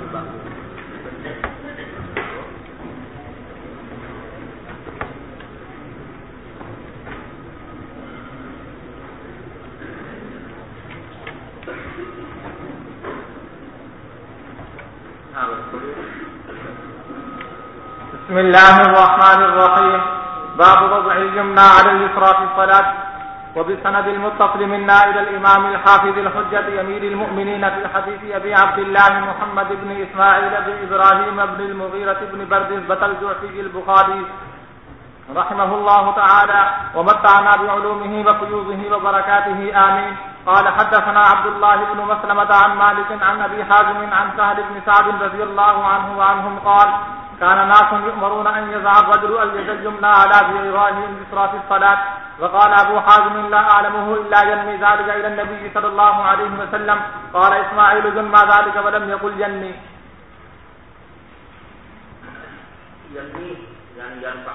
بسم الله الرحمن الرحيم. باب وضع اليمنى على اليسرى في الصلاة. وبسند المتصل منا إلى الإمام الحافظ الحجة أمير المؤمنين في حديث أبي عبد الله محمد بن إسماعيل بن إبراهيم بن المغيرة بن بردزبة الجعفي البخاري رحمه الله تعالى ومتعنا بعلومه وفيوضه وبركاته آمين. قال حدثنا عبد الله بن مسلمة عن مالك عن أبي حازم عن سهل بن سعد رضي الله عنه وعنهم قال كان ناس يؤمرون أن يضع الرجل اليد اليمنى على ذراعه اليسرى في الصلاة. وقال أبو حازم لا أعلمه إلا ينمي ذلك إلى النبي صلى الله عليه وسلم. قال إسماعيل ينمى ذلك ولم يقل ينمي. يعني يرفع.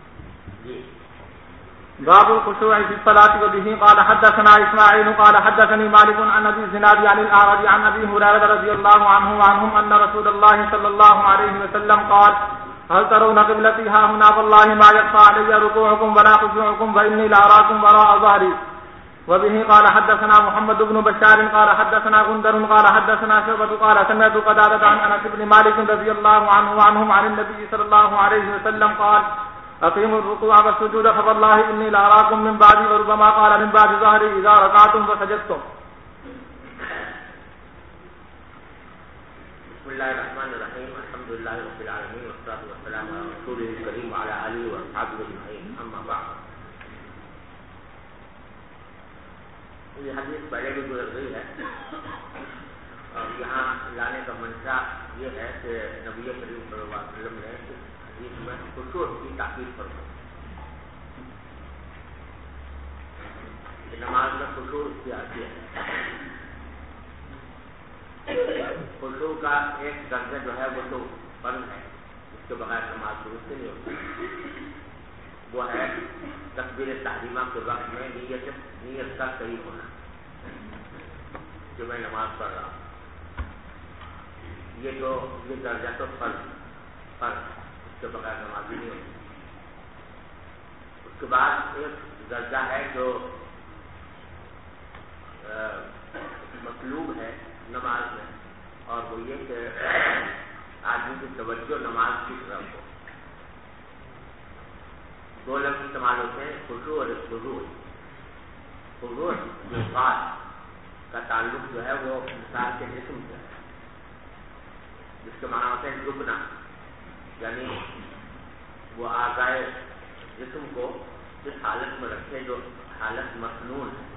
باب الخشوع في الصلاة. وبه قال حدثنا إسماعيل قال حدثني مالك عن أبي الزناد عن الأعرج عن أبي هريرة رضي الله عنه وعنهم أن رسول الله صلى الله عليه وسلم قال هل ترون قبلتي ها هنا والله ما يخفى علي ركوعكم ولا خشوعكم فإني لأراكم وراء ظهري. وبه قال حدثنا محمد بن بشار قال حدثنا غندر قال حدثنا شعبة قال سمعت قتادة عن أنس بن مالك رضي الله عنه وعنهم عن النبي صلى الله عليه وسلم قال أقيموا الركوع والسجود فوالله إني لأراكم من بعد وربما قال من بعد ظهري إذا ركعتم وسجدتم. بسم الله الرحمن الرحيم. الحمد لله رب العالمين والصلاة والسلام على رسوله الكريم وعلى آله وأصحابه أجمعين. أما بعد. یہ حدیث پہلے بھی گزر گئی ہے اور یہاں لانے کا منشا یہ ہے کہ نبی کریم صلی اللہ علیہ وسلم نے اس حدیث میں خشوع کی تاکید فرمائی کہ نماز میں خشوع اختیار کیا ہے. خشوع کا ایک درجہ جو ہے وہ تو فرض ہے, اس کے بغیر نماز درست نہیں ہوتی. وہ ہے تکبیر تحریمہ کے وقت میں نیت کا صحیح ہونا کہ میں نماز پڑھ رہا ہوں. یہ درجہ تو فرض اس کے بغیر نماز بھی نہیں ہوتی. اس کے بعد ایک درجہ ہے جو مطلوب ہے نماز میں, اور وہ یہ کہ آدمی کی توجہ نماز کی طرف ہو. دو لفظ استعمال ہوتے ہیں, خشوع اور خضوع. خضوع جذبات کا تعلق جو ہے وہ انسان کے جسم سے ہے, جس کے معنی ہوتے ہیں جھکنا, یعنی وہ اعضائے جسم کو اس حالت میں رکھے جو حالت مسنون ہے,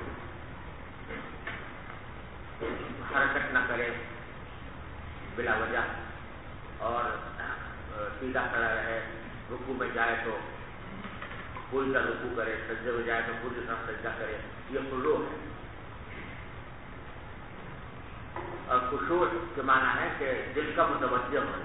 حرکت نہ کرے بلا وجہ اور سیدھا کھڑا رہے. رکوع میں جائے تو پوری طرح رکوع کرے, سجدے میں جائے تو پوری طرح سجدہ کرے. یہ خشوع ہے. اور خشوع کے معنی ہے کہ دل کا متوجہ ہونا.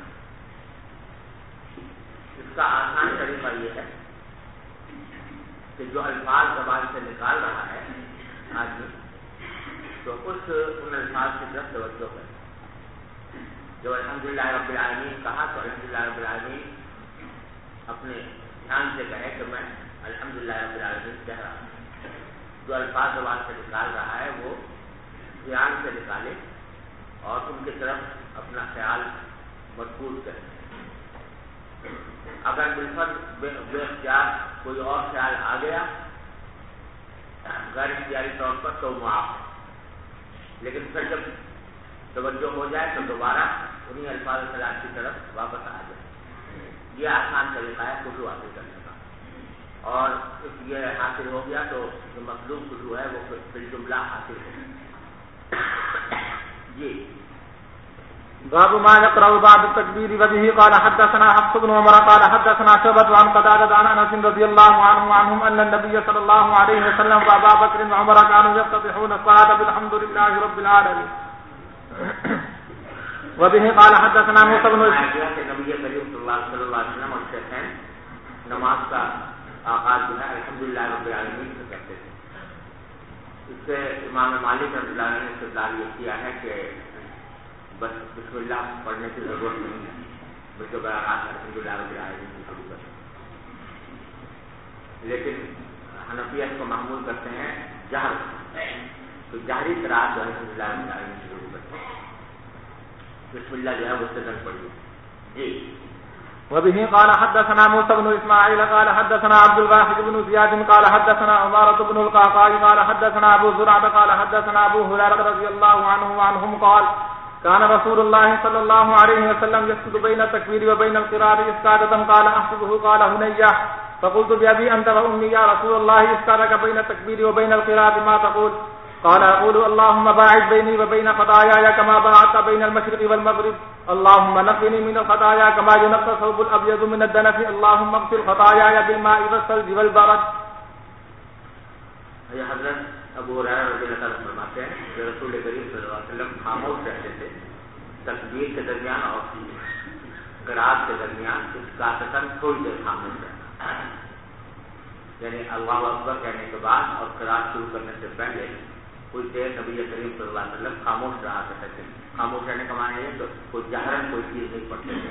اس کا آسان طریقہ یہ ہے کہ جو الفاظ زبان سے نکال رہا ہے آدمی, تو ان الفاظ کی طرف توجہ کرے. جب الحمدللہ رب العالمین کہا تو الحمدللہ رب العالمین اپنے دھیان سے کہے کہ میں الحمدللہ رب العالمین کہہ رہا ہوں. جو الفاظ زبان سے نکال رہا ہے وہ دھیان سے نکالے اور ان کی طرف اپنا خیال مرکوز کرے. اگر بالفرض بے اختیار کوئی اور خیال آ گیا غیر اختیاری طور پر تو معاف, لیکن پھر جب توجہ ہو جائے تو دوبارہ انہیں الفاظ خیالات کی طرف واپس آ جائے. یہ آسان طریقہ ہے خشوع حاصل کرنے کا, اور یہ حاصل ہو گیا تو جو مطلوب خشوع ہے وہ پھر جملہ حاصل ہو گیا. جی باب ما يقرأ بعد التكبير. وبه قال حدثنا حفص بن عمر قال حدثنا شعبة عن قتادة عن أنس رضي الله عنه وعنهم أن النبي صلى الله عليه وسلم وأبا بكر وعمر كانوا يفتتحون الصلاة بالحمد لله رب العالمين. وبه قال حدثنا موسى بن نبی کریم صلی اللہ علیہ وسلم اور شیخین نماز کا آغاز جو ہے الحمدللہ رب العالمین سے کرتے تھے. اس سے امام مالک رضی اللہ عنہ نے استدلال یہ کیا ہے کہ بس بسم اللہ پڑھنے کی ضرورت نہیں ہے، بلکہ براہ الحمدللہ رب العالمین شروع کرتے ہیں. لیکن حنفیت کو معمول کرتے ہیں جہر، تو جہری قرات جو ہے الحمدللہ رب العالمین شروع کرتے ہیں. بسم اللہ جو ہے وہ سدن پڑھیے. جی. وبه قال حدثنا موسى بن اسماعيل قال حدثنا عبد الواحد بن زياد قال حدثنا عمارة بن القعقاع قال حدثنا ابو زرعة قال حدثنا ابو هريرة رضي الله عنه وعنهم قال كان رسول الله صلى الله عليه وسلم يسجد بين التكبير وبين القراءة إسكادة قال أحسبه قال هنية فقلت بأبي أنت وأمي يا رسول الله إسكادك بين التكبير وبين القراءة ما تقول؟ قال أقول اللهم باعد بيني وبين خطاياي كما باعدت بين المشرق والمغرب اللهم نقني من الخطايا كما ينقى الثوب الأبيض من الدنس اللهم اغسل خطاياي بالماء والثلج والبرد. یہ حضرت ابو ہریرہ رضی اللہ عنہ فرماتے ہیں کہ رسول کریم صلی اللہ علیہ وسلم خاموش رہتے تھے تکبیر کے درمیان اور قرات کے درمیان، اس کا تکن تھوڑی دیر خاموش رہنا، یعنی اللہ اکبر کہنے کے بعد اور قرات شروع کرنے سے پہلے کچھ دیر نبی کریم صلی اللہ علیہ وسلم خاموش رہا کرتے تھے. خاموش رہنے کا معنی ہے کہ کوئی جہرن کوئی چیز نہیں پڑھتے تھے.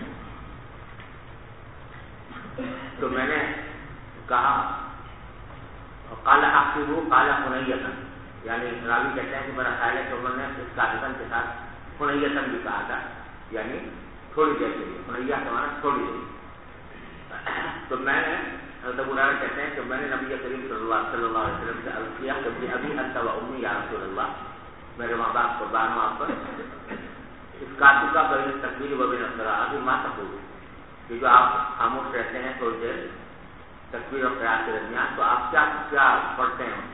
تو میں نے کہا قال احسبه قال حنیۃ، یعنی راوی کہتے ہیں کہ میرا خیال ہے کہ انہوں نے اس کاتن کے ساتھ حنیۃ بھی کہا تھا، یعنی تھوڑی دیر کے لیے. حنیہ کا معنی تھوڑی دیر. تو میں نے ابو ہریرہ کہتے ہیں کہ میں نے نبی کریم صلی اللہ علیہ وسلم سے عرض کیا کہ ابھی انت و امی یا رسول اللہ، میرے ماں باپ قربان ہوں آپ پر، اس کاتب کا بین تکبیر و بین القراءۃ ما تقول، کہ جو آپ خاموش رہتے ہیں تھوڑی دیر تکبیر اور قرات کے درمیان، تو آپ کیا کیا پڑھتے ہیں؟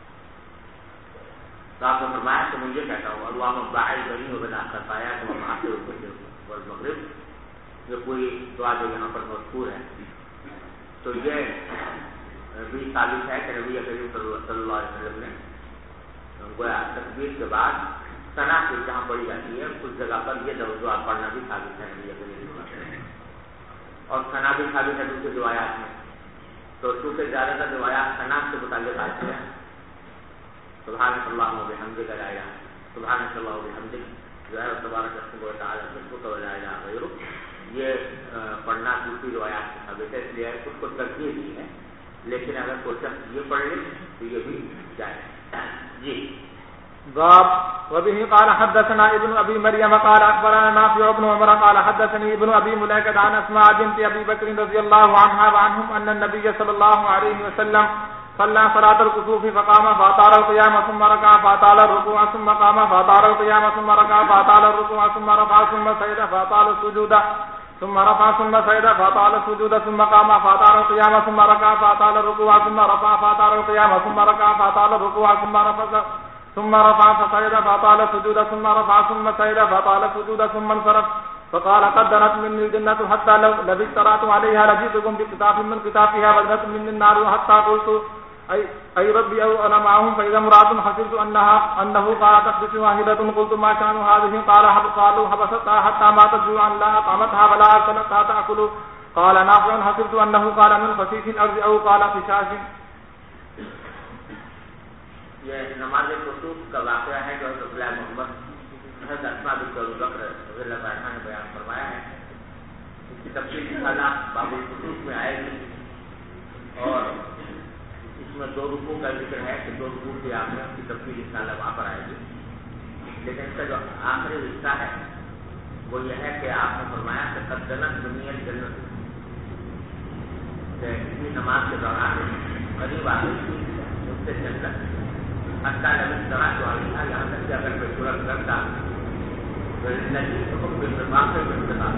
تو آپ نے فرمایا کہ میں یہ کہتا ہوں اللہم باعد بینی و بین خطایا کما باعدت بین المشرق والمغرب. یہ کوئی دعا جو یہاں پر مذکور ہے، تو یہ بھی ثابت ہے کہ نبی کریم صلی اللہ علیہ وسلم نے گویا تکبیر کے بعد ثنا سے جہاں پڑھی جاتی ہے اس جگہ پر یہ دعا پڑھنا بھی ثابت ہے نبی کریم صلی اللہ علیہ وسلم، اور ثنا بھی ثابت ہے دوسری روایات میں. تو چونکہ زیادہ تر روایات ثنا سے متعلق آتی ہیں، سبحانک اللہم وبحمدک لا الہ سبحانک اللہم وبحمدک جو ہے تبارک اسمک وتعالی جدک ولا الہ غیرک، یہ پڑھنا دوسری روایات سے ثابت ہے، اس لیے اس کو ترجیح دی ہے. لیکن اگر کوئی شخص یہ پڑھ لے تو یہ بھی جائے. جی. باب وبه قال حدثنا ابن ابي مريم قال اخبرنا نافع بن عمر قال حدثني ابن ابي مليكه عن اسماء بنت ابي بكر رضي الله عنها وعنهم ان النبي صلى الله عليه وسلم صلى صلاة الكسوف فقام فاطال القيام ثم ركع فاطال الركوع ثم قام فاطال القيام ثم ركع فاطال الركوع ثم رفع ثم سجد فاطال السجود ثم رفع ثم سجد فاطال السجود ثم قام فاطال القيام ثم ركع فاطال الركوع ثم رفع فاطال القيام ثم ركع فاطال الركوع ثم رفع فسجد فاطال السجود ثم رفع ثم سجد فاطال السجود ثم انصرف فقال قد دنت مني الجنة حتى لو اطلعت عليها لجئتكم بكتاب من كتابها وزنت مني النار حتى قلت أي ربي أو أنا معهم فإذا امرأة حسبت أنه قال تحدث واحدة قلت ما كان هذه قالوا حبستها حتى ماتت جوعا لا أطعمتها ولا أرسلتها تأكل قال نافع حسبت أنه قال من خسيس الأرض أو قال خشاش. یہ نماز کسوف کا واقعہ ہے جو حضرت محمد حضرت اسماء بنت ابی بکر رضی اللہ عنہ نے بیان فرمایا ہے. اس کی تفصیل انشاءاللہ باب الکسوف میں آئے گی، اور اس میں 2 رکوع کا ذکر ہے کہ 2 رکوع کی آپ نے اس کی تفصیل انشاءاللہ وہاں پر آئے گی. لیکن اس کا جو آخری حصہ ہے وہ یہ ہے کہ آپ نے فرمایا کہ قد دنت منی الجنۃ، کہ اسی نماز کے دوران قریب آ گئی تھی اس سے جنت، حتیٰ لمن سمعت علیہا، یہاں تک کہ اگر کوئی سورت کرتا تو لجئتکم بالرفاق والانتقام،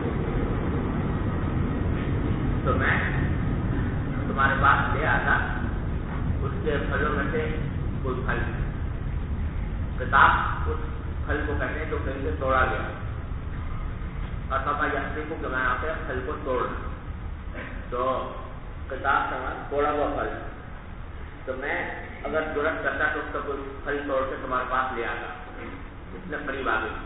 تو میں تمہارے پاس لے آتا اس کے پھلوں میں سے کوئی پھل. کتاب اس پھل کو کہتے ہیں جو کہیں سے توڑا گیا، اور پاپا یقین کو کہ میں آپ سے پھل کو توڑنا، تو کتاب سامان توڑا ہوا پھل، تو میں اگر ضرورت کرتا تو اس کا کوئی پھل توڑ کے تمہارے پاس لے آتا. اس نے قریب آ گئی.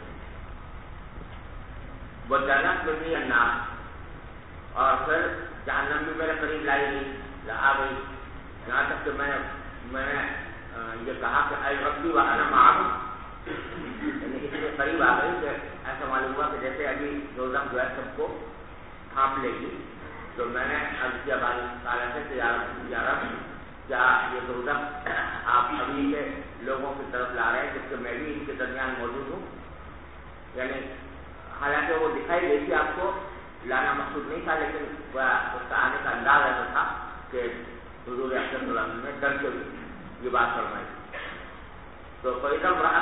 وہ جنت بنی النار، اور پھر جہنم بھی میرے قریب لائی گئی، آ گئی، یہاں تک کہ میں نے یہ کہا کہ اے ربی وانا معہم، یعنی اس کے قریب آ گئی کہ ایسا معلوم ہوا کہ جیسے ابھی دوزخ جو ہے سب کو ڈھانپ لے گی. تو میں نے عرض کیا بھائی تعالیٰ سے یا رب کیا یہ دوزخ آپ ابھی کے لوگوں کی طرف لا رہے ہیں جب کہ میں بھی ان کے درمیان موجود ہوں؟ یعنی حالانکہ وہ دکھائی گئی تھی آپ کو لانا مقصود نہیں تھا، لیکن اس کا آنے کا انداز ایسا تھا کہ حضور اکرم صلی اللہ علیہ وسلم نے ڈر کے یہ بات فرمائی. تو کوئی دم رہا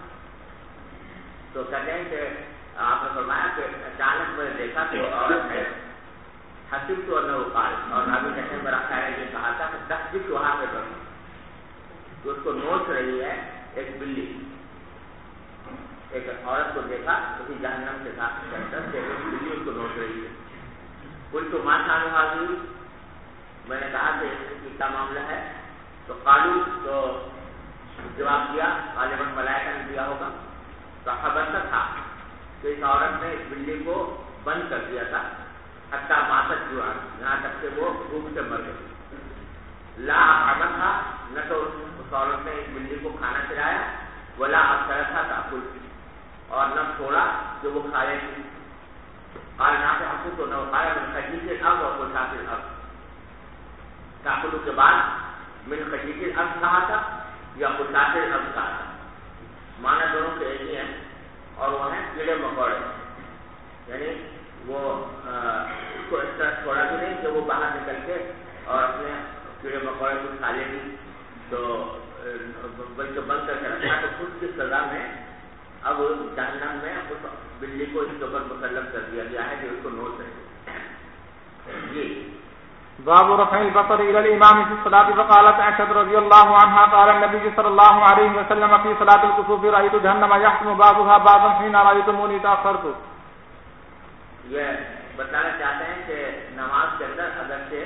تو کہتے ہیں کہ آپ نے فرمایا کہ اچانک میں نے دیکھا کہ عورت ہے حسب تو نہ وقال، اور نبی کہتے ہیں میرا خیال یہ کہا تھا کہ تصدیق وہاں پہ بڑھ تو اس کو نوچ رہی ہے ایک بلی. ایک عورت کو دیکھا اسی جہنم کے ساتھ ایک بلی اس کو نوچ رہی ہے. کل تو ماں شان حاضر، میں نے کہا کہ اس کا معاملہ ہے تو قالو، تو جواب دیا غالباً ملائکہ نے دیا ہوگا. تو خبر تھا کہ اس عورت نے اس بلی کو بند کر دیا تھا حتیٰ ماتت جوان، یہاں تک کہ وہ بھوک سے مر گئی. لا اطعمت تھا، نہ تو اس عورت نے اس بلی کو کھانا کھلایا، ولا اکثر تھا تاکل، اور نہ چھوڑا کہ وہ کھائے. قال نہ تو حقوق تو نہ کھایا من خجیج الارض اور خشاش الارض. تاکلو کے بعد من خجیج الارض کہا تھا یا خشاش الارض کہا تھا، معنی دونوں کے ایک ہی ہیں، اور وہ ہیں کیڑے مکوڑے. یعنی وہ اس کو اس طرح چھوڑا بھی نہیں کہ وہ باہر نکل کے اور اپنے کیڑے مکوڑے کو کھا لے گی، تو بلکہ بند کر کے رکھا. تو خود کی سزا میں اب جہنم میں اس بلی کو اس کے اوپر مسلم کر دیا گیا ہے کہ اس کو نوچ رہے. جی باب رفع البصر الى الامام في الصلاه. فقالت عائشة رضي الله عنها قال النبي صلى الله عليه وسلم في صلاه الكسوف رايت جهنم يحكم بعضها بعضا حين رايتموني تاخرت. یہ بتانا چاہتے ہیں کہ نماز کے اندر اگرچہ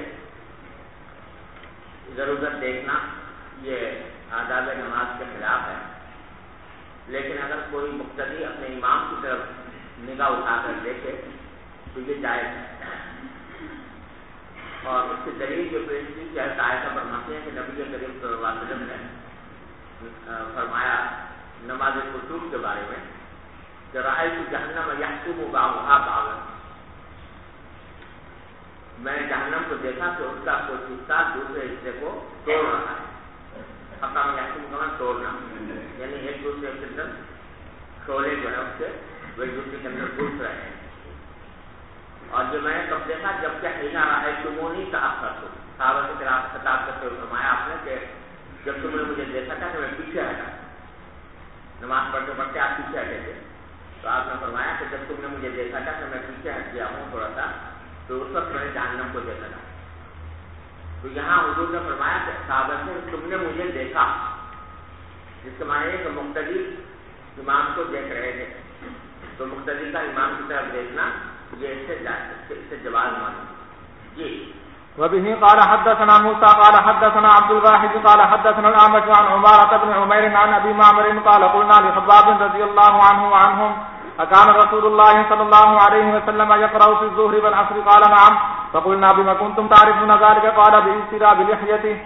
ادھر ادھر دیکھنا یہ آداب نماز کے خلاف ہے، لیکن اگر کوئی مقتدی اپنے امام کی طرف نگاہ اٹھا کر دیکھے تو یہ جائز ہے. اور اس کی دلیل جو پیش کی کہ عائشہ فرماتی ہیں کہ نبی کریم صلی اللہ علیہ وسلم نے فرمایا نماز کسوف کے بارے میں کہ رأیت جہنم یحکم بعضها بعضا، میں نے جہنم کو دیکھا کہ اس کا کوئی حصہ دوسرے حصے کو توڑ رہا ہے. حکم یحکم کا مطلب توڑنا، یعنی ایک دوسرے کے اندر شعلے جو ہے اس سے وہ ایک دوسرے کے اندر گھس رہے ہیں. اور جو میں نے کب دیکھا جب کہ حینا رأیتمونی تأخرت، صحابہ سے خطاب کرتے ہوئے فرمایا آپ نے کہ جب تم نے مجھے دیکھا تھا کہ میں پیچھے ہٹا، نماز پڑھتے پڑھتے آپ پیچھے ہٹے تھے، تو آپ نے فرمایا کہ جب تم نے مجھے دیکھا تھا کہ میں پیچھے ہٹ گیا ہوں تھوڑا سا، تو اس وقت میں نے جہنم کو دیکھا تھا. تو یہاں حضور نے فرمایا کہ صحابہ سے تم نے مجھے دیکھا، جس کے معنی ہے کہ مقتدی امام کو دیکھ رہے تھے، تو مقتدی کا امام کی طرف دیکھنا یہ اس سے جواز مانا. جی وبه قال حدثنا موسى قال حدثنا عبد الواحد قال حدثنا الأعمش عن عمارة بن عمير عن أبي معمر قال قلنا لخباب رضي الله عنه وعنهم أكان رسول الله صلى الله عليه وسلم يقرأ في الظهر والعصر؟ قال نعم. فقلنا بما كنتم تعرفون ذلك؟ قال باستراب لحيته.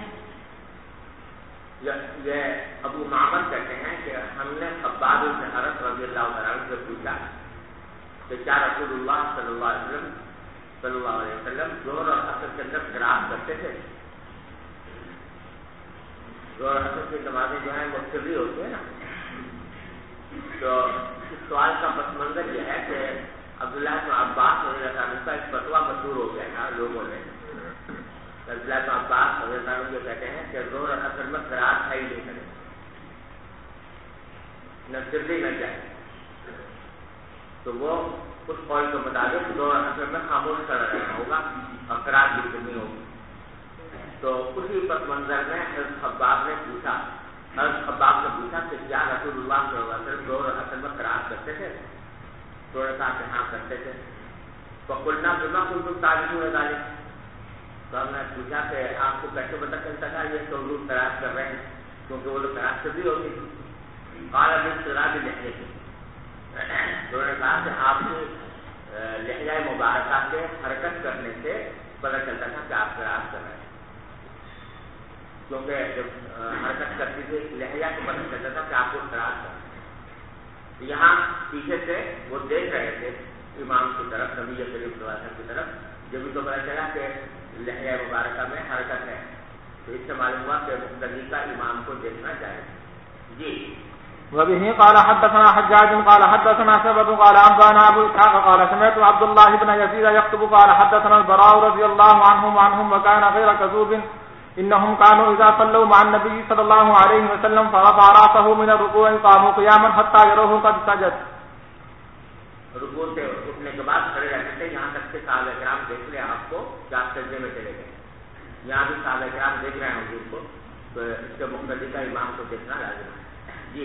یہ ابو معمر کہتے ہیں کہ ہم نے خباب بن ارت رضی اللہ عنہ سے پوچھا کہ کیا رسول اللہ صلی اللہ علیہ وسلم ظہر اور عصر کے اندر قراءت کرتے تھے؟ ظہر اور عصر کی نمازیں جو ہیں وہ سری ہوتی ہیں نا. تو اس سوال کا پس منظر یہ ہے کہ عبداللہ بن عباس رضی اللہ عنہ کا ایک فتویٰ مشہور ہو گیا تھا لوگوں نے. عبداللہ بن عباس رضی اللہ عنہ کہتے ہیں کہ ظہر اور عصر میں قراءت ہے ہی نہیں کرے، نہ سری نہ جائے. تو وہ اس قول کے مطابق ظہر اور عصر میں خاموش کر رہنا ہوگا اور قراءت بھی کرنی ہوگی. تو اسی پس منظر میں حضرت خباب نے پوچھا کہ کیا رسول اللہ صلی اللہ علیہ وسلم ظہر اور عصر میں قراءت کرتے تھے؟ تو نے کہا کہ ہاں کرتے تھے. فقلنا بما كنتم تعرفون ذلك، تو ہم نے پوچھا کہ آپ کو کیسے پتہ چلتا تھا یہ تو لوگ قراءت کر رہے ہیں، کیونکہ وہ لوگ قراءت بھی ہوتی تھی. قال باستراب لحيته، تو نے کہا کہ آپ کی لحیہ مبارکہ سے حرکت کرنے سے پتہ چلتا تھا کہ آپ قراءت کر رہے ہیں، کیونکہ جب حرکت کرتی تھی لحیہ کو پتہ چلتا تھا کہ آپ کو قراءت کر رہے ہیں. یہاں پیچھے سے وہ دیکھ رہے تھے امام کی طرف، نبی کریم صلی اللہ علیہ وسلم کی طرف، جب تو پتہ چلا کہ لحیہ مبارکہ میں حرکت ہے، تو اس سے معلوم ہوا کہ مقتدی کا امام کو دیکھنا چاہیے. جی. وبه قال حدثنا حجاج قال حدثنا شعبة قال أنبأنا أبو إسحاق قال سمعت عبد الله بن يزيد يكتب قال حدثنا البراء رضي الله عنهم وكان غير كذوب إنهم كانوا إذا صلوا مع النبي صلى الله عليه وسلم فرفع رأسه من الركوع قاموا قياما حتى يروه قد سجد. رکوع سے اٹھنے کے بعد کھڑے رہتے تھے یہاں تک کہ صحابہ کرام دیکھ لیں آپ کو کہ آپ سجدے میں چلے گئے. یہاں بھی صحابہ کرام دیکھ رہے ہیں حضور کو، تو اس کے مقتدی کا امام کو دیکھنا لازم ہے. جی.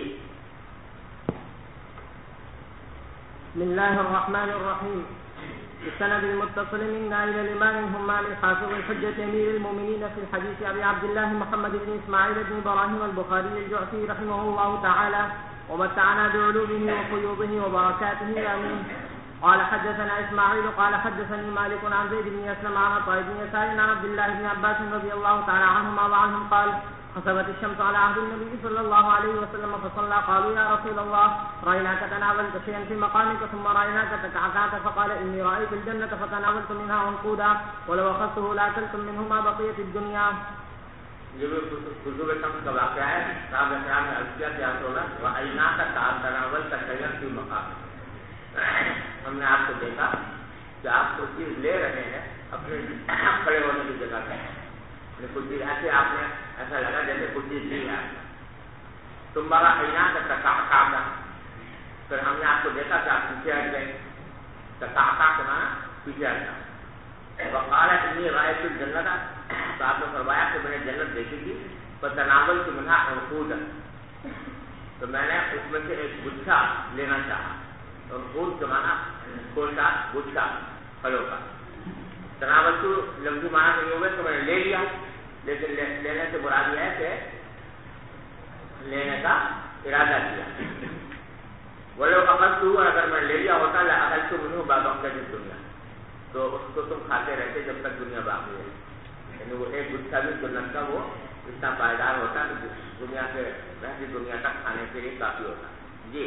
بسم الله الرحمن الرحيم. السند المتصل منا إلى الإمام الهمام حافظ الحجة أمير المؤمنين في الحديث أبي عبد الله محمد بن إسماعيل بن إبراهيم البخاري الجعفي رحمه الله تعالى ومتعنا بعلومه وفيوضه وبركاته آمين. قال حدثنا إسماعيل قال حدثني مالك عن زيد بن أسلم عن عطاء بن يسار عن عبد الله بن عباس رضي الله تعالى عنهما وعنهم قال خسفت الشمس على عهد النبي صلى الله عليه وسلم فصلى. قالوا يا رسول الله رأيناك تناولت شيئا في مقامك ثم رأيناك تكعكعت فقال إني رأيت الجنة فتناولت منها عنقودا ولو أخذته لأكلت منه ما بقيت الدنيا. یہ بھی خصوص شمس کا واقعہ ہے. صحابہ کرام نے عرض کیا کہ یا رسول اللہ رأيناك تناولت شيئا في مقامك، ہم نے آپ کو دیکھا کہ آپ کوئی چیز لے رہے ہیں اپنے کھڑے ہونے کی جگہ پہ، کچھ چیز ایسے آپ نے ایسا لگا جیسے کچھ چیز لی ہے. تمہارا عینات تکعکع کا، پھر ہم نے آپ کو دیکھا کہ آپ پیچھے ہٹ گئے. تکعکع کا معنی پیچھے ہٹنا. وقال انی رأیت الجنۃ، تو آپ نے فرمایا کہ میں نے جنت دیکھی تھی. فتناولت منها عنقودا، تو میں نے اس میں سے ایک گچھا لینا چاہا. عنقود کا معنی کوشا، گچھا پھلوں کا. تناولت لفظی معنی نہیں ہوگا تو میں نے لے لیا، لیکن لینے سے مراد یہ ہے کہ لینے کا ارادہ کیا. ولو اخذته، اگر میں لے لیا ہوتا لاكلت منه ما بقيت الدنيا، تو اس کو تم کھاتے رہتے جب تک دنیا باقی ہے. یعنی وہ ایک گچھا بھی جنت کا وہ اتنا پائیدار ہوتا ہے کہ دنیا سے رہتی دنیا تک کھانے کے لیے کافی ہوتا. جی.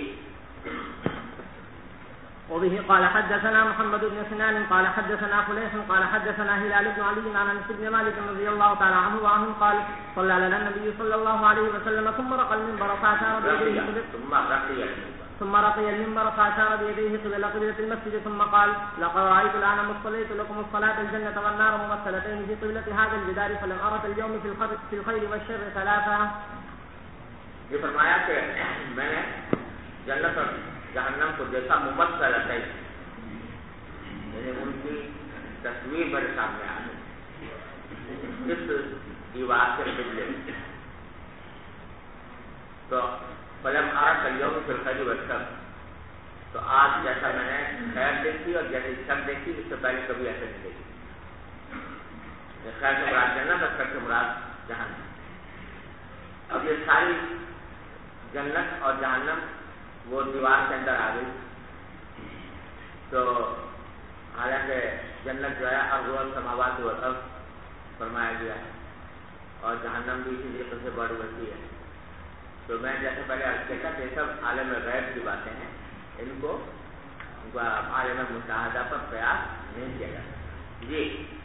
وبه قال حدثنا محمد بن سنان قال حدثنا فليح قال حدثنا هلال بن علي عن انس بن مالك رضي الله تعالى عنه وعنه قال صلى لنا النبي صلى الله عليه وسلم ثم رقى المنبر فاشار بيديه قبل قبلة المسجد ثم قال لقد رأيت الآن مصليت لكم الصلاة الجنة والنار ممثلتين في قبلة هذا الجدار فلم أرك اليوم في الخير والشر ثلاثة. یہ فرمایا کہ میں نے جنت اور جہنم کو دیکھا ممثلتین، یعنی ان کی تصویر میرے سامنے آ گئی اس دیوار کے قبلے. تو فلم أرك اليوم في الخير والشر، تو آج جیسا میں نے خیر دیکھی اور جیسے شر دیکھی اس سے پہلے کبھی ایسے نہیں دیکھی. خیر سے مراد جنت اور شر سے مراد جہنم. اب یہ ساری جنت اور جہنم وہ دیوار کے اندر آ گئی. تو حالانکہ جنت جو ہے ارض السماوات والارض فرمایا گیا ہے اور جہنم بھی اسی طریقے سے بڑی وسیع ہے. تو میں جیسے پہلے عرض کیا تھا کہ یہ سب عالم غیب کی باتیں ہیں، ان کو عالم مشاہدہ پر قیاس نہیں کیا جاتا. جی.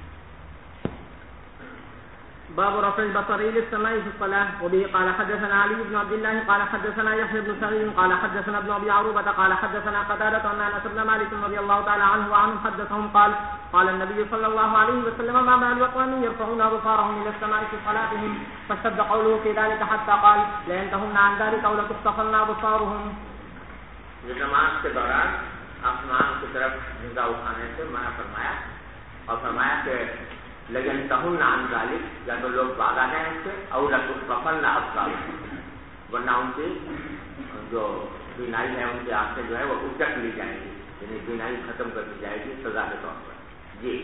باب رفع البصر الى السماء في الصلاه. وبه قال حدثنا علي بن عبد الله قال حدثنا يحيى بن سعيد قال حدثنا ابن ابي عروبه قال حدثنا قتاده عن انس بن مالك رضي الله تعالى عنه وعنه حدثهم قال قال النبي صلى الله عليه وسلم ما بال اقوام يرفعون ابصارهم الى السماء في صلاتهم فاشتد قوله في ذلك حتى قال لينتهون عن ذلك او لتخطفن ابصارهم. یہ نماز کے دوران آسمان کی طرف نگاہ اٹھانے سے منع فرمایا اور فرمایا کہ لَيَنْتَهُنَّ عَنْ ذَلِكَ، یا تو لوگ باغا ہیں ان سے، اور لَتُخْطَفَنَّ أَبْصَارُهُمْ، ورنہ ان کی جو بینائی ہے ان کی آنکھیں جو ہے وہ اچک لی جائیں گی، یعنی بینائی ختم کر دی جائے گی سزا کے طور پر. جی.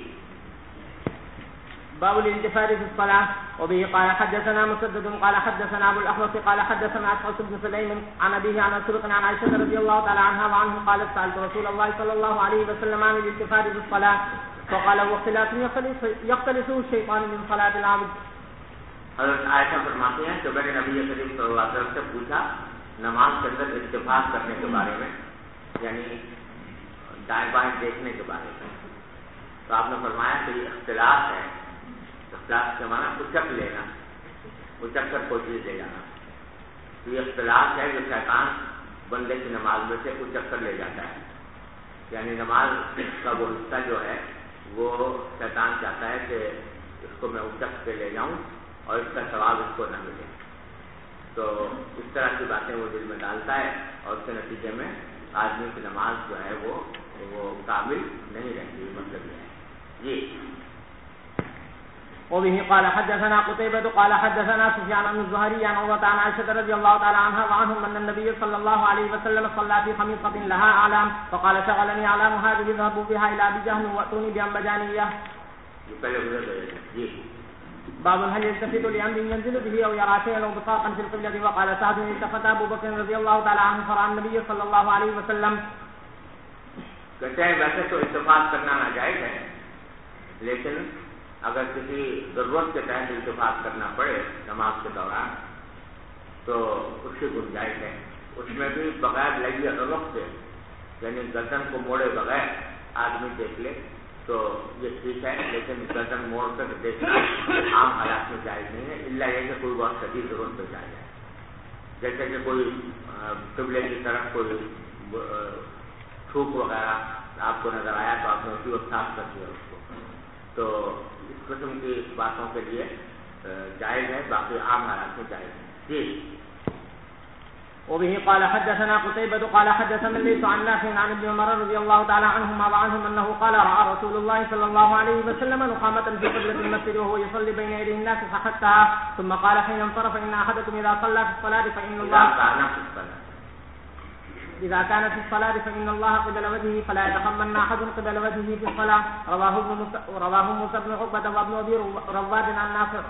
باب الانتفاض في الصلاة. وبه قال حدثنا مسدد قال حدثنا ابو الاحوص قال حدثنا اسحاق بن سليم عن ابيه عن مسروق عن عائشة رضي الله تعالى عنها وعنه قالت سألت رسول الله صلى الله عليه وسلم عن الانتفاض في الصلاة فقال واختلاف يختلفه الشيطان من صلاة العبد. حضرت عائشہ فرماتی ہیں کہ میں نے نبی کریم صلی اللہ علیہ وسلم سے پوچھا نماز کے اندر اتفاق کرنے کے بارے میں، یعنی دائیں بائیں دیکھنے کے بارے میں، تو آپ نے فرمایا کہ یہ اختلاف ہے. اختلاف کے معنی اچک لینا، اچک کر کوئی چیز لے جانا. تو یہ اختلاف ہے جو شیطان بندے کی نماز میں سے اچک کر لے جاتا ہے. یعنی نماز کا وہ حصہ جو ہے وہ شیطان چاہتا ہے کہ اس کو میں اچک کے لے جاؤں اور اس کا ثواب اس کو نہ ملے. تو اس طرح کی باتیں وہ دل میں ڈالتا ہے اور اس کے نتیجے میں آدمی کی نماز جو ہے وہ کامل نہیں رہتی. مطلب یہ ہے جی. وبه قال حدثنا قتيبة قال حدثنا سفيان بن الزهري عن عروة عن عائشة رضي الله تعالى عنها وعنهم أن النبي صلى الله عليه وسلم صلى في خميصة لها أعلام فقال شغلني أعلام هذه اذهبوا بها إلى أبي جهل وأتوني بأنبجانية. باب هل يلتفت لأمر ينزل به أو يرى شيئا أو بطاقا في القبلة. وقال سعد التفت أبو بكر رضي الله تعالى عنه فرأى النبي صلى الله عليه وسلم. کہتے ہیں ویسے تو اتفاق کرنا ناجائز ہے، لیکن اگر کسی ضرورت کے تحت التفات کرنا پڑے نماز کے دوران تو اس کی گنجائش ہے. اس میں بھی بغیر لگی رخ سے، یعنی گردن کو موڑے بغیر آدمی دیکھ لے تو یہ ٹھیک ہے، لیکن گردن موڑ کر دیکھنا عام حالات میں جائز نہیں ہے، الا یہ کہ کوئی بہت شدید ضرورت پہ جائے جائے، جیسے کہ کوئی قبلے کی طرف کوئی تھوک وغیرہ آپ کو نظر آیا تو آپ نے اسی وقت صاف کر دیا اس کو. تو اس قسم کی باتوں کے لیے جائز ہے، باقی عام حالات میں جائز ہے. جی. وبه قال حدثنا قتيبة قال حدثنا الليث عن نافع عن ابن عمر رضي الله تعالى عنهما وعنهم أنه قال رأى رسول الله صلى الله عليه وسلم نخامة في قبلة المسجد وهو يصلي بين يدي الناس فحثها ثم قال حين انصرف إن أحدكم إذا صلى في الصلاة فإن فإن الله قبل وجهه فلا يتخمن أحد قبل وجهه في الصلاة. رواه موسى بن عقبة وابن أبي رواد عن نافع.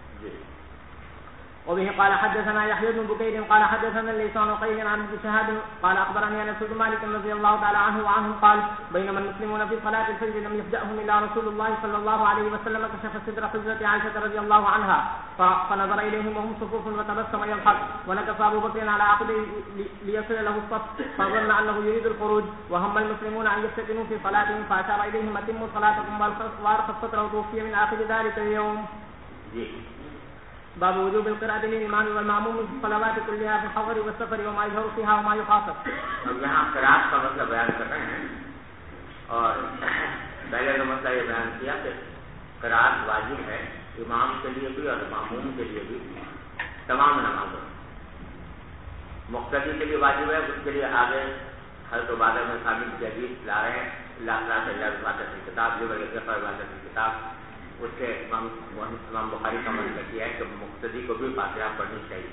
وبه قال حدثنا يحيى بن بكير قال حدثنا الليث عن عقيل عن ابن شهاب قال أخبرني أنس بن مالك رضي الله تعالى عنه وعنهم قال بينما المسلمون في صلاة الفجر لم يفجأهم إلا رسول الله صلى الله عليه وسلم كشف صدر حجرة عائشة رضي الله عنها فنظر إليهم وهم صفوف وتبسم يضحك ونكص أبو بكر على عقبه ليصل له الصف فظن أنه يريد الخروج وهم المسلمون أن يفتتنوا في صلاتهم فأشار إليهم أتموا صلاتكم وأرخى السطر وتوفي من آخر ذلك اليوم. باب وجوب القراءة للإمام والمأموم في الصلوات كلها في الحضر والسفر وما يجهر فيها وما يخاطب. اب یہاں قراءت کا مسئلہ بیان کر رہے ہیں، اور پہلے تو مسئلہ یہ بیان کیا کہ قراءت واجب ہے امام کے لیے بھی اور مأموم کے لیے بھی، تمام نمازوں مقتدی کے لیے واجب ہے. اس کے لیے آگے حضرت عبادہ بن ثابت کی حدیث لا رہے ہیں، عبادت کی کتاب عبادت کی کتاب، اس سے امام بخاری کا مسئلہ کیا ہے کہ مقتدی کو بھی فاتحہ پڑھنی چاہیے.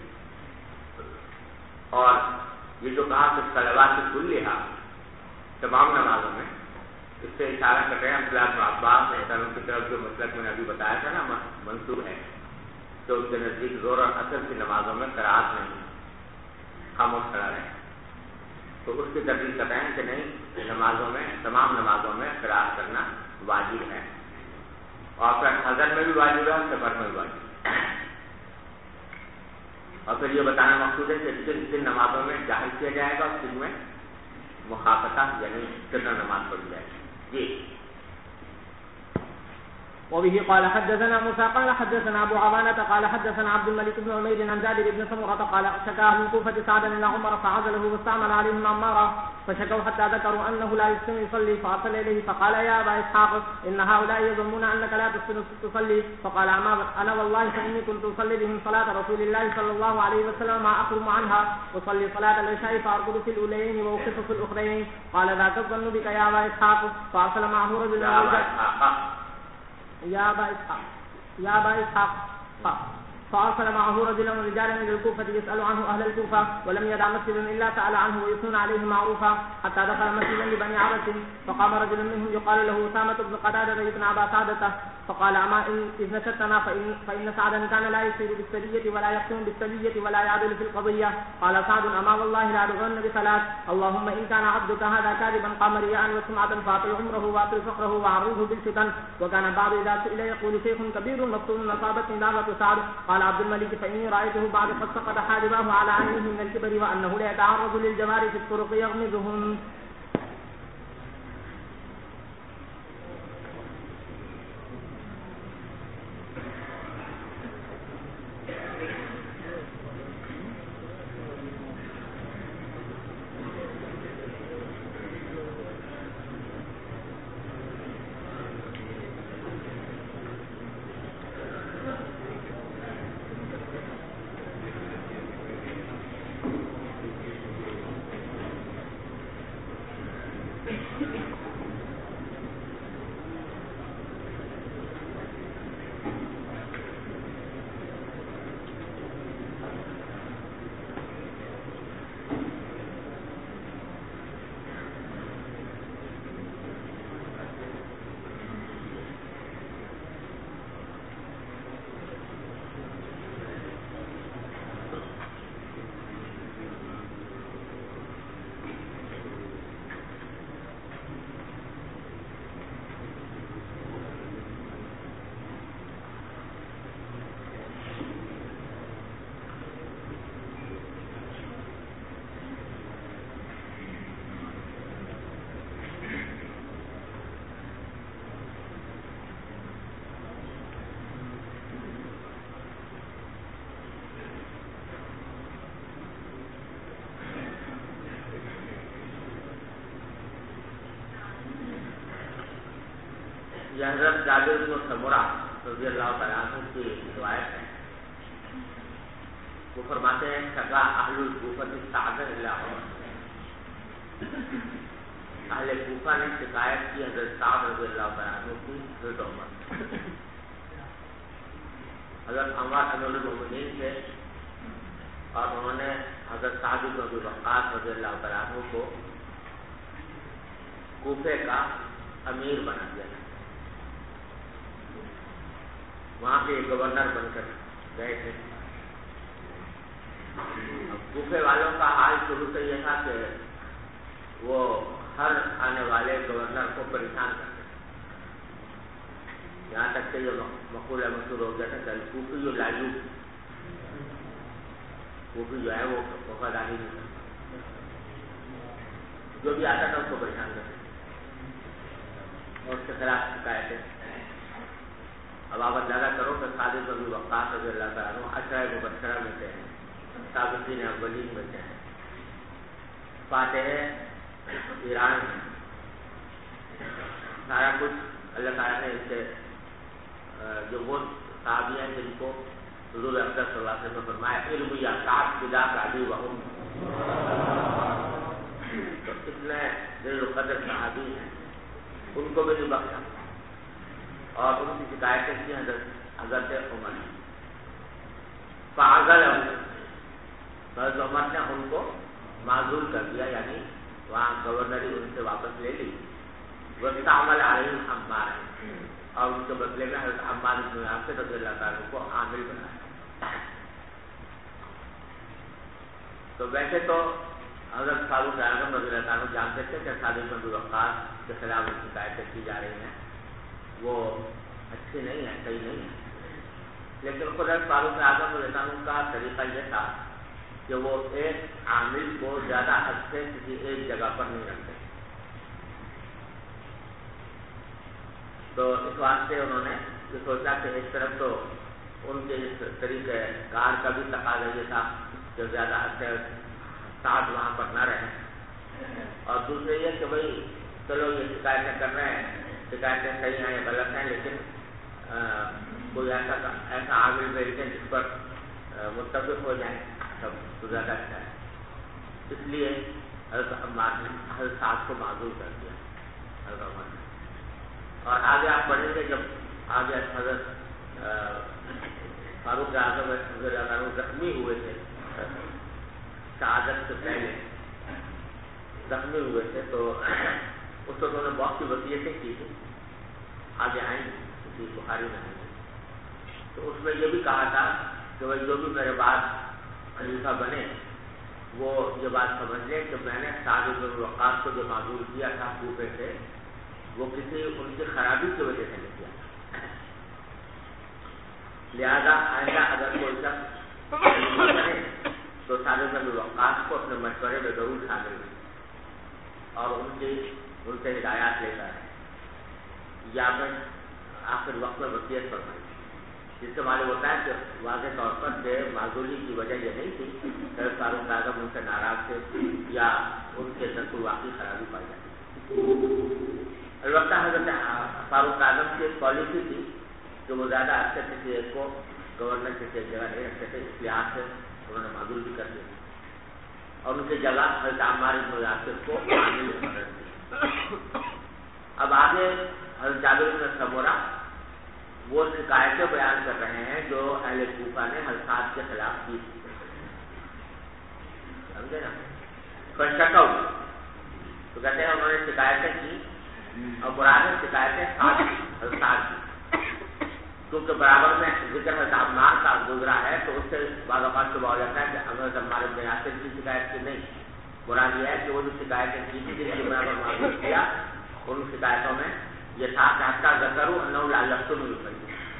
اور یہ جو کہا کہ صلوات کلھا تمام نمازوں میں، اس سے اشارہ کر رہے ہیں عبداللہ بن عباس کی طرف جو مسلک میں نے ابھی بتایا تھا نا منسوخ ہے، تو ان کے نزدیک ظہر اور عصر کی نمازوں میں قراءت نہیں، خاموش کھڑا رہے. تو اس کی تردید کر رہے ہیں کہ نہیں، نمازوں میں تمام نمازوں میں قراءت کرنا واجب ہے، اور پھر حضر میں بھی واجب ہے اور سفر میں بھی واجب ہے. اور پھر یہ بتانا مقصود ہے کہ کن نمازوں میں جاہر کیا جائے گا اور کن میں مخافتہ یعنی سر نماز پڑھی جائے گی. جی. وبه قال حدثنا موسى قال حدثنا أبو عوانة قال حدثنا عبد الملك بن عمير عن جابر بن سمرة قال شكاه من كوفة سعدا إلى عمر فعزله واستعمل عليهم عمارا فشكوا حتى ذكروا أنه لا يحسن يصلي فأرسل إليه فقال يا أبا إسحاق إن هؤلاء يظنون أنك لا تحسن تصلي فقال أنا والله فإني كنت أصلي بهم صلاة رسول الله صلى الله عليه وسلم ما أقرم عنها وصلي صلاة العشاء فأرقد في الأولين وأوقف في الأخرين قال ذاك الظن بك يا أبا إسحاق فأرسل معه رجل يا أبا إسحاق فأرسل معه رجلا ورجالا إلى الكوفة يسأل عنه أهل الكوفة ولم يدع مسجد إلا سأل عنه ويثنون عليه معروفا حتى دخل مسجدا لبني عبس فقام رجل منهم يقال له أسامة بن قتادة ابن أبا سعدة فقال أما إذ نشدتنا فإن سعدا كان لا يسير بالسرية ولا يقسم بالسرية ولا يعدل في القضية. قال سعد أما والله لا أدغن بثلاث اللهم إن كان عبدك هذا كاذبا قام رياء وسمعة فاطل عمره واطل فقره وعرضه بالفتن. وكان بعض إذا سئل يقول شيخ كبير مفتون أصابتني دعوة سعد. قال عبد الملك فإني رأيته بعد قد سقط حاجباه على عينه من الكبر وأنه لا يتعرض للجوار في الطرق يغمزهم. یہ حضرت جابر بن سمرہ رضی اللہ تعالیٰ عنہ کی روایت ہے. وہ فرماتے ہیں شکا اہل الکوفہ سعد اللہ اہل کوفہ نے شکایت کی حضرت سعد رضی اللہ تعالیٰ عنہ کی حضرت عمر. حضرت عمر امیر المومنین تھے اور انہوں نے حضرت سعد بن ابی وقاص رضی اللہ تعالیٰ عنہ کو کوفے کا امیر بنا دیا. وہاں پہ گورنر بن کر گئے تھے. کوفے والوں کا حال شروع سے یہ تھا کہ وہ ہر آنے والے گورنر کو پریشان کرتے تھے. یہاں تک کہ یہ مقولہ مشہور ہو گیا تھا کہ کوفی جو لالو کوفی جو ہے وہ وفاداری نہیں کرتا, جو بھی آتا تھا اس کو پریشان کرتے اور اس کے خلاف شکایتیں. اب آپ اندازہ کرو کہ سعد بن ابی وقاص رضی اللہ تعالیٰ عنہ عشرہ مبشرہ میں سے ہیں, سابقین اولین میں سے ہیں, فاتح ایران ہیں. سارا کچھ اللہ تعالیٰ نے اس سے جو وہ صحابی ہیں جن کو حضور اکرم صلی اللہ علیہ وسلم نے فرمایا علم یا سعد فداک علی وہم, تو اتنے ذل القدر صحابی ہیں, ان کو بھی نہیں بخشا اور ان کی شکایتیں کی حضرت عمر نے. فعزل حضرت عمر نے ان کو معزول کر دیا, یعنی وہاں گورنری ان سے واپس لے لی. واستعمل علیہم عمار, اور ان کے بدلے میں حضرت عمار بن یاسر رضی اللہ تعالیٰ کو عامل بنایا. تو ویسے تو حضرت فاروق اعظم رضی اللہ تعالیٰ جانتے تھے کہ سعد بن ابی وقاص کے خلاف شکایتیں کی جا رہی ہیں, وہ اچھی نہیں ہے, صحیح نہیں ہے. لیکن خود فاروق اعظم رضی اللہ عنہ کا طریقہ یہ تھا کہ وہ ایک عامل کو زیادہ عرصے کسی ایک جگہ پر نہیں رکھتے. تو اس واسطے انہوں نے یہ سوچا کہ ایک طرف تو ان کے اس طریقے کار کا بھی تقاضا یہ تھا کہ زیادہ عرصے ساتھ وہاں پر نہ رہیں, اور دوسرے یہ کہ بھائی چلو یہ شکایتیں کر رہے ہیں, شکایتیں صحیح ہیں یا غلط ہیں, لیکن کوئی ایسا عامل بھیجتے ہیں جس پر متفق ہو جائیں سب تو زیادہ اچھا ہے. اس لیے حضرت عمار نے حضرت سعد کو معذور کر دیا حضرت عمر نے. اور آگے آپ پڑھیں گے جب آگے حضرت فاروق اعظم رضی اللہ عنہ زخمی ہوئے تھے, شہادت سے پہلے زخمی ہوئے تھے, تو اس وقت انہوں نے بہت سی وصیتیں کی تھی, آگے آئیں گے کسی بخاری میں آئیں گے. تو اس میں یہ بھی کہا تھا کہ وہ جو بھی میرے بعد خلیفہ بنے وہ یہ بات سمجھ لیں کہ میں نے سعد بن ابی وقاص کو جو معذور کیا تھا کوفے سے, وہ کسی ان کی خرابی کی وجہ سے نہیں کیا. لہذا آئندہ اگر کوئی شخص بنے تو سعد بن ابی وقاص کو اپنے مشورے میں ضرور شامل کریں اور ان سے ہدایات لے کر یا میں آخر وقت میں وصیت فرمائی, جس سے معلوم ہوتا ہے کہ واضح طور پر کہ معذوری کی وجہ یہ نہیں تھی کہ فاروق اعظم ان سے ناراض تھے یا ان کے اندر کوئی واقعی خرابی پائی جاتی. البتہ حضرت فاروق اعظم کی ایک پالیسی تھی کہ وہ زیادہ عرصے کسی ایک کو گورنر کسی ایک جگہ نہیں رکھتے تھے, اس لحاظ سے انہوں نے معذور بھی کر دیا اور ان کی جگہ حضرت عمار بن یاسر کو عامل مقرر کیا. اب آگے حضرت جابر بن سمرہ وہ شکایتیں بیان کر رہے ہیں جو اہل کوفہ نے حضرت کے خلاف کی, سمجھے نا. فشکوا, تو کہتے ہیں انہوں نے شکایتیں کی اور برابر شکایتیں حضرت کی, کیونکہ برابر میں ذکر حضرت عمار کا گزرا ہے تو اس سے بعض اوقات صبح ہو جاتا ہے کہ حضرت عمار بن یاسر کی شکایت کی نہیں. مراد یہ ہے کہ وہ جو شکایتیں کی تھی جن کی برابر معذور کیا, ان شکایتوں میں یہ تھا کہ حتیٰ ذکروا انہ لعلکم یصلون,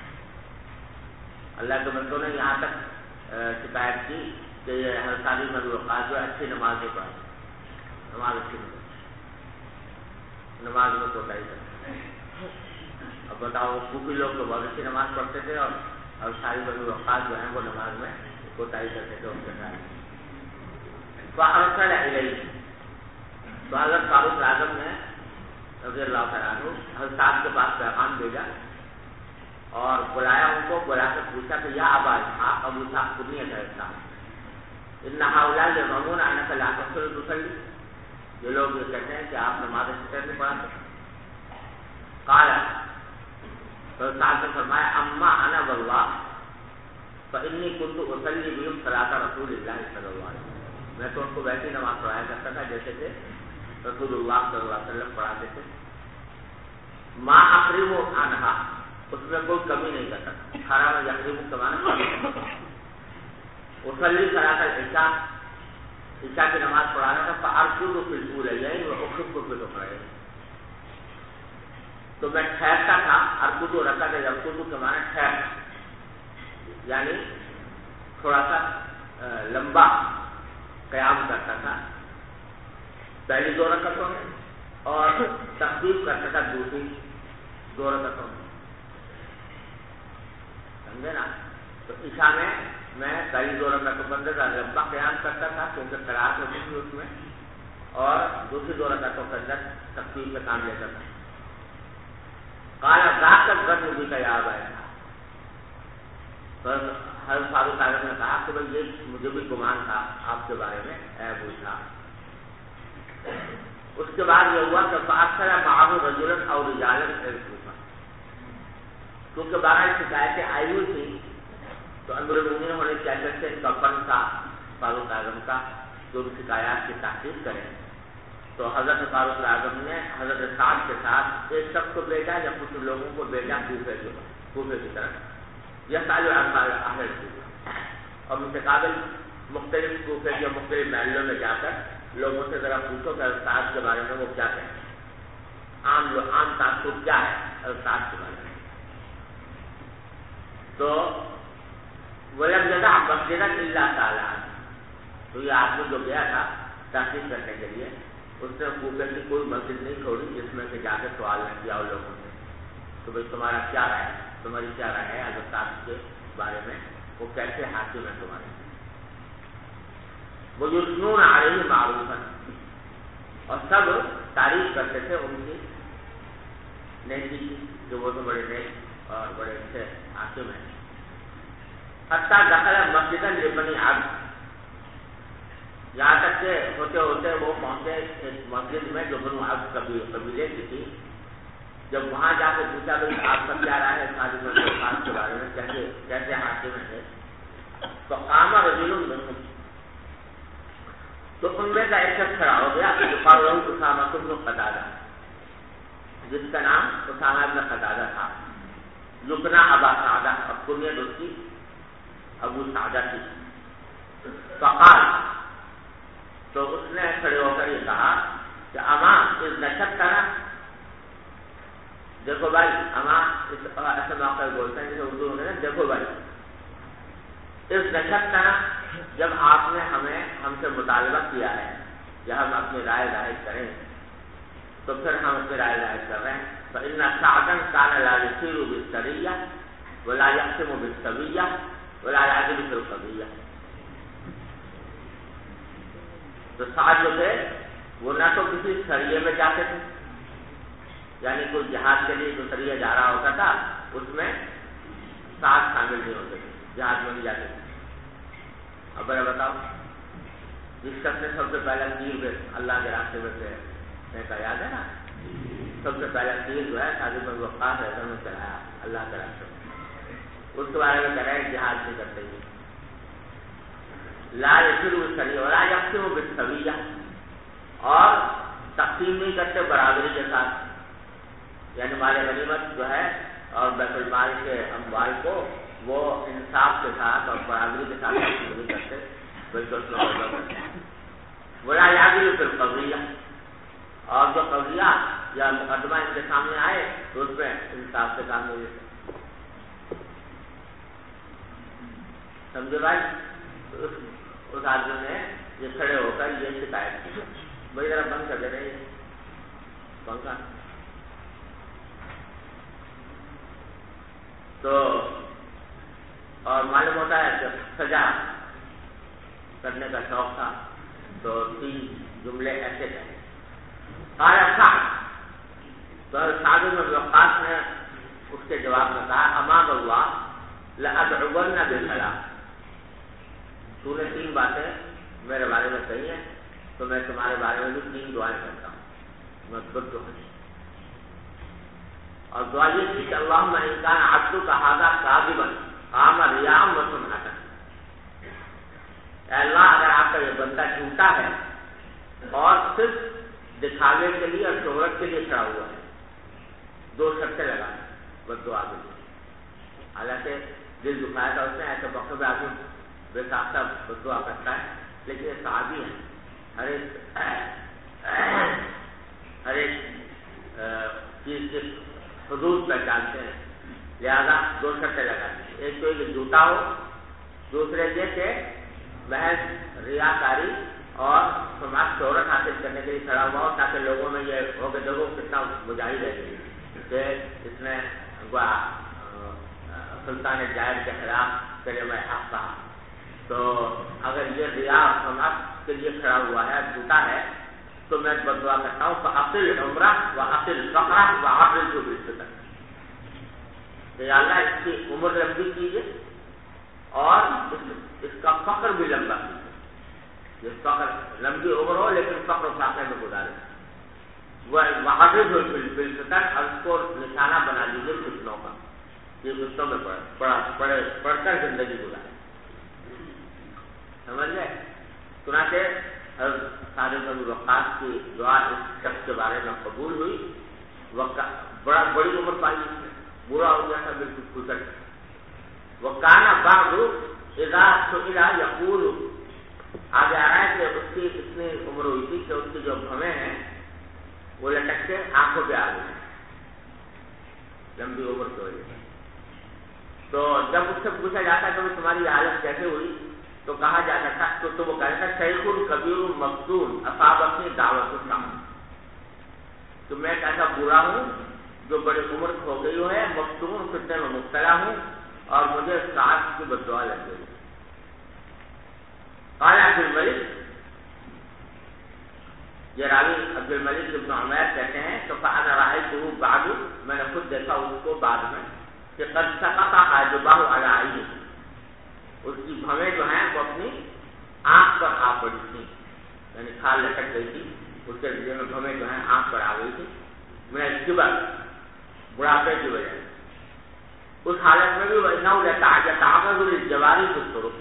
اللہ کے بندوں نے یہاں تک شکایت کی کہ یہ حضرت سعد بن ابی وقاص جو اچھی نماز نہیں پڑھتے, نماز اچھی نہیں پڑھتے, نماز میں کوتاہی کرتے. اب بتاؤ کوفی لوگ تو بہت اچھی نماز پڑھتے تھے اور سعد بن ابی وقاص جو ہیں وہ نماز میں کوتاہی کرتے تھے ان کے ساتھ. فارسل الیہ, تو حضرت فاروق اعظم نے رضی اللہ تعالیٰ عنہ حضرت صاحب کے پاس پیغام بھیجا اور بلایا ان کو، بلا کر پوچھا کہ یا ابا اسحاق، ابو اسحاق کنیت ہے اس کا، ان هؤلاء يزعمون انك لا تصلي، یہ لوگ یہ کہتے ہیں کہ آپ نماز فجر نہیں پڑھاتے. قال تو صاحب نے فرمایا اما انا والله فانی كنت اصلي بهم صلاة رسول اللہ صلی اللہ علیہ وسلم، میں تو ان کو ویسی نماز پڑھایا کرتا تھا جیسے کہ رسول اللہ صلی اللہ علیہ وسلم پڑھاتے تھے. ما اقرب عنها، اس میں کوئی کمی نہیں کرتا. حرام یقریب کا معنی اصلی صلاۃ العشاء، عشاء کی نماز پڑھانا تھا. فارقد فی الاولیین واخف فی الاخرین، تو میں ٹھہرتا تھا. ارقد و رکعت یرقد کے معنی ٹھہرنا، یعنی تھوڑا سا لمبا قیام کرتا تھا پہلی 2 رکعتوں میں اور تخفیف کرتا تھا دوسری 2 رکعتوں میں. سمجھے نا؟ تو عشاء میں پہلی 2 رکعتوں پر لمبا قیام کرتا تھا کیونکہ قرأت ہوتی تھی اس میں، اور دوسری 2 رکعتوں کے اندر تخفیف کا کام لیتا تھا. قال ذاک الظن بک یا ابا اسحاق، حضرت فاروق اعظم نے کہا کہ بھائی یہ مجھے بھی گمان تھا آپ کے بارے میں اے ابو اسحاق. اس کے بعد یہ ہوا کہ فاکثر معه رجلا او رجالا الکوفہ، کیونکہ 12 شکایتیں آئی ہوئی تھیں تو امیر المومنین ہونے کی وجہ سے ان کا فن تھا فاروق اعظم کا جو ان شکایات کی تحقیق کریں. تو حضرت فاروق اعظم نے حضرت سعد کے ساتھ ایک شخص کو بھیجا یا کچھ لوگوں کو بھیجا کوفے کی طرف، یہ سال اہل کوفہ، اور متقابل مختلف کوفے کے مختلف محلوں میں جا کر لوگوں سے ذرا پوچھو کہ استاد کے بارے میں وہ کیا کہتے ہیں، عام تاثر کیا ہے استاد کے بارے میں. تو ولم يدع مسجدا الا تعالی، تو یہ آدمی جو گیا تھا تحقیق کرنے کے لیے، اس نے کوفے کی کوئی مسجد نہیں چھوڑی جس میں سے جا کے سوال نہ کیا ان لوگوں سے تو بھائی تمہارا کیا رائے ہے، تمہاری کیا رائے ہے حضرت صاحب کے بارے میں، وہ کیسے حاکم ہے تمہارے. وہ یثنون علیہ معروفا، اور سب تعریف کرتے تھے ان کی نیکی کی کہ وہ تو بڑے نیک اور بڑے اچھے حاکم ہیں. حتیٰ دخل مسجدا لبنی عبد، یہاں تک کہ ہوتے ہوتے وہ پہنچے ایک مسجد میں جو بنو عبد قبیلے کی تھی. جب وہاں جا کے پوچھا بھائی آپ کا کیا رائے ہے خالد بن ولید کے بارے میں، کیسے حاکم ہیں، تو قام رجل منهم، تو ان میں کا ایک شخص کھڑا ہو گیا یقال له اسامہ بن قتادہ، جس کا نام اسامہ بن قتادہ تھا. یکنا ابا سعدہ، اور کنیت اس کی ابو سعدہ تھی. فقال، تو اس نے کھڑے ہو کر یہ کہا کہ اما اس نشت کرا، دیکھو بھائی، اما ایسے موقع بولتے ہیں جیسے اردو میں دیکھو بھائی، اس نشت کرا، جب آپ نے ہم سے مطالبہ کیا ہے یا ہم اپنی رائے ظاہر کریں تو پھر ہم اپنی رائے ظاہر کر رہے ہیں. فإن سعدا كان لا يسير بالسرية ولا يقسم بالسوية ولا يعدل في القضية. تو سعد جو تھے وہ نہ تو کسی سریے میں جاتے تھے، یعنی کوئی جہاد کے لیے جو سریہ جا رہا ہوتا تھا اس میں سعد شامل نہیں ہوتے تھے، جہاد میں نہیں جاتے تھے. اب بتاؤ، جس شخص نے سب سے پہلا تیر اللہ کے راستے میں سے پھینکا، یاد ہے نا، سب سے پہلا تیر جو ہے سعد بن وقاص میں چلایا اللہ کے راستے میں، اس کے بارے میں کہہ رہے ہیں جہاد نہیں کرتے ہوئے. لا يسير بالسرية ولا يقسم بالسوية، اور تقسیم نہیں کرتے برابری کے ساتھ، یعنی مال غنیمت جو ہے اور بیت المال کے اموال کو وہ انصاف کے ساتھ اور برابری کے ساتھ تقسیم نہیں کرتے، بلکہ ولا يعدل في القضية، اور جو قضیہ یا مقدمہ ان کے سامنے آئے تو اس میں انصاف سے کام نہیں لیتے. سمجھے بھائی؟ اس آدمی نے یہ کھڑے ہو کر یہ شکایت کی. بھائی ذرا بند کر دے رہے ہیں پنکھا. تو اور معلوم ہوتا ہے کہ سجا کرنے کا شوق تھا. تو 3 جملے ایسے تھے. قال سعد، تو سعد بن ابی وقاص نے اس کے جواب میں کہا امام اللہ لأدعون بالصلاۃ، تو نے 3 باتیں میرے بارے میں کہی ہیں تو میں تمہارے بارے میں بھی 3 دعائیں کرتا ہوں، مثبت جو ہے. اور دعا یہ تھی کہ اللہم ان کان عبدک ھذا کاذبا قام ریاء وسمعۃ، اے اللہ اگر آپ کا یہ بندہ جھوٹا ہے اور صرف دکھاوے کے لیے اور شہرت کے لیے کھڑا ہوا ہے، 2 شرطیں لگا بس دعا کے لیے. حالانکہ دل دکھایا تھا اس نے، ایسے وقت میں آدمی بے ساختہ بد دعا کرتا ہے، لیکن یہ صحابی ہیں، ہر ایک چیز کے حدود پہچانتے ہیں، لہذا 2 شرطیں لگاتی ہیں. ایک تو یہ جھوٹا ہو، دوسرے یہ کہ محض ریاکاری اور سماج شہرت حاصل کرنے کے لیے کھڑا ہوا ہو، تاکہ لوگوں میں یہ ہو کہ دیکھو کتنا مجاہد ہے کہ اس نے سلطان جائر کے خلاف کلمہ حق کہا. تو اگر یہ ریا اور سماج کے لیے کھڑا ہوا ہے، جھوٹا ہے، تو میں بد دعا کرتا ہوں فاقل عمرہ واقل فقرہ وعقل جو بھی تک کہ یا اللہ اس کی عمر لمبی کیجیے اور اس کا فقر بھی لمبا کیجیے. جس فقر لمبی عمر ہو لیکن فقر و فاقے میں گزارے، وہ وعقل جو بالفطر اور اس کو نشانہ بنا لیجیے فتنوں کا، یہ فتنوں میں پڑھ کر زندگی گزارے. سمجھ گئے؟ چنانچہ سعد بن ابی وقاص کی دعا اس شخص کے بارے میں قبول ہوئی. بڑی عمر پائی، برا ہو گیا تھا بالکل کھل. وکانا بعد اذا سئل یقول، آگے آ رہا ہے کہ اس کی اتنی عمر ہوئی تھی کہ اس کی جو بھویں ہیں وہ لٹک کے آنکھوں پہ آ گئی، لمبی عمر کی وجہ سے. تو جب اس سے پوچھا جاتا کہ تمہاری حالت کیسے ہوئی تو کہا جاتا تھا تو وہ کہتا تھا شیخ کبیر مفتون اصابتنی دعوت السلام، تو میں ایک ایسا برا ہوں جو بڑی عمر ہو گئی ہے، مفتون فتنے میں مبتلا ہوں اور مجھے سعد کی بد دعا لگ گئی. قال عبد الملک، یہ راوی عبد الملک ابن عمیر کہتے ہیں تو فانا رأیتہ بعد، میں نے خود دیکھا اس کو بعد میں کہ قد سقط حاجبہ علی عینہ، اس کی بھویں جو ہیں وہ اپنی آنکھ پر آ پڑی تھی، یعنی کھال لٹک گئی تھی، اس کے ذریعے میں بھویں جو ہیں آنکھ پر آ گئی تھی. میں کبر بڑھاپے کی وجہ سے اس حالت میں بھی انہو لتعجب للجواری بالطرق،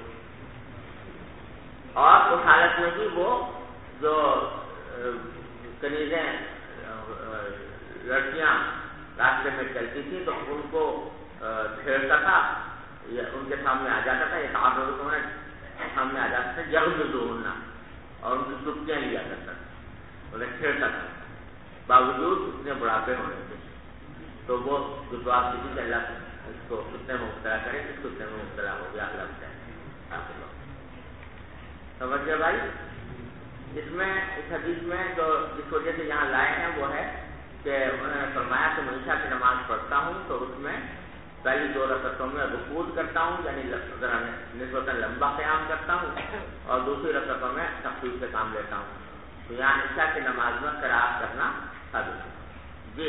اور اس حالت میں بھی وہ جو کنیزیں لڑکیاں راستے میں چلتی تھی تو ان کو چھیڑتا تھا، ان کے سامنے آ جاتا تھا، یہ سامنے آ جاتا تھا، جلد ڈھونڈنا اور ان کی چپکیاں لیا کرتا تھا، انہیں چھیڑتا تھا باوجود اتنے بڑھاپے ہونے کے. تو وہ جو دعا کی تھی کہ اللہ اس کو فتنے میں مبتلا کرے، اس فتنے میں مبتلا ہو گیا اللہ جائے. سمجھ گئے بھائی؟ اس میں اس حدیث میں جو جس وجہ سے یہاں لائے ہیں وہ ہے کہ انہوں نے فرمایا کہ میں عشاء کی نماز پڑھتا ہوں تو اس میں پہلی 2 رکعتوں میں رکوع کرتا ہوں، یعنی ذرا نسبتاً لمبا قیام کرتا ہوں، اور دوسری رکعتوں میں تخفیف سے کام لیتا ہوں. تو یہاں عشاء کی نماز میں قرات کرنا ثابت ہے. جی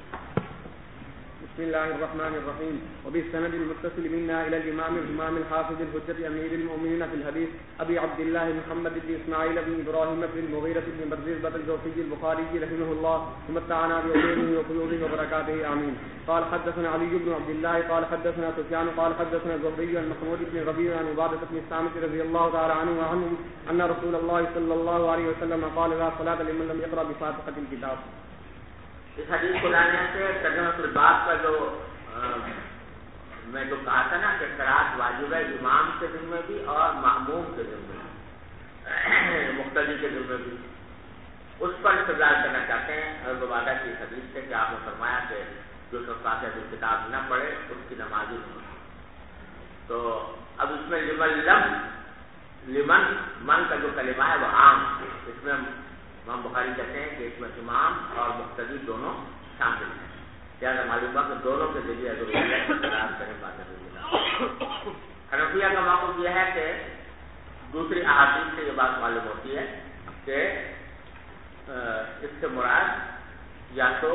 بسم الله الرحمن الرحيم. وبالسند المتصل منا إلى الإمام الحافظ الحجة أمير المؤمنين في الحديث أبي عبد الله محمد بن إسماعيل بن إبراهيم بن المغيرة بن برزبة الجوفي البخاري رحمه الله ومتعنا بعلومه وفيوضه وبركاته آمين. قال حدثنا علي بن عبد الله قال حدثنا سفيان قال حدثنا الزهري عن محمود بن ربيع عن عبادة بن الصامت رضي الله تعالى عنه وعنهم أن رسول الله صلى الله عليه وسلم قال لا صلاة لمن لم يقرأ بفاتحة الكتاب. اس حدیث کو لانے سے ترجمہ الباب کا جو میں جو کہا تھا نا کہ قرات واجب ہے امام کے ذمہ بھی اور مأموم کے ذمہ بھی، مقتدی کے ذمہ بھی، اس پر استدلال کرنا چاہتے ہیں. اور وعدہ کی حدیث سے کہ آپ نے فرمایا کہ جو شخص فاتحہ کتاب نہ پڑھے اس کی نماز ہی نہیں. تو اب اس میں لمن من کا جو کلمہ ہے وہ عام، اس میں امام بخاری کہتے ہیں کہ اس میں امام اور مقتدی دونوں شامل ہیں، لہٰذا معلوم ہوا کہ دونوں کے ذریعے قرار کریں باتیں. حنفیہ کا موقف یہ ہے کہ دوسری احادیث سے یہ بات معلوم ہوتی ہے کہ اس سے مراد یا تو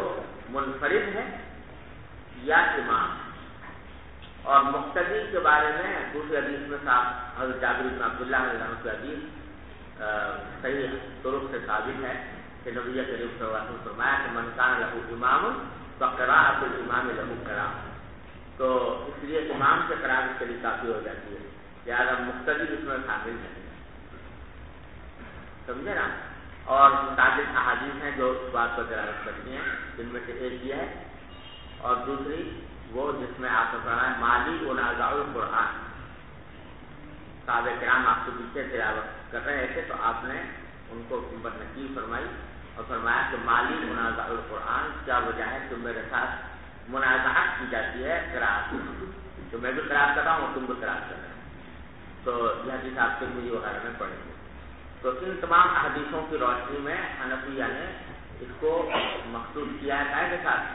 منفرد ہے یا امام. اور مقتدی کے بارے میں دوسری حدیث میں صاحب حضرت جابر بن عبداللہ رضی اللہ عنہ کی حدیث صحیح طرق سے ثابت ہے کہ نبی کریم صلی اللہ علیہ وسلم فرمایا کہ من کان لہ امام فقراءۃ الامام لہ قراءۃ. تو اس لیے امام سے قراءت کے لیے کافی ہو جاتی ہے، لہٰذا مقتدی اس میں شامل نہیں ہے. سمجھے نا؟ اور متعدد احادیث ہیں جو اس بات پر دلالت کرتی ہیں، جن میں سے ایک یہ ہے اور دوسری وہ جس میں آپ نے فرمایا مالی منازع القرآن. صحابہ کرام آپ کے پیچھے تلاوت کر رہے تھے تو آپ نے ان کو نقیب فرمائی اور فرمایا کہ مالی منازع القرآن، کیا وجہ ہے کہ میرے ساتھ منازعات کی جاتی ہے قرأت، تو میں بھی قرأت کر رہا ہوں تم بھی قرأت کر رہے ہیں. تو یہ حدیث آپ ترمذی وغیرہ میں پڑھیں گے. تو ان تمام حدیثوں کی روشنی میں حنفیہ نے اس کو مخصوص کیا ہے کائے کے ساتھ؟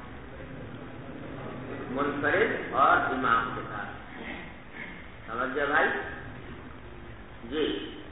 منفرد اور امام کے ساتھ. سمجھ گئے بھائی؟ جی.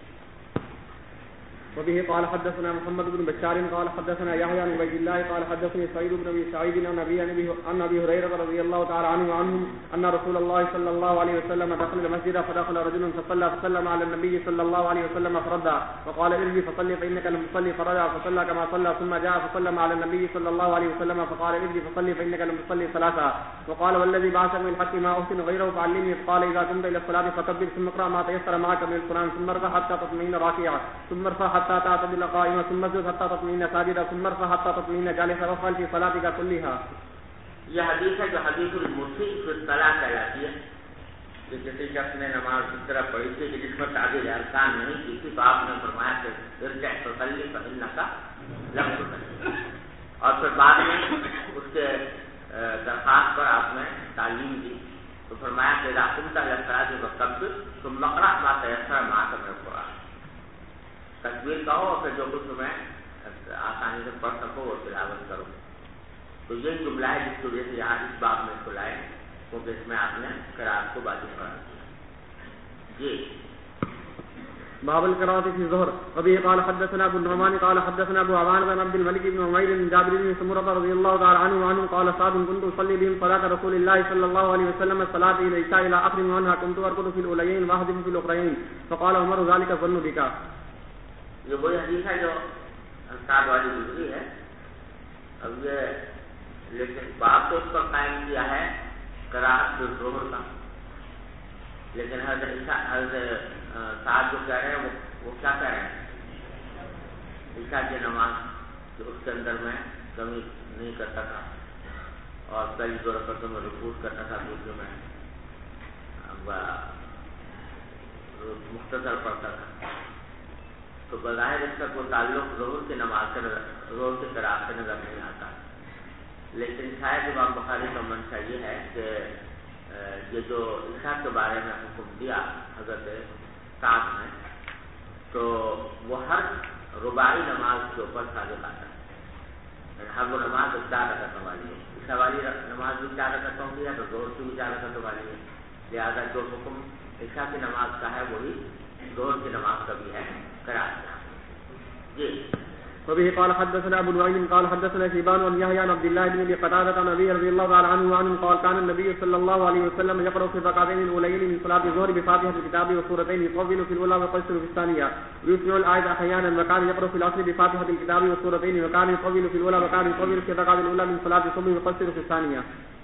وبه قال حدثنا محمد بن بشار قال حدثنا يحيى بن عبيد الله قال حدثني سعيد بن ابي سعيد عن ابي هريره رضي الله تعالى عنه ان رسول الله صلى الله عليه وسلم دخل المسجد فدخل رجل فصلى فسلم على النبي صلى الله عليه وسلم فرد وقال ارجع فصلي فانك لم تصلي فرجع فصلى كما صلى ثم جاء فسلم على النبي صلى الله عليه وسلم فقال ارجع فصلي فانك لم تصلي ثلاثا وقال والذي بعثك بالحق ما احسن غيره فعلمني قال اذا قمت الى الصلاه فكبر ثم اقرا ما تيسر معك من القران ثم اركع حتى تطمئن راكعا ثم ارفع حتى تعتدل قائما ثم اسجد حتى تطمئن ساجدا ثم ارفع حتى تطمئن جالسا وافعل في صلاتك كلها. یہ حدیث ہے جو حدیث المسیء فی الصلاۃ کہلاتی ہے کہ کسی شخص نے نماز اس طرح پڑھی تھی کہ جس میں تعدیل ارکان نہیں کی تھی تو آپ نے فرمایا کہ ارجع فصلی فانک لم تصلی. اور پھر بعد میں اس کے درخواست پر آپ نے تعلیم دی تو فرمایا کہ اذا قمت الى الصلاۃ فکبر ثم اقرأ ما تيسر معك من القرآن. تکبیر کہو اور پھر جو کچھ تمہیں آسانی سے پڑھ سکو وہ تلاوت کرو. تو یہ جملہ ہے جس کی وجہ سے یہاں اس باب میں کھلائے کیونکہ اس میں آپ نے قرأت کو واجب پڑھا. جی. باب القراءة في الظهر. وبه قال حدثنا ابو النعمان قال حدثنا ابو عوان بن عبد الملك بن عمير بن جابر بن سمرة رضي الله تعالى عنه قال صاد كنت اصلي بهم صلاة رسول الله صلى الله عليه وسلم الصلاة الى العشاء الى اخر منها كنت اركض في الاوليين واهدف في الاخرين فقال عمر ذلك ظن بك. یہ وہی حدیث ہے جو سعد والی گزری ہے. اب یہ لیکن بات تو اس پر قائم کیا ہے قرأت الظہر کا، لیکن حضرت سعد جو کہہ رہے ہیں وہ کیا کہہ رہے ہیں؟ عشاء کی نماز جو اس کے اندر میں کمی نہیں کرتا تھا اور پہلی دو رکعتوں میں رکوع کرتا تھا، دوسرے میں مختصر پڑھتا تھا. تو بظاہر اس کا کوئی تعلق ظہر کی نماز سے ظہر کی قرأت سے نظر نہیں آتا. لیکن شاید امام بخاری کا منشا یہ ہے کہ یہ جو عشاء کے بارے میں حکم دیا حضرت سعد نے تو وہ ہر رباعی نماز کے اوپر صادق آتا ہے. ہر وہ نماز 4 رکعتوں والی ہے. عشاء والی نماز بھی 4 رکعتوں کی ہے تو ظہر کی بھی 4 رکعتوں والی ہے. لہٰذا جو حکم عشاء کی نماز کا ہے وہی ظہر کی نماز کا بھی ہے قرأت. جی. وبه قال حدثنا ابو نعيم قال حدثنا شيبان عن يحيى بن عبد الله بن ابي قتادة عن ابي رضي الله تعالى عنه قال كان النبي صلى الله عليه وسلم يقرأ في الركعتين الاوليين من صلاة الظهر بفاتحة الكتاب وسورتين يطول في الاولى ويقصر في الثانية ويسمع الآية احيانا وكان يقرأ في العصر بفاتحة الكتاب وسورتين وكان يطول في الاولى وكان يطول في الركعة الاولى من صلاة الصبح ويقصر في الثانية.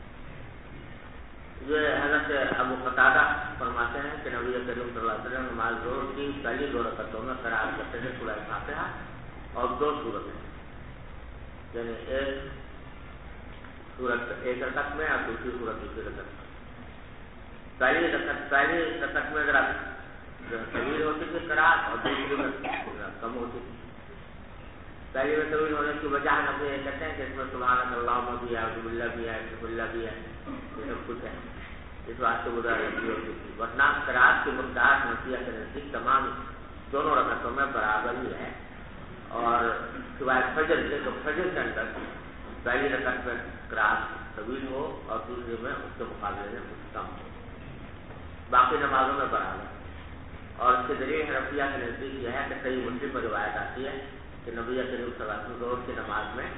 یہ حضرت ابو قتادہ فرماتے ہیں کہ نبی کریم صلی اللہ علیہ وسلم نماز ظہر کی پہلی 2 رکعتوں میں قرأت کرتے تھے سورہ فاتحہ اور 2 سورتیں، یعنی ایک سورت ایک رکعت میں اور دوسری سورت دوسری رکعت میں. پہلی رکعت میں ذرا طویل ہوتی تھی قرأت اور دوسری میں کم ہوتی تھی. پہلی میں طویل ہونے کی وجہ نبی یہ کہتے ہیں کہ اس میں سبحانک اللہم بھی ہے، اعوذ باللہ بھی ہے، بسم اللہ بھی ہے، یہ سب کچھ ہے. اس واسطے وہ ذرا لمبی ہوتی تھی. ورنہ قرأت کی مقدار نفیہ کے نزدیک تمام دونوں رکعتوں میں برابر ہی ہے. اور سوائے فجر سے تو فجر کے اندر پہلی رکعت میں قرأت طویل ہو اور دوسری میں اس کے مقابلے میں کچھ کم ہو، باقی نمازوں میں برابر. اور اس کے ذریعے حنفیہ کے نزدیک یہ ہے کہ صحیح مسلم پر روایت آتی ہے کہ نبی کریم صلی اللہ علیہ وسلم ظہر کی نماز میں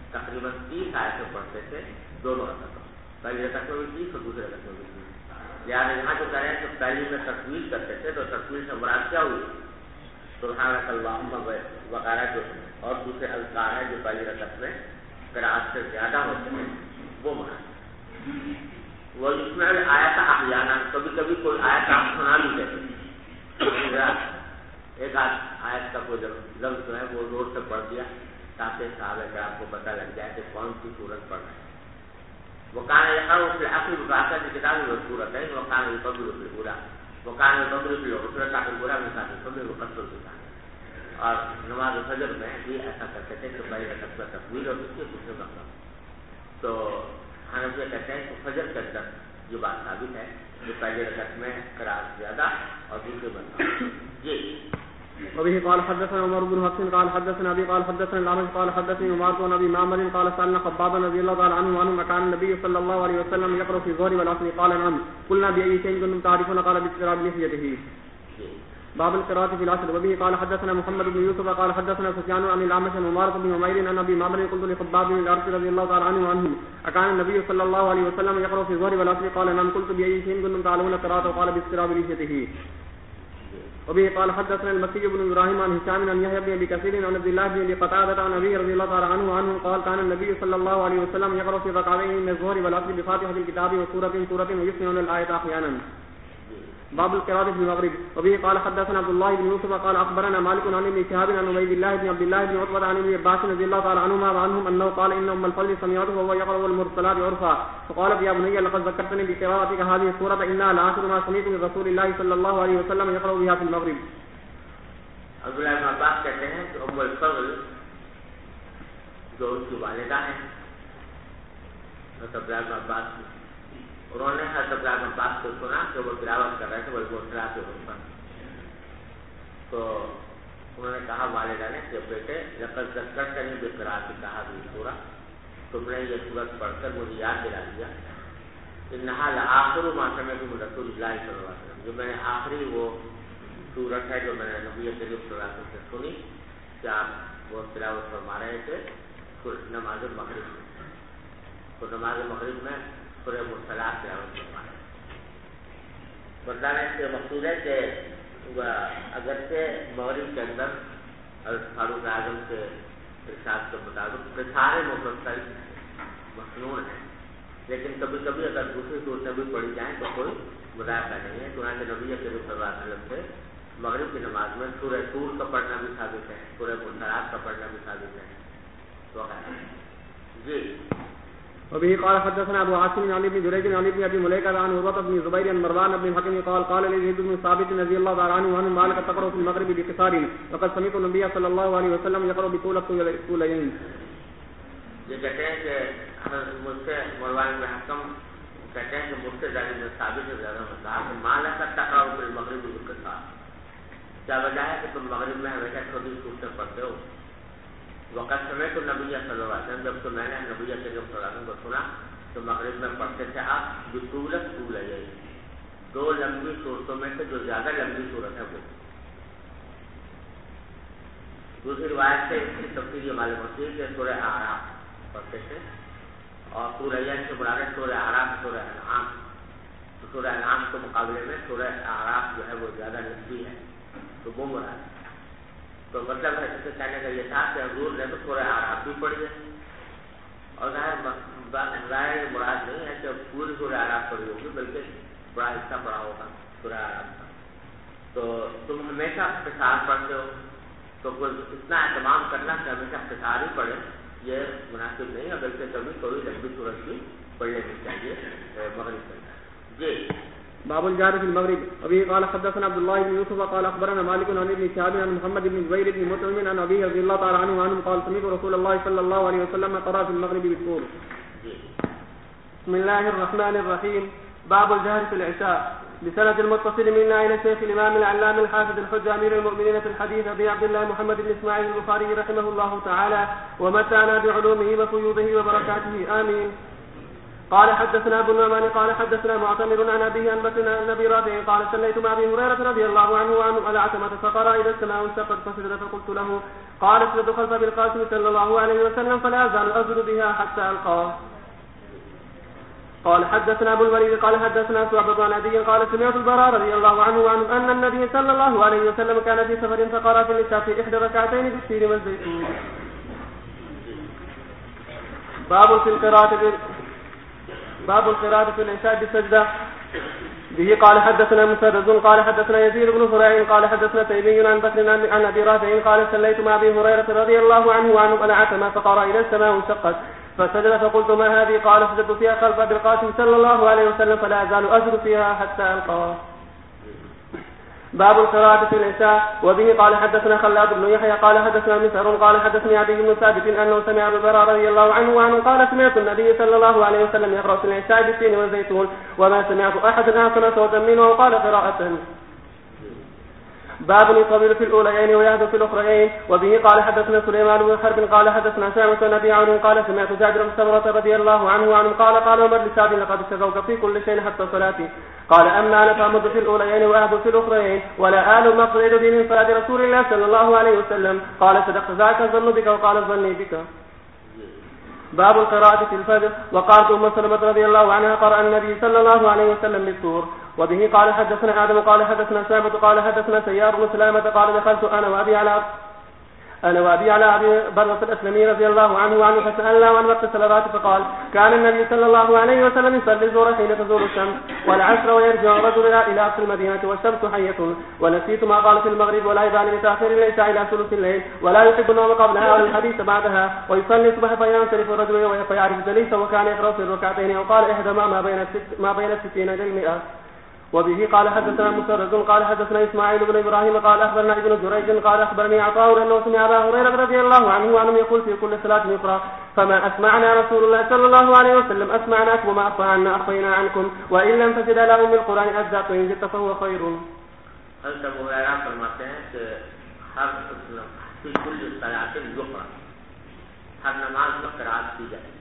تقریباً 30 آیتیں پڑھتے تھے دونوں رکعتوں میں، پہلی رکعت میں بھی 30 اور دوسرے رکعت میں بھی 30۔ لہٰذا یہاں جو کریں تو پہلی میں تکبیر کرتے تھے تو تکبیر سے مراد کیا ہوئی؟ سبحانک اللہم وغیرہ جو اور دوسرے اذکار ہیں جو پہلی رکعت میں قرأت سے زیادہ ہوتے ہیں وہ مراد۔ وہ اس میں آیا تھا احیانا، کبھی کبھی کوئی آیت آپ سنا بھی دیتے، ایک آیت کا کوئی لفظ جو ہے وہ زور سے پڑھ دیا تاکہ صحابہ کرام کو پتہ لگ جائے کہ کون سی سورت پڑھ رہے ہیں۔ وہ کان یقرأ فی العصر بفاتحہ الکتاب والسورتین وکان یکبر فی الاولی وکان یکبر فی الاخری تاکہ پورا مثال سمجھ مقصر ہوتا ہے۔ اور نماز فجر میں بھی ایسا کرتے تھے کہ پہلی رکعت میں تکبیر اور اس کے دوسرے مقصد۔ تو حنفیہ کہتے ہیں کہ فجر کے اندر یہ بات ثابت ہے کہ پہلی رکعت میں قرأت زیادہ اور دوسرے مقصد۔ جی وبه قال حدثنا عمر بن حفص قال حدثنا ابي قال حدثنا الأعمش قال حدثني عمر بن ابي معمر قال سألنا خباب رضي الله تعالى عنه وعن مكان النبي صلى الله عليه وسلم يقرأ في الظهر والعصر قال نعم قلنا بأي شيء كنتم تعرفون قال باستقراب لحيته باب القراءة في العصر وبه قال حدثنا محمد بن يوسف قال حدثنا سفيان عن الأعمش عن عمارة بن عمير عن ابي معمر قلت لخباب بن الأرت رضي الله تعالى عنه وعنهم أكان النبي صلى الله عليه وسلم يقرأ في الظهر والعصر قال نعم قلت بأي شيء كنتم تعلمون قراءته قال باستقراب لحيته وبه قال حدثنا المكي بن ابراهيم عن هشام عن يحيى بن ابي كثير عن عبد الله بن قتادة عن ابي رضي الله تعالى عنه قال كان النبي صلى الله عليه وسلم يقرأ في ركعتين من الظهر والعصر بفاتحة الكتاب وسورة ويسمعون الآية أحيانا باب القراءة في المغرب وبه قال حدثنا عبد الله بن يوسف قال أخبرنا مالك عن ابن شهاب عن عبيد الله بن عبد الله بن عتبة عن ابن عباس رضي الله تعالى عنهما وعنهم أنه قال إن أم الفضل سمعته وهو يقرأ المرسلات عرفا فقالت يا بني لقد ذكرتني بقراءتك هذه السورة إنها لآخر ما سمعت من رسول الله صلى الله عليه وسلم يقرأ بها في المغرب۔ عبداللہ بن عباس کہتے ہیں کہ ام الفضل جو ان کی والدہ ہیں حضرت عبداللہ بن عباس کی، انہوں نے حضرت عبداللہ بن عباس کو سنا کہ وہ تلاوت کر رہے تھے والمرسلات عرفا، تو انہوں نے کہا والدہ نے کہ بیٹے لقد ذکرتنی بقراءتک هذه السورة، تم نے یہ سورت پڑھ کر مجھے یاد دلا دیا، انہا لآخر ما سمعت من رسول اللہ صلی اللہ علیہ وسلم، جو میں نے آخری وہ سورت ہے جو میں نے نبی کریم صلی اللہ علیہ وسلم سے سنی کہ آپ وہ تلاوت فرما رہے تھے نماز مغرب میں، تو نماز مغرب میں سورہ مرسلات تلاوت فرما رہے ہیں۔ بتانے سے مقصود ہے کہ اگرچہ مغرب کے اندر حضرت فاروق اعظم کے ارشاد کے مطابق سارے مفصل مصنون ہیں، لیکن کبھی کبھی اگر دوسری صورتیں بھی پڑھی جائیں تو کوئی مذاکرہ نہیں ہے، چنانچہ نبی کریم صلی اللہ علیہ وسلم سے مغرب کی نماز میں سورہ طور کا پڑھنا بھی ثابت ہے، سورہ مرسلات کا پڑھنا بھی ثابت ہے وغیرہ۔ جی وبه قال حدثنا ابو عاصم عن ابن جريج عن ابن ابي مليكة عن عروة بن الزبير عن مروان بن الحكم قال لي زيد بن ثابت رضي الله تعالى عنه وعن مالك تقرأ في المغرب بقصار وقد سمعت النبي صلى الله عليه وسلم يقرأ بطول الطولين۔ یہ کہتے ہیں کہ مجھ سے مروان بن الحكم کہتے ہیں کہ مجھ سے ثابت نے کہا کہ مالک تقرأ في المغرب بقصار، کیا وجہ ہے کہ تم مغرب میں ہمیشہ چھوٹی صورتیں پڑھتے ہو؟ وقت سمعت النبی صلی اللہ علیہ وسلم، جب تو میں نے نبی کریم صلی اللہ علیہ وسلم کو سنا تو مغرب میں پڑھتے تھے آپ بطولت طول ہے، دو لمبی صورتوں میں سے جو زیادہ لمبی صورت ہے وہ۔ دوسری روایت سے اس کی تفصیل یہ معلوم ہوتی ہے کہ سورہ اعراف پڑھتے تھے، اور سورہ سے مراد سورہ اعراف سورہ انعام، تو سورہ انعام کے مقابلے میں سورہ اعراف جو ہے وہ زیادہ لمبی ہے، تو وہ مراد۔ تو مطلب ہے جسے کہنے کا یہ تھا کہ حضور نے تو سورہ اعراف بھی پڑھی ہے، اور ظاہر مراد نہیں ہے کہ پوری سورہ اعراف پڑھی ہوگی بلکہ بڑا حصہ پڑھا ہوگا سورہ اعراف کا۔ تو تم ہمیشہ اختصار پڑھتے ہو، تو کوئی اتنا اہتمام کرنا کہ ہمیشہ اختصار ہی پڑھے یہ مناسب نہیں ہے، بلکہ کبھی کوئی لمبی صورت بھی پڑھ لینی چاہیے مغرب کے اندر۔ جی باب الجهر في المغرب وبه قال حدثنا عبد الله بن يوسف قال اخبرنا مالك عن ابن شهاب عن محمد بن زبير بن مطعم عن ابي رضي الله تعالى عنه وعنه قال سمعت رسول الله صلى الله عليه وسلم قرأ في المغرب بالطور۔ بسم الله الرحمن الرحيم باب الجهر في العشاء بسند المتصل منا الى الشيخ الامام العلامة الحافظ الحجة امير المؤمنين في الحديث ابي عبد الله محمد بن اسماعيل البخاري رحمه الله تعالى ومتعنا بعلومه وفيوضه وبركاته آمين۔ قال حدثنا ابو النعمان قال حدثنا معتمر عن ابيه عن بكر عن ابي رافع قال صليت مع ابي هريره رضي الله عنه وعن العتمه فقرا اذا السماء انشقت فسجد فقلت له قال اسجد خلف بالقاسم صلى الله عليه وسلم فلا ازال اسجد بها حتى القاه. قال حدثنا ابو الوليد قال حدثنا شعبة عن ابي قال سمعت البراء رضي الله عنه ان النبي صلى الله عليه وسلم كان في سفر فقرا في العشاء في احدى ركعتين بالتين والزيتون. باب القراءة في العشاء بالسجدة. به قال حدثنا مسدد قال حدثنا يزيد بن زريع قال حدثنا تيمي عن بكر عن ابي رافع قال صليت مع ابي هريرة رضي الله عنه وعن العتمة فقرا الى السماء انشقت فسجد فقلت ما هذه قال سجدت فيها خلف بالقاسم صلى الله عليه وسلم فلا أزال أسجد فيها حتى ألقاه. باب القراءة في العشاء. وبه قال حدثنا خلاد بن يحيى قال حدثنا مسعر قال حدثني عدي بن ثابت انه سمع ابو البراء رضي الله عنه قال سمعت النبي صلى الله عليه وسلم يقرأ في العشاء بالتين والزيتون وما سمعت احد احسن صوتا منه وقال قراءة. باب يطول في الاوليين ويهدى في الاخرين. وبه قال حدثنا سليمان بن حرب قال حدثنا شامة بن عون قال سمعت جابر بن سمرة رضي الله عنه قال عمر لسعد لقد اشتغلت في كل شيء حتى صلاتي قال اما انا فامد في الاوليين واهدى في الاخرين ولا آل مقصد بي من صلاة رسول الله صلى الله عليه وسلم قال صدقت ذاك الظن بك وقال الظن بك. باب القراءة في الفجر. وقالت ام سلمة رضي الله عنها قرأ النبي صلى الله عليه وسلم بالسور. وبه قال حدثنا آدم قال حدثنا شعبة قال حدثنا سيار بن سلامة قال دخلت أنا وأبي على أبي برة الأسلمي رضي الله عنه فسألنا عن وقت الصلوات فقال كان النبي صلى الله عليه وسلم يصلي الظهر حين تزول الشمس والعصر ويرجع الرجل إلى أقصى المدينة والشمس حية ونسيت ما قال في المغرب ولا يبالي بتأخير العشاء إلى ثلث الليل ولا يحب النوم قبلها ولا الحديث بعدها ويصلي الصبح فينصرف الرجل ويعرف جليسه وكان يقرأ في الركعتين أو قال إحدى ما بين 60 إلى 100. وبه قال حدثنا مسدد قال حدثنا اسماعيل بن ابراهيم قال اخبرنا ابن جريج قال اخبرني عطاء انه سمع ابا هريره رضي الله عنه يقول في كل صلاه يقرا فما اسمعنا رسول الله صلى الله عليه وسلم اسمعناكم وما اخفى عنا اخفينا عنكم وان لم تجد على ام القران اجزاء ان جئت فهو خير. حضرت ابو ہریرہ فرماتے ہیں کہ ہر کل صلات یقرا ہر نماز میں قرات کی جائے.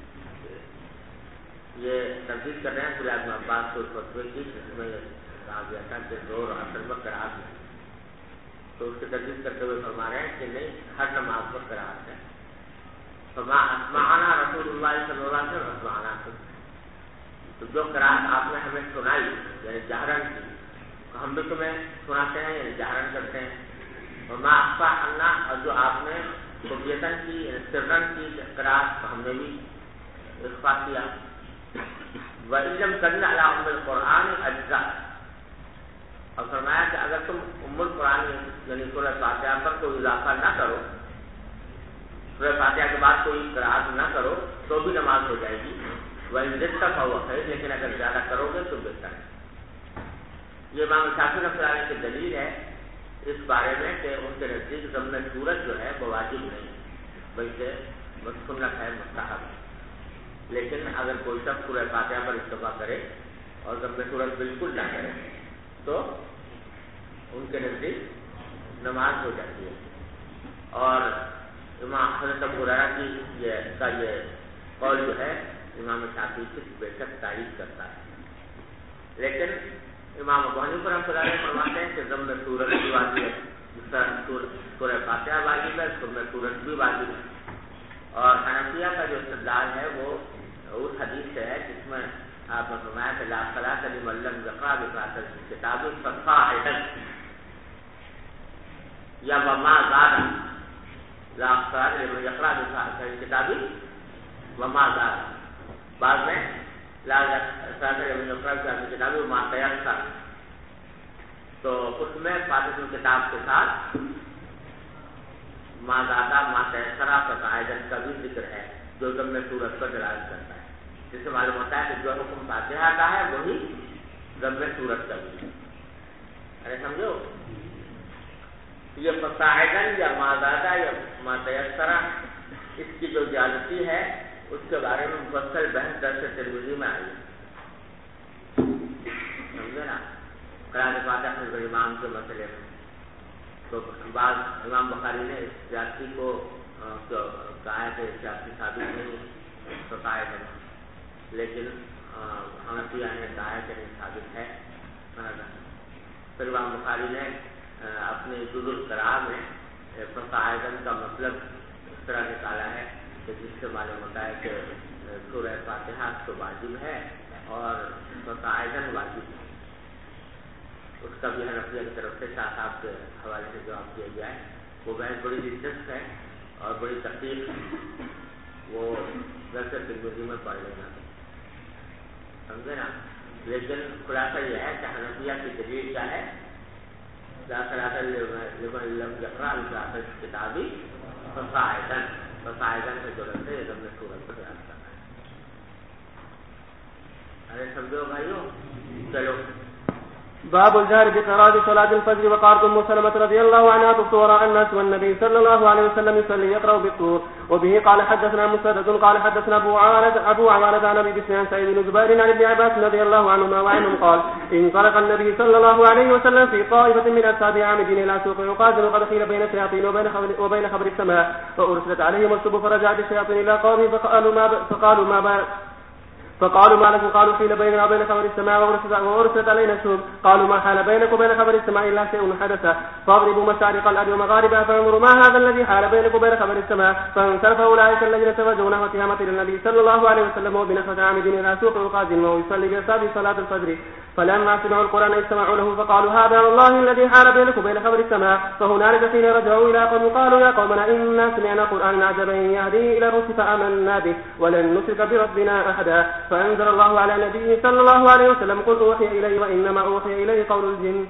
یہ تفصیل کر رہے ہیں سورہ ابن عباس کو فتوے کی جس میں کہا گیا تھا کہ زور اصل میں قرات ہے تو اس کی تفصیل کرتے ہوئے فرما رہے ہیں کہ نہیں ہر نماز میں قرات ہے. فما اسمعنا رسول اللہ صلی اللہ علیہ وسلم اسمعنا تو جو قرات آپ نے ہمیں سنائی یعنی جہرن کی ہم بھی تمہیں سناتے ہیں یعنی جہرن کرتے ہیں. وما اخفى عنا اور جو آپ نے خفیتاً کی سرن کی قرات ہم نے بھی اخفا کیا. وَإِن لَمْ تَجِدْ عَلَىٰ أُمِّ الْقُرْآنِ أَجْزَاءَ اور فرمایا کہ اگر تم ام القرآن یعنی سورہ فاتحہ پر کوئی اضافہ نہ کرو سورہ فاتحہ کے بعد کوئی قرات نہ کرو تو بھی نماز ہو جائے گی. وَإِن زِدْتَ فَهُوَ خَيْرٌ لیکن اگر زیادہ کرو گے تو بہتر ہے. یہ امام شافعی رحمۃ اللہ علیہ کی دلیل ہے اس بارے میں کہ ان کے نزدیک ضم سورت جو ہے وہ واجب نہیں بلکہ سنت ہے مستحب ہے. لیکن اگر کوئی شخص سورہ فاتحہ پر اکتفا کرے اور ضم سورت بالکل نہ کرے تو ان کے نزدیک نماز ہو جاتی ہے. اور امام حضرت ابو ہریرہ کی یہ قول جو ہے امام شافعی کی بے شک تائید کرتا ہے. لیکن امام ابو حنیفہ رحمۃ اللہ علیہ فرماتے ہیں کہ ضم سورت بھی واجب ہے جس طرح سورہ فاتحہ واجب ہے ضم سورت بھی واجب ہے. اور حنفیہ کا جو استدلال ہے وہ اس حدیث سے ہے جس میں آپ نے فرمایا کہ لا صلاۃ لمن لم یقرأ بفاتحۃ الکتاب فصاعدا یا وما زاد لا صلاۃ لمن یقرأ بفاتحۃ الکتاب وما زاد. بعد میں لا صلاۃ لمن یقرأ بفاتحۃ الکتاب وما تیسر تو اس میں فاتحۃ الکتاب کے ساتھ ما زادہ ما تیسرا فصاعدا کا بھی ذکر ہے جو ضم سورت پر دلالت کرتا ہے. جس سے معلوم ہوتا ہے کہ جو حکم فاتحہ کا ہے وہی ضم سورت کا بھی ہے. ارے سمجھو یہ فصاعدن یا ما زادہ یا ما تیسرا اس کی جو زیادتی ہے اس کے بارے میں مفصل بحث درس ترمذی میں آئی ہے. سمجھے نا قرآن فاتحہ میں امام کے مسئلے میں تو بعض امام بخاری نے اس زیادتی کو کہا ہے کہ زیادتی ثابت نہیں فصاعدن لیکن حنفیہ نے کہا ہے کہ نہیں ثابت ہے. پھر امام بخاری نے اپنے جز القراء میں فصاعدا کا مطلب اس طرح نکالا ہے کہ جس سے معلوم ہوتا ہے کہ سورہ فاتحہ تو واجب ہے اور فصاعدا واجب ہے. اس کا بھی حنفیہ کی طرف سے شاہ صاحب کے حوالے سے جواب دیا گیا ہے. وہ بحث بڑی دلچسپ ہے اور بڑی تحقیق ہے. وہ ویسے ترمذی میں پڑھ لینا سمجھے نا. لیکن خلاصہ یہ ہے کہ حنفیہ کی دلیل کیا ہے؟ کتابی فصاعدا سے جو رہتے ہیں نے سورت کو یاد کرنا ہے. ارے سمجھو بھائیو. چلو. باب الجهر بقراءة صلاة الفجر. وقالت أم سلمة رضي الله عنها طفت وراء الناس والنبي صلى الله عليه وسلم يصلي يقرأ بالطور. وبه قال حدثنا مسدد قال حدثنا أبو عوانة عن أبي بسر عن سعيد بن جبير عن ابن عباس رضي الله عنهما وعنهم قال انطلق النبي صلى الله عليه وسلم في طائفة من أصحابه عامدين إلى سوق يقاتل وقد خيل بين الشياطين وبين خبر السماء فأرسلت عليهم الصبح فرجعت الشياطين إلى قومهم فقالوا ما لكم؟ قالوا حيل بيننا وبين خبر السماء وأرسلت علينا الشهب. قالوا ما حال بينكم وبين خبر السماء إلا شيء حدث فاضربوا مشارق الأرض ومغاربها فانظروا ما هذا الذي حال بينكم وبين خبر السماء. فانصرف أولئك الذين توجهوا وتهامة إلى النبي صلى الله عليه وسلم وبنخرة عامدين إلى سوق يقاتل ويصلي بأصحابه صلاة الفجر. فلما سمعوا القرآن استمعوا له فقالوا هذا الله الذي حال بينكم وبين خبر السماء. فهنالك حين رجعوا إلى قوم قالوا يا قومنا إنا سمعنا قرآنا عجبا يهدي إلى الرشد فآمنا به ولن نشرك بربنا أحدا. فأنزل الله على نبيه صلى الله عليه وسلم قل أوحي إلي وإنما أوحي إلي قول الجن.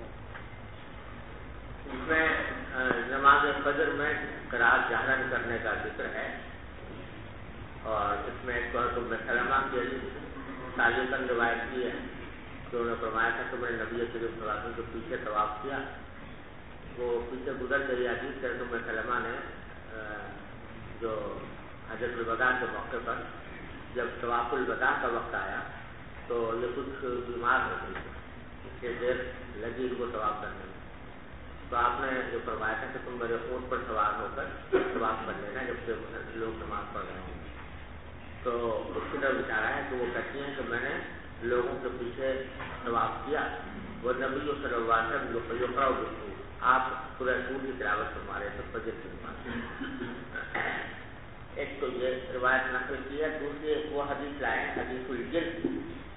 اس میں نماز فجر میں قرأت جہرن کرنے کا ذکر ہے اور اس میں ایک ام سلمہ کی تعلقاً روایت کی ہے کہ انہوں نے فرمایا تھا کہ میں نے نبی کریم صلی اللہ علیہ وسلم کے پیچھے طواف کیا. وہ پیچھے گزر گئی حدیث کہ ام سلمہ نے جو حجۃ الوداع کے موقع پر جب طواف الوداع کا وقت آیا تو یہ کچھ بیمار ہو گئی تھی. اس کے دیر لگی ان کو طواف کرنے میں. تو آپ نے جو فرمایا تھا کہ تم میرے اونٹ پر سوار ہو کر طواف کر لینا جب سے لوگ نماز پڑھ رہے ہوں. تو اس کی طرف اشارہ ہے کہ وہ کہتی ہیں کہ میں نے لوگوں کے پیچھے طواف کیا. وہ نبی صلی اللہ علیہ وسلم جو یقرأ بالطور آپ سورہ طور کی تلاوت فرما رہے تھے فجر کی نماز. ایک تو یہ روایت نقل کی ہے. دوسری وہ حدیث لائے حدیث الجن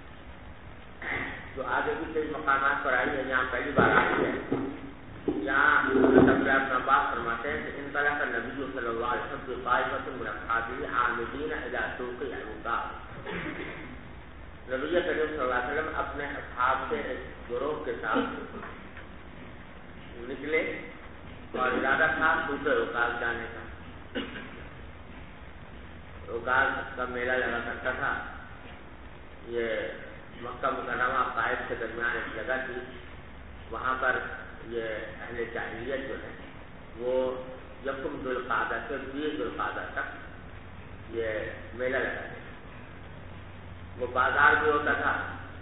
جو آگے بھی کئی مقامات پر آئی ہے. یہاں پہلی بار آئی ہے. یہاں عبداللہ بن عباس فرماتے ہیں کہ انطلق النبی صلی اللہ علیہ وسلم کی طائفۃ من اصحابہ عامدین الی سوق یعقوب. نبی کریم صلی اللہ علیہ وسلم اپنے اصحاب کے ایک گروہ کے ساتھ نکلے اور ارادہ تھا سوق عکاظ جانے کا. عکاظ کا میلہ لگا کرتا تھا. یہ مکہ مکرمہ طائف کے درمیان ایک جگہ تھی. وہاں پر یہ اہل جاہلیت جو ہے وہ یکم ذوالقعدہ سے 20 ذوالقعدہ تک یہ میلہ لگاتے تھے. وہ بازار بھی ہوتا تھا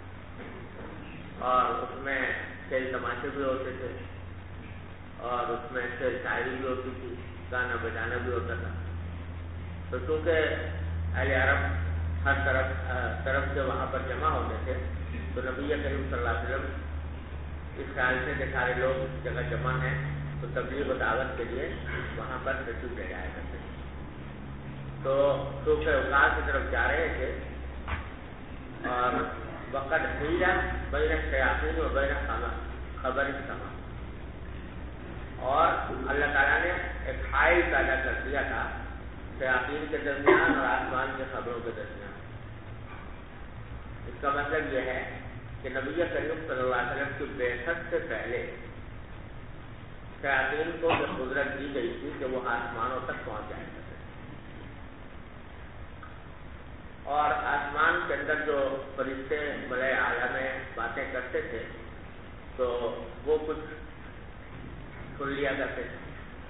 اور اس میں کھیل تماشے بھی ہوتے تھے اور اس میں شعر شاعری بھی ہوتی تھی, گانا بجانا بھی ہوتا تھا. تو چونکہ اہل عرب ہر طرف سے وہاں پر جمع ہوتے تھے تو نبی کریم صلی اللہ علیہ وسلم اس خیال سے کہ سارے لوگ اس جگہ جمع ہیں تو تبلیغ و دعوت کے لیے وہاں پر تشریف لے جایا کرتے تھے. تو سوق عکاظ کی طرف جا رہے تھے اور وقت حیل بین الشیاطین و بین خبر السماء, اور اللہ تعالیٰ نے ایک حائل پیدا کر دیا تھا شیاطین کے درمیان اور آسمان کے خبروں کے درمیان. اس کا مطلب یہ ہے کہ نبی کریم صلی اللہ علیہ وسلم کی بعثت سے پہلے شیاطین کو یہ قدرت دی گئی تھی کہ وہ آسمانوں تک پہنچ جائے کرتے اور آسمان کے اندر جو فرشتے ملائے اعلیٰ میں باتیں کرتے تھے تو وہ کچھ سن لیا کرتے تھے.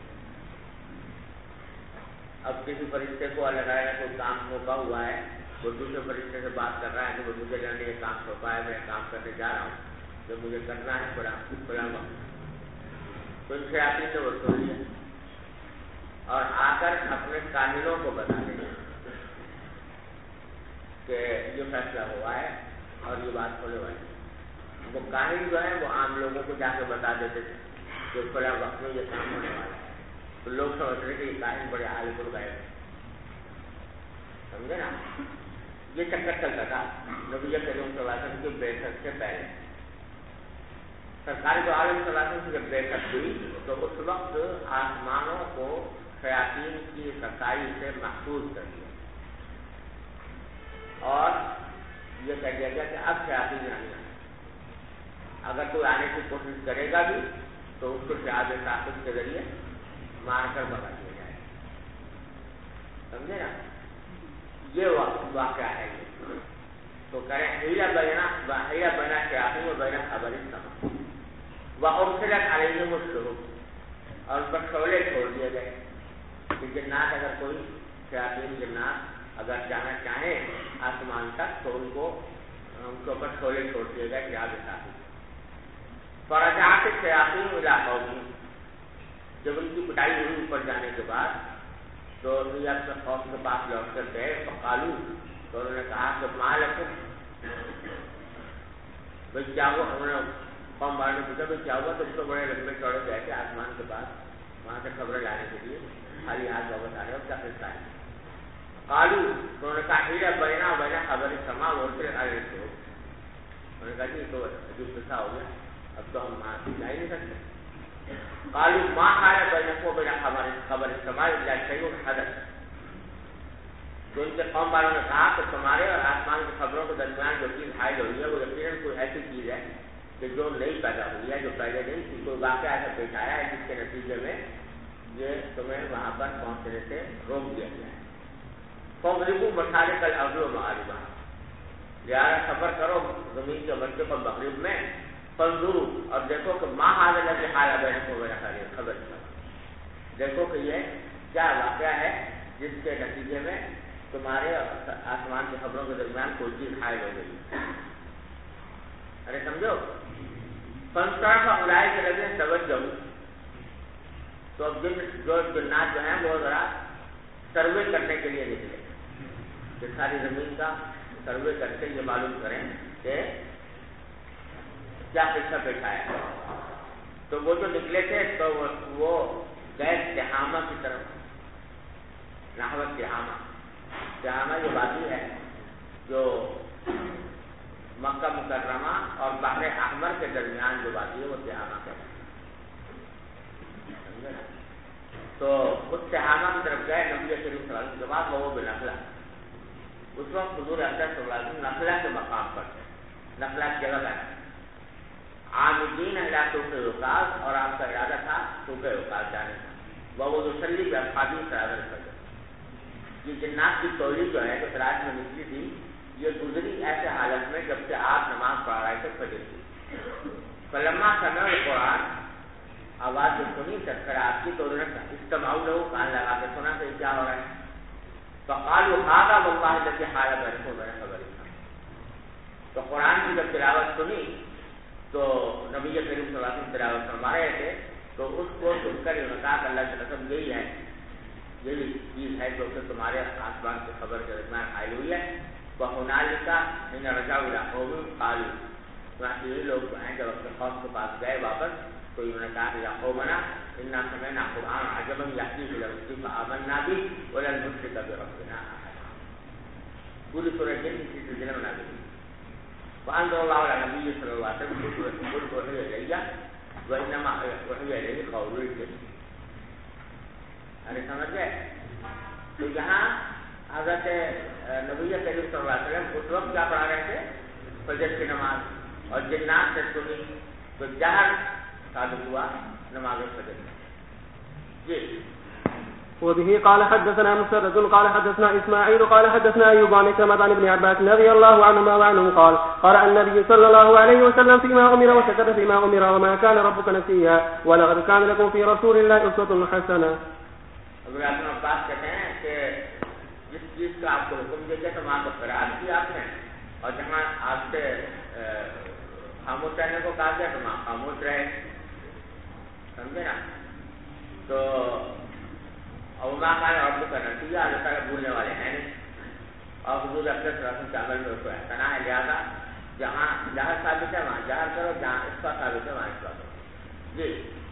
اب کسی فرشتے کو لگایا ہے کوئی کام موقع ہوا ہے, وہ دوسرے فرشتے سے بات کر رہا ہے کہ وہ مجھے جانے یہ کام سونپا ہے, میں کام کرنے جا رہا ہوں جو مجھے کرنا ہے بڑا وقت. تو ان شیاطین نے وہ سن لیا اور آ کر اپنے کاہنوں کو بتا دیں کہ یہ فیصلہ ہوا ہے اور یہ بات ہونے والی ہے. وہ کاہن جو ہے وہ عام لوگوں کو جا کے بتا دیتے تھے کہ فلاں وقت میں یہ کام ہونے والا ہے. تو لوگ سمجھ رہے کہ یہ کاہن بڑے عالم الغیب ہیں. سمجھے نا؟ یہ چکر چلتا تھا نبی کریم صلی اللہ علیہ وسلم کے بعثت سے پہلے. سرکار جو عالم صلی اللہ علیہ وسلم کی جب بعثت ہوئی تو اس وقت آسمانوں کو شیاطین کی سرکاری سے محفوظ کر دیا اور یہ کہہ دیا گیا کہ اب شیاطین نہیں آئے. اگر کوئی آنے کی کوشش کرے گا بھی تو اس کو شہاب تعقب کے ذریعے مار کر بھگا دیا جائے. سمجھے نا؟ یہ واقعہ ہے. تو کریں ہیرا بنا شیاطین و بنا خبر سما وارسلت علیہم الشہب اور بٹھولے چھوڑ دیے گئے کہ جنات اگر کوئی شیاطین جنات اگر جانا چاہیں آسمان تک تو ان کے اوپر چھولے چھوڑ دیے گئے شہاب تعقب. فرجعت الشیاطین الی قومہم جب ان کی پٹائی ہوئی اوپر جانے کے بعد تو اپنے قوم کے پاس لوٹ کر گئے. فقالو تو انہوں نے کہا کہ ما لکم بھائی کیا ہوا. انہوں نے قوم والوں نے پوچھا بھائی کیا ہوا. تو اس کو بڑے لمبے چوڑے گئے تھے آسمان کے پاس وہاں سے خبریں لانے کے لیے خالی ہاتھ واپس آ رہے اور کیا قصہ ہے. قالو تو انہوں نے کہا ہیرا بینا بینا خبر سما ورسلت علیہم الشہب. انہوں نے کہا جی تو عجیب قصہ ہو گیا اب تو ہم جا ہی نہیں سکتے. قالوا ما حال بينكم وبين خبر السماء الا شيء حدث. تو ان کے قوم والوں نے کہا کہ تمہارے اور آسمان کی خبروں کے درمیان جو چیز حائل ہوئی ہے وہ یقیناً کوئی ایسی چیز ہے کہ جو نئی پیدا ہوئی ہے جو پہلے نہیں تھی. کوئی واقعہ ایسا پیش آیا ہے جس کے نتیجے میں یہ تمہیں وہاں پر پہنچنے سے روک دیا گیا ہے. فاضربوا مشارق الارض ومغاربها لہٰذا سفر کرو زمین کے مشرق اور مغرب میں. فانظروا اور دیکھو کہ ما هذا الذي حال بينكم وبين خبر السماء. دیکھو کہ یہ کیا واقعہ ہے جس کے نتیجے میں تمہارے آسمان کی خبروں کے درمیان کوئی چیز حائل ہو گئی. ارے سمجھو. فانصرف اولئک الذین توجہوا تو اب جو جنات جو ہیں وہ ذرا سروے کرنے کے لیے نکلے کہ ساری زمین کا سروے کر کے یہ معلوم کریں کہ کیا قصہ پیش آیا ہے. تو وہ جو نکلے تھے تو وہ گئے تہامہ کی طرف. نحوت تہامہ یہ وادی ہے جو مکہ مکرمہ اور بحر احمر کے درمیان جو وادی ہے وہ تہامہ کا ہے. تو اس تہامہ کی طرف گئے نبی کریم صلی اللہ علیہ وسلم کے بعد وہ بنخلا. اس وقت حضور اکرم صلی اللہ علیہ وسلم نخلا کے مقام پر تھے. نخلا کی جگہ ہے عامدین الی سوق وقاص اور آپ کا ارادہ تھا سوق وقاص جانے کا. وہ یصلی باصحابہ صلی الفجر. یہ جنات کی ٹولی جو ہے جو رات میں نکلی تھی یہ گزری ایسے حالت میں جب سے آپ نماز پڑھ رہے تھے فجر کی. فلما سمعوا القرآن آواز جو سنی تذکرات کی تو انہوں نے استمعوا له کان لگا کے سنا کہ کیا ہو رہا ہے. فقالوا هذا والله الذي حال بينكم وبين خبر السماء. تو قرآن کی جب تلاوت سنی تو نبی کریم صلی اللہ علیہ وسلم تلاوت فرما رہے تھے تو اس کو سن کر انہوں نے کہا کہ اللہ کی قسم یہی چیز ہے جو کہ تمہارے آسمان کی خبر کے درمیان حائل ہوئی ہے. وَهُنَالِكَ حِينَ رَجَعُوا إِلَىٰ قَوْمِهِمْ قَالُوا یہ لوگ ہیں جب اپنے قوم کے پاس گئے واپس تو انہوں نے کہا کہ یا قومنا إِنَّا سَمِعْنَا قُرْآنًا عَجَبًا يَهْدِي إِلَى الرُّشْدِ فَآمَنَّا بِهِ وَلَن نُشْرِكَ بِرَبِّنَا أَحَدًا. پوری سورہ جن اسی سلسلے میں نازل ہوئی. وأنزل الله على النبي صلى الله عليه وسلم قل أوحي إلي وإنما أوحي إليه قول الجن. ارے سمجھ گئے. تو یہاں حضرت نبی کریم صلی اللہ علیہ وسلم اس وقت کیا پڑھا رہے تھے فجر کی نماز اور جنات سے سنی تو جہر ثابت ہوا نماز فجر. جی. وبه قال حدثنا مسدد قال حدثنا إسماعيل قال حدثنا أيوب عن كما عن ابن عباس رضي الله عنهما وعنه قال قرأ النبي صلى الله عليه وسلم فيما أمر وسكت فيما أمر وما كان ربك نسيا ولقد كان لكم في رسول الله أسوة حسنة. ابن عباس کہتے ہیں کہ جس چیز کا آپ کو حکم دیا گیا تو وہاں پر قرآن کی آپ نے اور جہاں آپ سے خاموش رہنے کو کہا گیا تو وہاں خاموش رہے. سمجھے نا. تو اور ماں کا رب کا نتیجہ اللہ تعالیٰ بھولنے والے ہیں نہیں. اور حضور اکرم صلی اللہ علیہ وسلم کے عمل میں اس کو اعتنا ہے، لہٰذا جہاں جہر ثابت ہے وہاں جہر کرو، جہاں اسفا ثابت ہے وہاں اسفا کرو. جی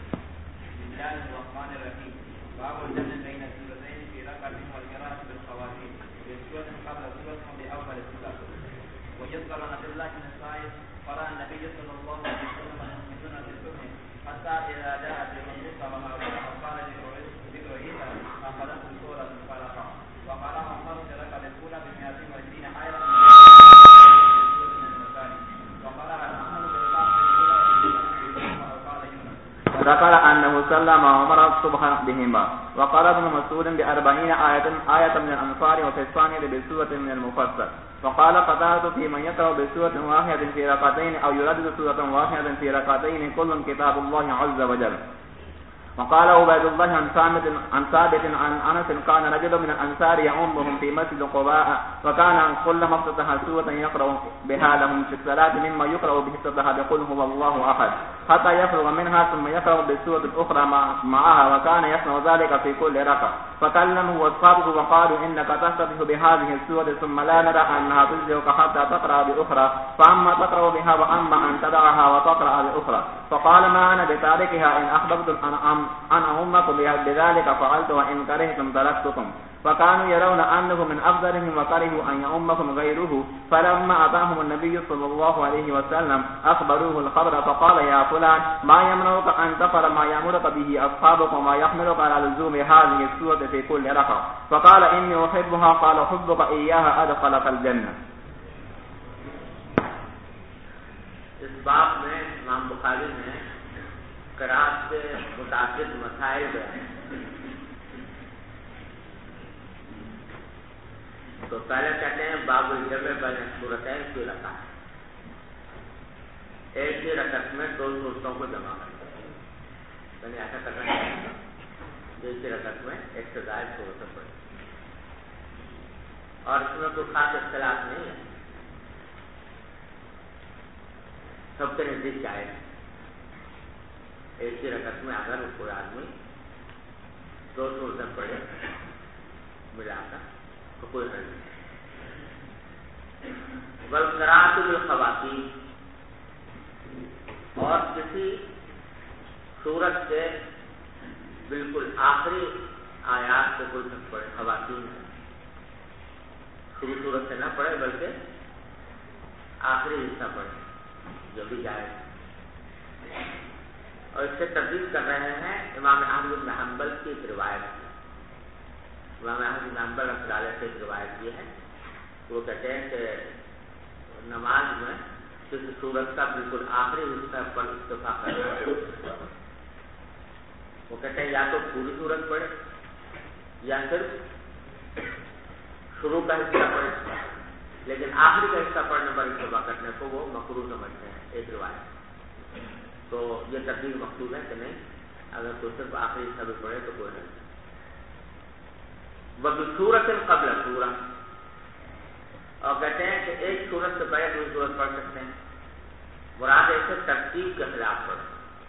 باب الجمع بين السورتين في ركعة والقراءة بالخواتيم بسورة قبل سورة بأول السورة. ويذكر عن عبد الله بن الصائب قرأ النبي صلى الله عليه وسلم المؤمنون في الصبح حتى إذا جاء بالمنصوصة وهؤلاء فقال ذكر عيسى أخذته سورة الفلق وقرأها خمس ركعة الأولى ب120 آية من المثاني وقرأ الأحمد بالقاف ذكر أنه سلم عمر الصبح بهما. وقال ابن مسعود ب40 آية من الأنصار وفي الثانية بسورة من المفصل. وقال قتادة في من يقرأ بسورة واحدة في ركعتين أو يردد سورة واحدة في ركعتين كل كتاب الله عز وجل. وقال عبيد الله عن ثابت عن أنس كان رجل من الأنصار يؤمهم في مسجد قباء وكان كلما افتتح سورة يقرأ بها لهم في الصلاة مما يقرأ به افتتح بقل هو الله أحد حتى يفرغ منها ثم يقرأ بالسورة الأخرى معها وكان يصنع ذلك في كل ركعة. فكلمه أصحابه وقالوا إنك تفتتح بهذه السورة ثم لا نرى أنها تجزئك حتى تقرأ بأخرى فأما تقرأ بها وأما أن تدعها وتقرأ بأخرى. فقال ما أنا بتاركها إن أحببتم أن أمكم بذلك فعلت وإن كرهتم تركتكم. فكانوا يرون أنه من أفضلهم وكرهوا أن يؤمكم غيره. فلما أتاهم النبي صلى الله عليه وسلم أخبروه الخبر فقال يا فلان ما يمنعك أن تفعل ما يأمرك به أصحابك وما يحملك على لزوم هذه السورة في كل ركعة. فقال إني أحبها. قال حبك إياها أدخلك الجنة. اس باب میں امام بخاری نے قرات سے متعدد مسائل بیان. تو پہلے کہتے ہیں باب الجمع بین السورتین فی رکعۃ، ایک ہی رکعت میں دو صورتوں کو جمع کرنا، یعنی ایسا کرنا چاہیے ایک ہی رکعت میں ایک سے زائد صورتیں پڑھیں. اور اس میں کوئی خاص اختلاف نہیں ہے، سب کے نزدیک جائز ہے. ایک ہی رکعت میں اگر کوئی آدمی دو صورتیں پڑھے ملا کر تو کوئی حرج نہیں. والقراءۃ بالخواتیم، اور کسی سورت کے بالکل آخری آیات سے کوئی نہ پڑھے، خواتین شروع سورت سے نہ پڑھے بلکہ آخری حصہ پڑھے، جو بھی جائے. اور اس سے تردید کر رہے ہیں امام احمد بن حنبل کی ایک روایت. امام احمد بن حنبل رحمۃ اللہ سے ایک روایت یہ ہے، وہ کہتے ہیں کہ نماز میں کسی سورت کا بالکل آخری حصہ پر اتفاق کرنا ہے. وہ کہتے ہیں یا تو پوری سورت پڑھے یا صرف شروع کا حصہ پڑھے، لیکن آخری کا حصہ پڑھنے پر اتفاق کرنے کو وہ مکروہ سمجھتے ہیں. ایک روایت تو یہ تردید مقصود ہے کہ نہیں، اگر کوئی صرف آخری حصہ بھی پڑھے تو کوئی نہیں. وبسورۃ قبل سورہ، اور کہتے ہیں کہ ایک سورت سے پہلے دوسری سورت پڑھ سکتے ہیں. مراد ایسے ترتیب کے خلاف پڑھنا،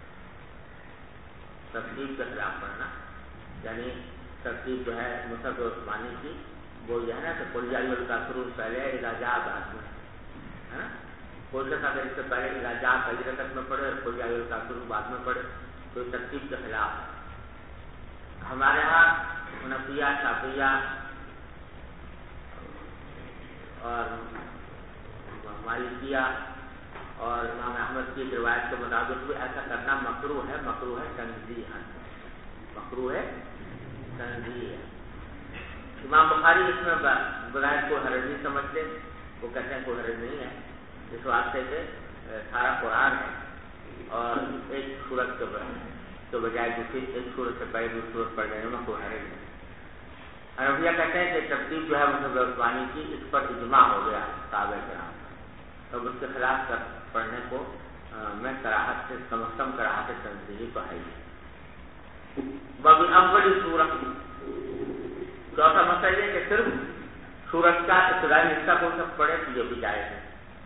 ترتیب کے خلاف پڑھنا یعنی ترتیب جو ہے مصحف عثمانی کی وہ یہ ہے نا کہ قل یا ایھا الکافرون پہلے اذا جاء بعد میں ہے نا. کوشش اگر اس سے پہلے اذا جاء پہلی رکعت میں پڑھے اور قل یا ایھا الکافرون بعد میں پڑھے تو ترتیب کے خلاف. ہمارے یہاں حنفیہ، شافعیہ اور مالکیہ اور امام احمد کی روایت کے مطابق بھی ایسا کرنا مکروہ ہے. مکروہ ہے تنزیہا، مکروہ ہے تنزیہا. امام بخاری اس میں بغیر کوئی حرج نہیں سمجھتے، وہ کہتے ہیں کوئی حرج نہیں ہے اس واسطے کہ سارا قرآن ہے اور ایک سورت کے بجائے دوسری ایک سورت سے پہلے دوسری سورت پڑھ لینے میں کوئی حرج نہیں. حنفیہ کہتے ہیں کہ ترتیب جو ہے مصحف عثمانی کی اس پر اجماع ہو گیا صحابہ کرام، اب اس کے خلاف پڑھنے کو میں کراہت سے کم از کم کراہت تنزیہی تو ہے. اول سورت، چوتھا مسئلہ یہ کہ صرف سورت کا ابتدائی حصہ کو سب پڑھے تو یہ بھی جائز ہے.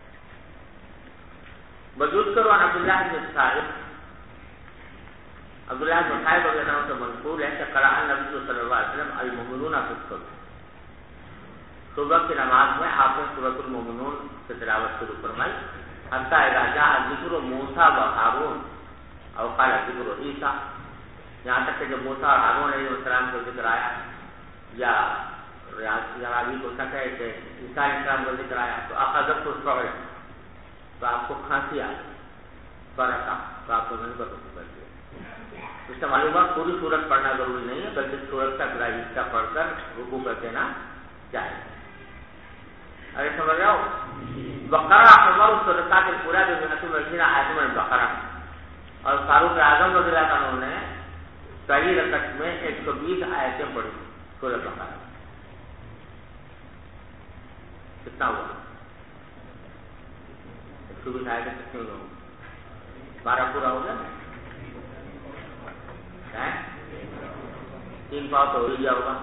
وجود کرو عبداللہ بن صالح، عبداللہ بن صالح رضی اللہ عنہ سے منقول ہے کہ قرأ النبی صلی اللہ علیہ وسلم المؤمنون فی الصبح، صبح کی نماز میں آپ نے سورۃ المؤمنون سے تلاوت شروع فرمائی، حتی اذا جاء ذکر موسیٰ و ہارون او قال ذکر عیسیٰ، یہاں تک کہ جب موسیٰ اور ہارون علیہ السلام کا ذکر آیا، یا راوی کو شک ہے کہ عیسیٰ علیہ السلام کا ذکر آیا تو اخذت الصعق، تو آپ کو کھانسی آ برکا، تو آپ کو نہیں کر دیا۔ اس سے معلومات پوری سورت پڑھنا ضروری نہیں ہے، بلکہ سورت کا ذرا حصہ پڑھ کر رکوع کر دینا چاہیے۔ ارے سمجھ رہے ہو؟ بقرہ عمر الصدقات پورا جو ہے آیت میں بقرہ، اور فاروق اعظم رضی اللہ عنہ نے پہلی رکعت میں 120 آیتیں پڑھی سورہ بقرہ۔ کتنا ہوا؟ 120 آیتیں کتنی ہوگی؟ 12 پورا ہو گیا، 3 پاؤ تو ہو ہی گیا ہوگا۔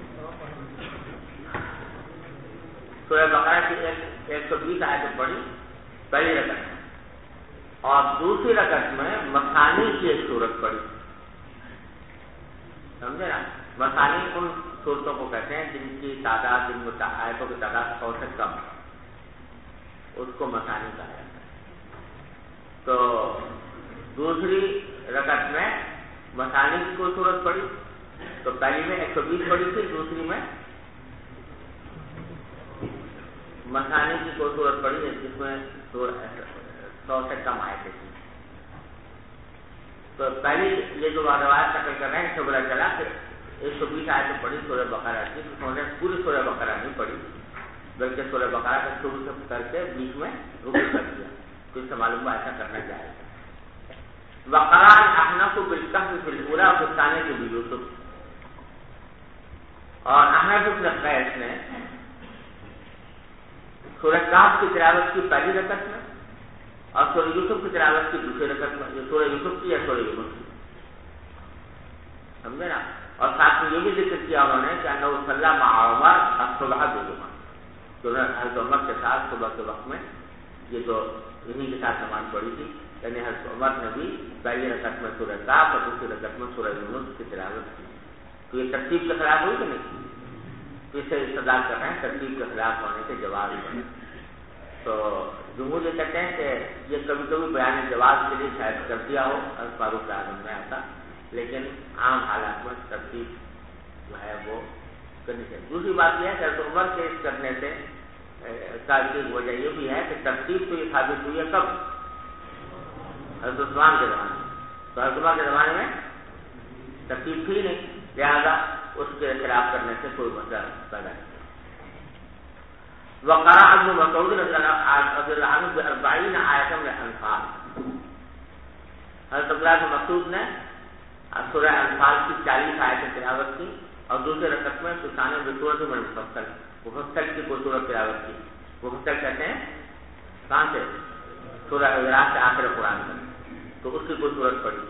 سورہ بقرہ کی 120 آیتیں پڑھی پہلی رکعت میں، اور دوسری رکعت میں مثانی کی ایک سورت پڑھی، سمجھے نا؟ مثانی ان سورتوں کو کہتے ہیں جن کی تعداد، جن میں آیتوں کی تعداد 100 سے کم، اس کو مثانی کہا جاتا ہے۔ تو دوسری رکعت میں مثانی کی کوئی سورت پڑھی، تو پہلی میں 120 پڑھی تھی، دوسری میں مثانی کی کوئی سورت پڑھی ہے جس میں 100 سے کم آئے تھے۔ تو پہلی یہ جو روایت نقل کر رہے ہیں اس سے پتا چلا کہ 120 آیتیں پڑھی سورہ بقرہ کی، انہوں نے پوری سورہ بقرہ نہیں پڑھی، بلکہ سورہ بقرہ کا شروع سے کر کے بیچ میں رکوع کر دیا، تو اس سے معلوم ایسا کرنا چاہیے۔ وقرأ احنف بالکہف فی الاولی و فی الثانیۃ بیوسف، اور احنف بن قیس نے سورہ کہف کی تلاوت کی پہلی رکعت میں، اور سورہ یوسف کی تلاوت کی دوسری رکعت میں، یہ سورہ یوسف کی یا سورہ یونس کی، سمجھے نا؟ اور ساتھ میں یہ بھی ذکر کیا انہوں نے کہ انہ صلی مع عمر الصبح بجمعہ، کہ انہوں نے حضرت عمر کے ساتھ صبح کے وقت میں یہ جو انہی کے ساتھ نماز پڑھی تھی، یعنی حضرت عمر نے بھی پہلی رکعت میں سورہ کہف اور دوسری رکعت میں سورہ یونس کی تلاوت کی۔ تو یہ ترتیب کے خلاف ہوئی کہ نہیں؟ اس سے استدلال کر رہے ہیں ترتیب کے خلاف ہونے کے جواز میں۔ تو جمہور یہ کہتے ہیں کہ یہ کبھی کبھی بیان جواز کے لیے شاید کر دیا ہو فاروق اعظم نے ایسا، لیکن عام حالات میں ترتیب جو ہے وہ کرنی چاہیے۔ دوسری بات یہ ہے کہ حضرت عمر کے اس کرنے سے کا ایک وجہ یہ بھی ہے کہ ترتیب تو یہ ثابت ہوئی ہے کب؟ حضرت عثمان کے زمانے میں، تو حضرت عمر کے زمانے میں ترتیب تھی نہیں، لہٰذا اس کے خلاف کرنے سے کوئی مسئلہ پیدا نہیں۔ وقرأ ابن مسعود رضی اللہ عنہ ب40 آیۃ من الانفال، حضرت عبداللہ بن مسعود نے سورہ انفال کی 40 آیتیں تلاوت کی، اور دوسرے رکعت میں سلطان بسورۃ من مفصل کی کوئی سورت تلاوت کی۔ مفصل کہتے ہیں کہاں سے؟ سورہ حجرات سے آخر قرآن تک، تو اس کی کوئی سورت پڑھی۔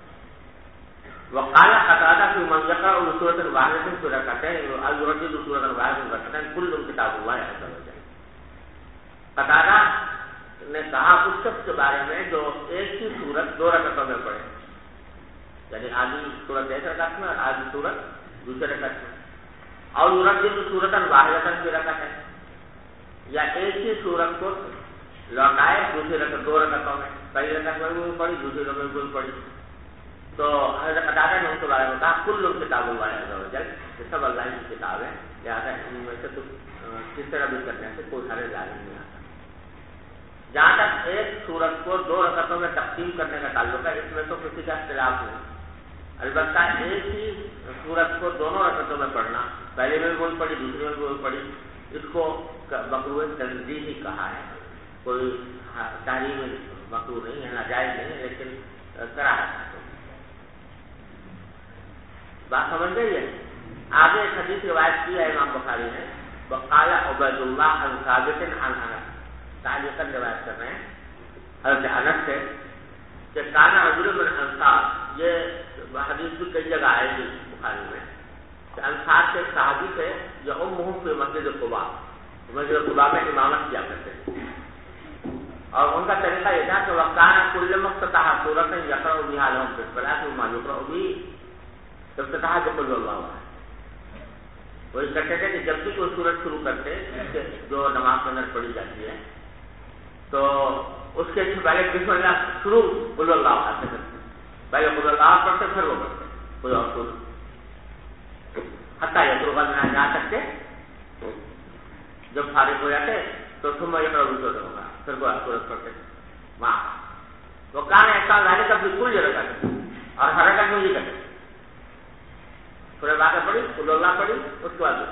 وقال قتادہ فی من یقرأ بسورۃ واحدۃ فی رکعتین او یردد سورۃ واحدۃ فی رکعتین کل کتاب اللہ عز وجل۔ قتادہ نے کہا اس شخص کے بارے میں جو ایک ہی سورت 2 رکعتوں میں پڑھے، یعنی آدھی سورت ایک رکعت میں اور آدھی سورت دوسرے رکعت میں، اور یردد سورۃ واحدۃ فی رکعتین، یا ایک ہی سورت کو لوٹائے دوسری رکعت 2 رکعتوں میں، پہلی رکعت میں بھی پڑھی دوسری رکعت میں بھی پڑھی۔ تو حضرت قتادہ نے ان کے بارے میں کہا کل کتاب اللہ عز وجل، یہ سب اللہ کی کتاب ہے، لہٰذا ان میں سے کس طرح بھی کرنے سے کوئی حرج لازم نہیں آتا۔ جہاں تک ایک سورت کو 2 رکعتوں میں تقسیم کرنے کا تعلق ہے، اس میں تو کسی کا اختلاف نہیں، البتہ ایک ہی سورت کو دونوں رکعتوں میں پڑھنا، پہلے میں بھی وہی پڑھی دوسری میں بھی وہی پڑھی، اس کو مکروہ تنزیہی ہی کہا ہے، کوئی تحریم مکروہ نہیں ہے، ناجائز نہیں ہے، لیکن کراہت ہے۔ بات سمجھ گئی ہے؟ آگے ایک حدیث روایت کی ہے امام بخاری نے، وقال عبید اللہ عن ثابت عن انس، تعلیقاً روایت کر رہے ہیں حضرت انس سے کہ کان رجل من انصار، یہ حدیث بھی کئی جگہ آئے گی بخاری میں، کہ انصار کے صحابی تھے یؤمہم فی مسجد قباء، مسجد قباء میں امامت کیا کرتے تھے، اور ان کا طریقہ یہ تھا کہ وکان کل مفتتح سورۃ یقرأ بها لهم فی الصلاۃ وما یقرأ به افتتاح بقل اللہ، وہی کرتے تھے کہ جب بھی کوئی سورت شروع کرتے جو نماز کے اندر پڑھی جاتی ہے تو اس کے پہلے بسم اللہ شروع قل اللہ احد سے کرتے، پہلے قل اللہ پڑھتے پھر وہ پڑھتے کوئی اور سورت، حتیٰ یہ جہاں تک کے جب فارغ ہو جاتے تو تم یہ ہوگا پھر کوئی سورت پڑھتے ماں وہ کان ایسا لانے کا بالکل یہ رکھا اور ہر رکعت میں یہ کرتے، پورے باتیں پڑھی قل اللہ پڑھی اس کے بعد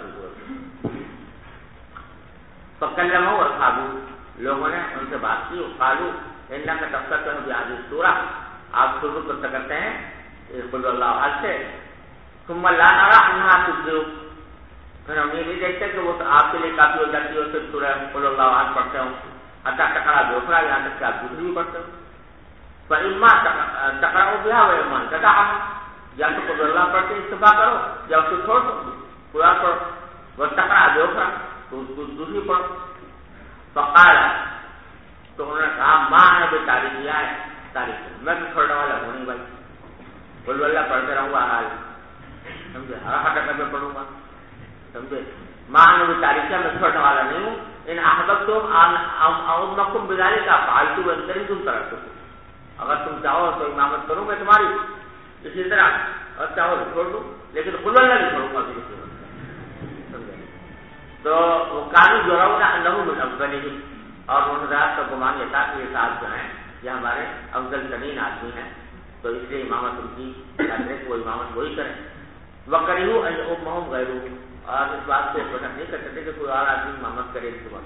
پکلم ہو اور خابو لوگوں نے ان سے بات کی، قالو اللہ کا تفسیر تو بھی آج سورہ آپ شروع کرتے ہیں قل اللہ احد سے، ثم لا نرى انها تجزئ، پھر ہم یہ نہیں دیکھتے کہ وہ آپ کے لیے کافی ہو جاتی ہے صرف سورہ قل اللہ احد پڑھتے ہوں، حتیٰ ٹکرا دوسرا یہاں تک کہ آپ دوسری بھی پڑھتے ہو، فإما تقرأوا بها وإما تدعوا، یا تو قل اللہ پڑھ کے استفا کرو یا اس کو چھوڑ دو، قرآن پڑھو، وہ ٹکرا دوسرا تو دوسری پڑھو۔ فقال تو انہوں نے کہا ماں ہے بے تاریخ کیا ہے تاریخ، میں تو چھوڑنے والا ہوں نہیں بھائی، قل اللہ پڑھتے رہوں گا حال سمجھے، ہر حرکت میں پڑھوں گا سمجھے، ماں نے بھی تاریخ کیا میں چھوڑنے والا نہیں ہوں، ان احببتم اؤمکم بذلک فعلت وان کرہتم ترکت، اگر تم چاہو تو امامت کروں میں تمہاری اسی طرح اور چاہو تو چھوڑ دوں، لیکن قل اللہ نہیں چھوڑوں گا کسی وقت سمجھے۔ تو وہ کانو یرون انہ من افضلہم، اور ان رات کا گمان یہ تھا کہ یہ صاحب جو ہیں یہ ہمارے افضل ترین آدمی ہیں، تو اس لیے امامت ان کی چاہتے وہ امامت وہی کریں، وکرہوا ان یؤمہم غیرہم، اور اس بات کو پسند نہیں کرتے تھے کہ کوئی اور آدمی امامت کرے اس کے بعد۔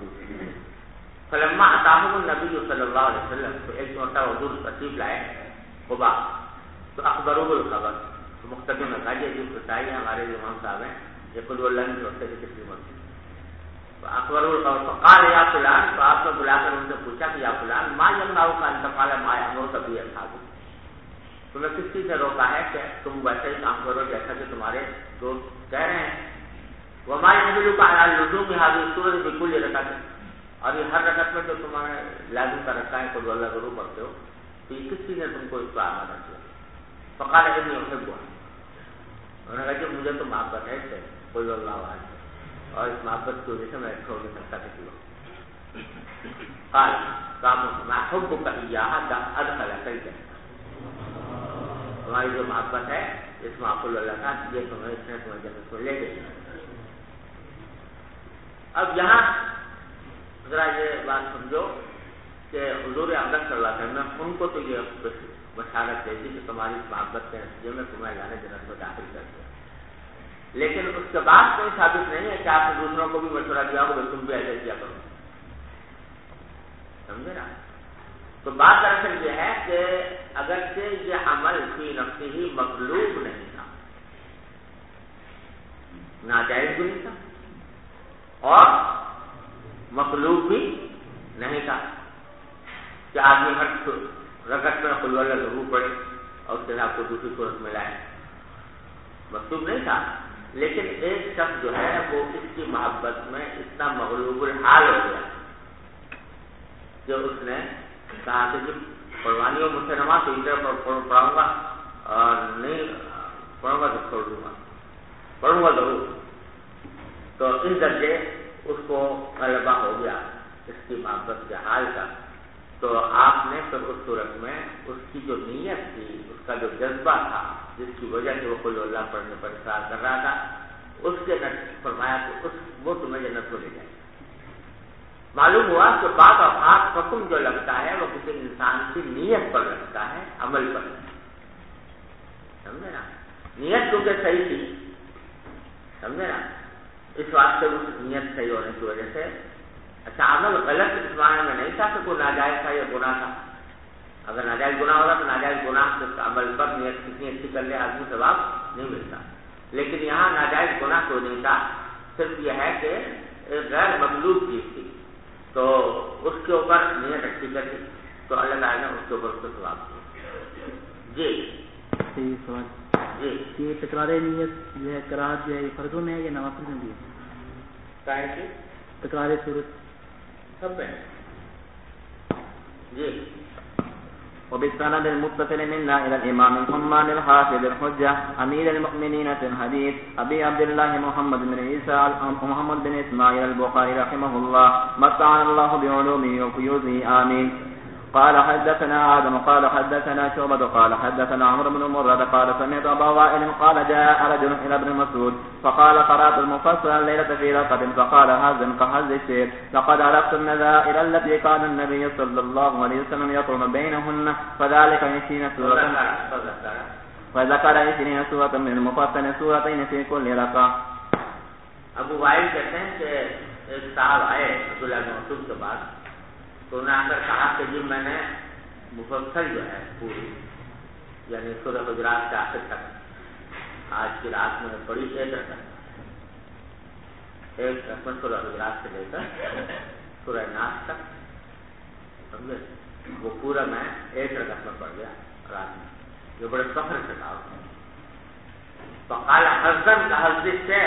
فلما اتاہم النبی صلی اللہ علیہ وسلم، تو ایک مرتبہ حضور تشریف لائے قباء تو اخبروہ الخبر، تو مختصر میں کہا یہ بتائیے ہمارے جو امام صاحب ہیں یہ قل اللہ نہیں چھوڑتے تھے کتنی مرتبہ، اخبروہ الخبر فقال یا فلان، تو آپ نے بلا کر ان سے پوچھا کہ یا فلان ما یمنعک ان تفعل ما یأمرک به اصحابک، تمہیں کس چیز نے روکا ہے کہ تم ویسے ہی کام کرو جیسا کہ تمہارے دوست کہہ رہے ہیں، وما يحملك على لزوم هذه السورة في كل ركعة، اور یہ ہر رکعت میں جو تمہارے لازم کا رکھا ہے قل اللہ ضرور پڑھتے ہو، تو یہ کس چیز نے تم کو اس کو آمادہ کیا؟ فقال ابنی احبها، انہوں نے کہا کہ مجھے تو محبت ہے اس سے قل اللہ احد، اور اس محبت کی وجہ سے میں چھوڑ نہیں سکتا کسی کو۔ قال ما حبك إياها أدخلك الجنة، تمہاری جو محبت ہے اس میں قل اللہ کا یہ تمہیں اس نے تمہیں جنت کو لے گئی۔ اب یہاں ذرا یہ بات سمجھو کہ حضور اقدس صلی اللہ علیہ وسلم نے ان کو تو یہ بشارت دے دی کہ تمہاری اس محبت کے نتیجے میں تمہیں اللہ نے جنت میں داخل کر دیا، لیکن اس کے بعد کوئی ثابت نہیں ہے کہ آپ نے دوسروں کو بھی مشورہ دیا ہو کہ تم بھی ایسے کیا کرو، سمجھے نا؟ تو بات دراصل یہ ہے کہ اگرچہ یہ عمل فی نفسہ ہی مطلوب نہیں تھا، ناجائز بھی نہیں تھا اور مطلوب بھی نہیں تھا کہ آدمی ہر رکعت میں قل اللہ ضرور پڑھے اور اس کے ساتھ کو دوسری صورت میں لائے، مطلوب نہیں تھا، لیکن ایک شخص جو ہے وہ اس کی محبت میں اتنا مغلوب الحال ہو گیا کہ اس نے کہا کہ جب پڑھوانی ہو مجھ سے نماز تو ادھر پڑھاؤں گا اور نہیں پڑھوں گا تو چھوڑ دوں گا، پڑھوں گا ضرور، تو اس درجے اس کو غلبہ ہو گیا اس کی محبت کے حال کا، تو آپ نے پھر اس صورت میں اس کی جو نیت تھی، اس کا جو جذبہ تھا جس کی وجہ سے وہ قل اللہ پڑھنے پر اصرار کر رہا تھا، اس کے فرمایا کہ وہ تمہیں جنت کو لے جائے۔ معلوم ہوا کہ بعض اوقات حکم جو لگتا ہے وہ کسی انسان کی نیت پر لگتا ہے، عمل پر نہیں، سمجھے نا؟ نیت کیونکہ صحیح تھی، سمجھے نا، اس واسطے اس نیت صحیح ہونے کی وجہ سے اچھا عمل غلط اس معنی میں نہیں تھا کہ کوئی ناجائز تھا یا گناہ تھا، اگر ناجائز گناہ ہوگا تو ناجائز گناہ کے عمل پر نیت کتنی اچھی کر لے آدمی ثواب نہیں ملتا، لیکن یہاں ناجائز گناہ کوئی نہیں تھا، صرف یہ ہے کہ ایک غیر مطلوب چیز تھی، تو اس کے اوپر نیت اچھی کر دی تو اللہ تعالیٰ نے اس کے اوپر اس کو ثواب دیا۔ جی سوال جی یہ تکرار نیت جو ہے قرات جو ہے یہ فرضوں میں ہے یا نوافل میں بھی ہے؟ کائے کی تکرار صورت سب میں جی وبالسند المتصل منا إلى الإمام الحمام الحافظ الحجة أمير المؤمنين في الحديث أبي عبد الله محمد بن عيسى محمد بن إسماعيل البخاري رحمه الله متعنا الله بعلومه وفيوزه آمين. قال حدثنا آدم قال حدثنا شعبة قال حدثنا عمرو بن مرة قال سمعت أبا وائل قال جاء رجل إلى ابن مسعود فقال قرأت المفصل الليلة في رقد فقال هزم كهز الشير لقد عرفت النذائر التي كان النبي صلى الله عليه وسلم يقرن بينهن فذلك 20 سورة فذكر 20 سورة من المفصل سورتين في كل ركعة. ابو وائل کہتے ہیں کہ ایک صاحب آئے عبداللہ بن مسعود کے بعد تو انہوں نے آ کر کہا کہ جی میں نے مفصل جو ہے پوری یعنی سورہ حجرات سے آخر تک آج کی رات میں پڑھی ایک رکعت سورہ حجرات سے لے کر سورہ ناس تک سمجھے وہ پورا میں ایک رکعت میں پڑھ گیا رات میں. یہ بڑے فخر سے کہا فقال حزن کا حزب سے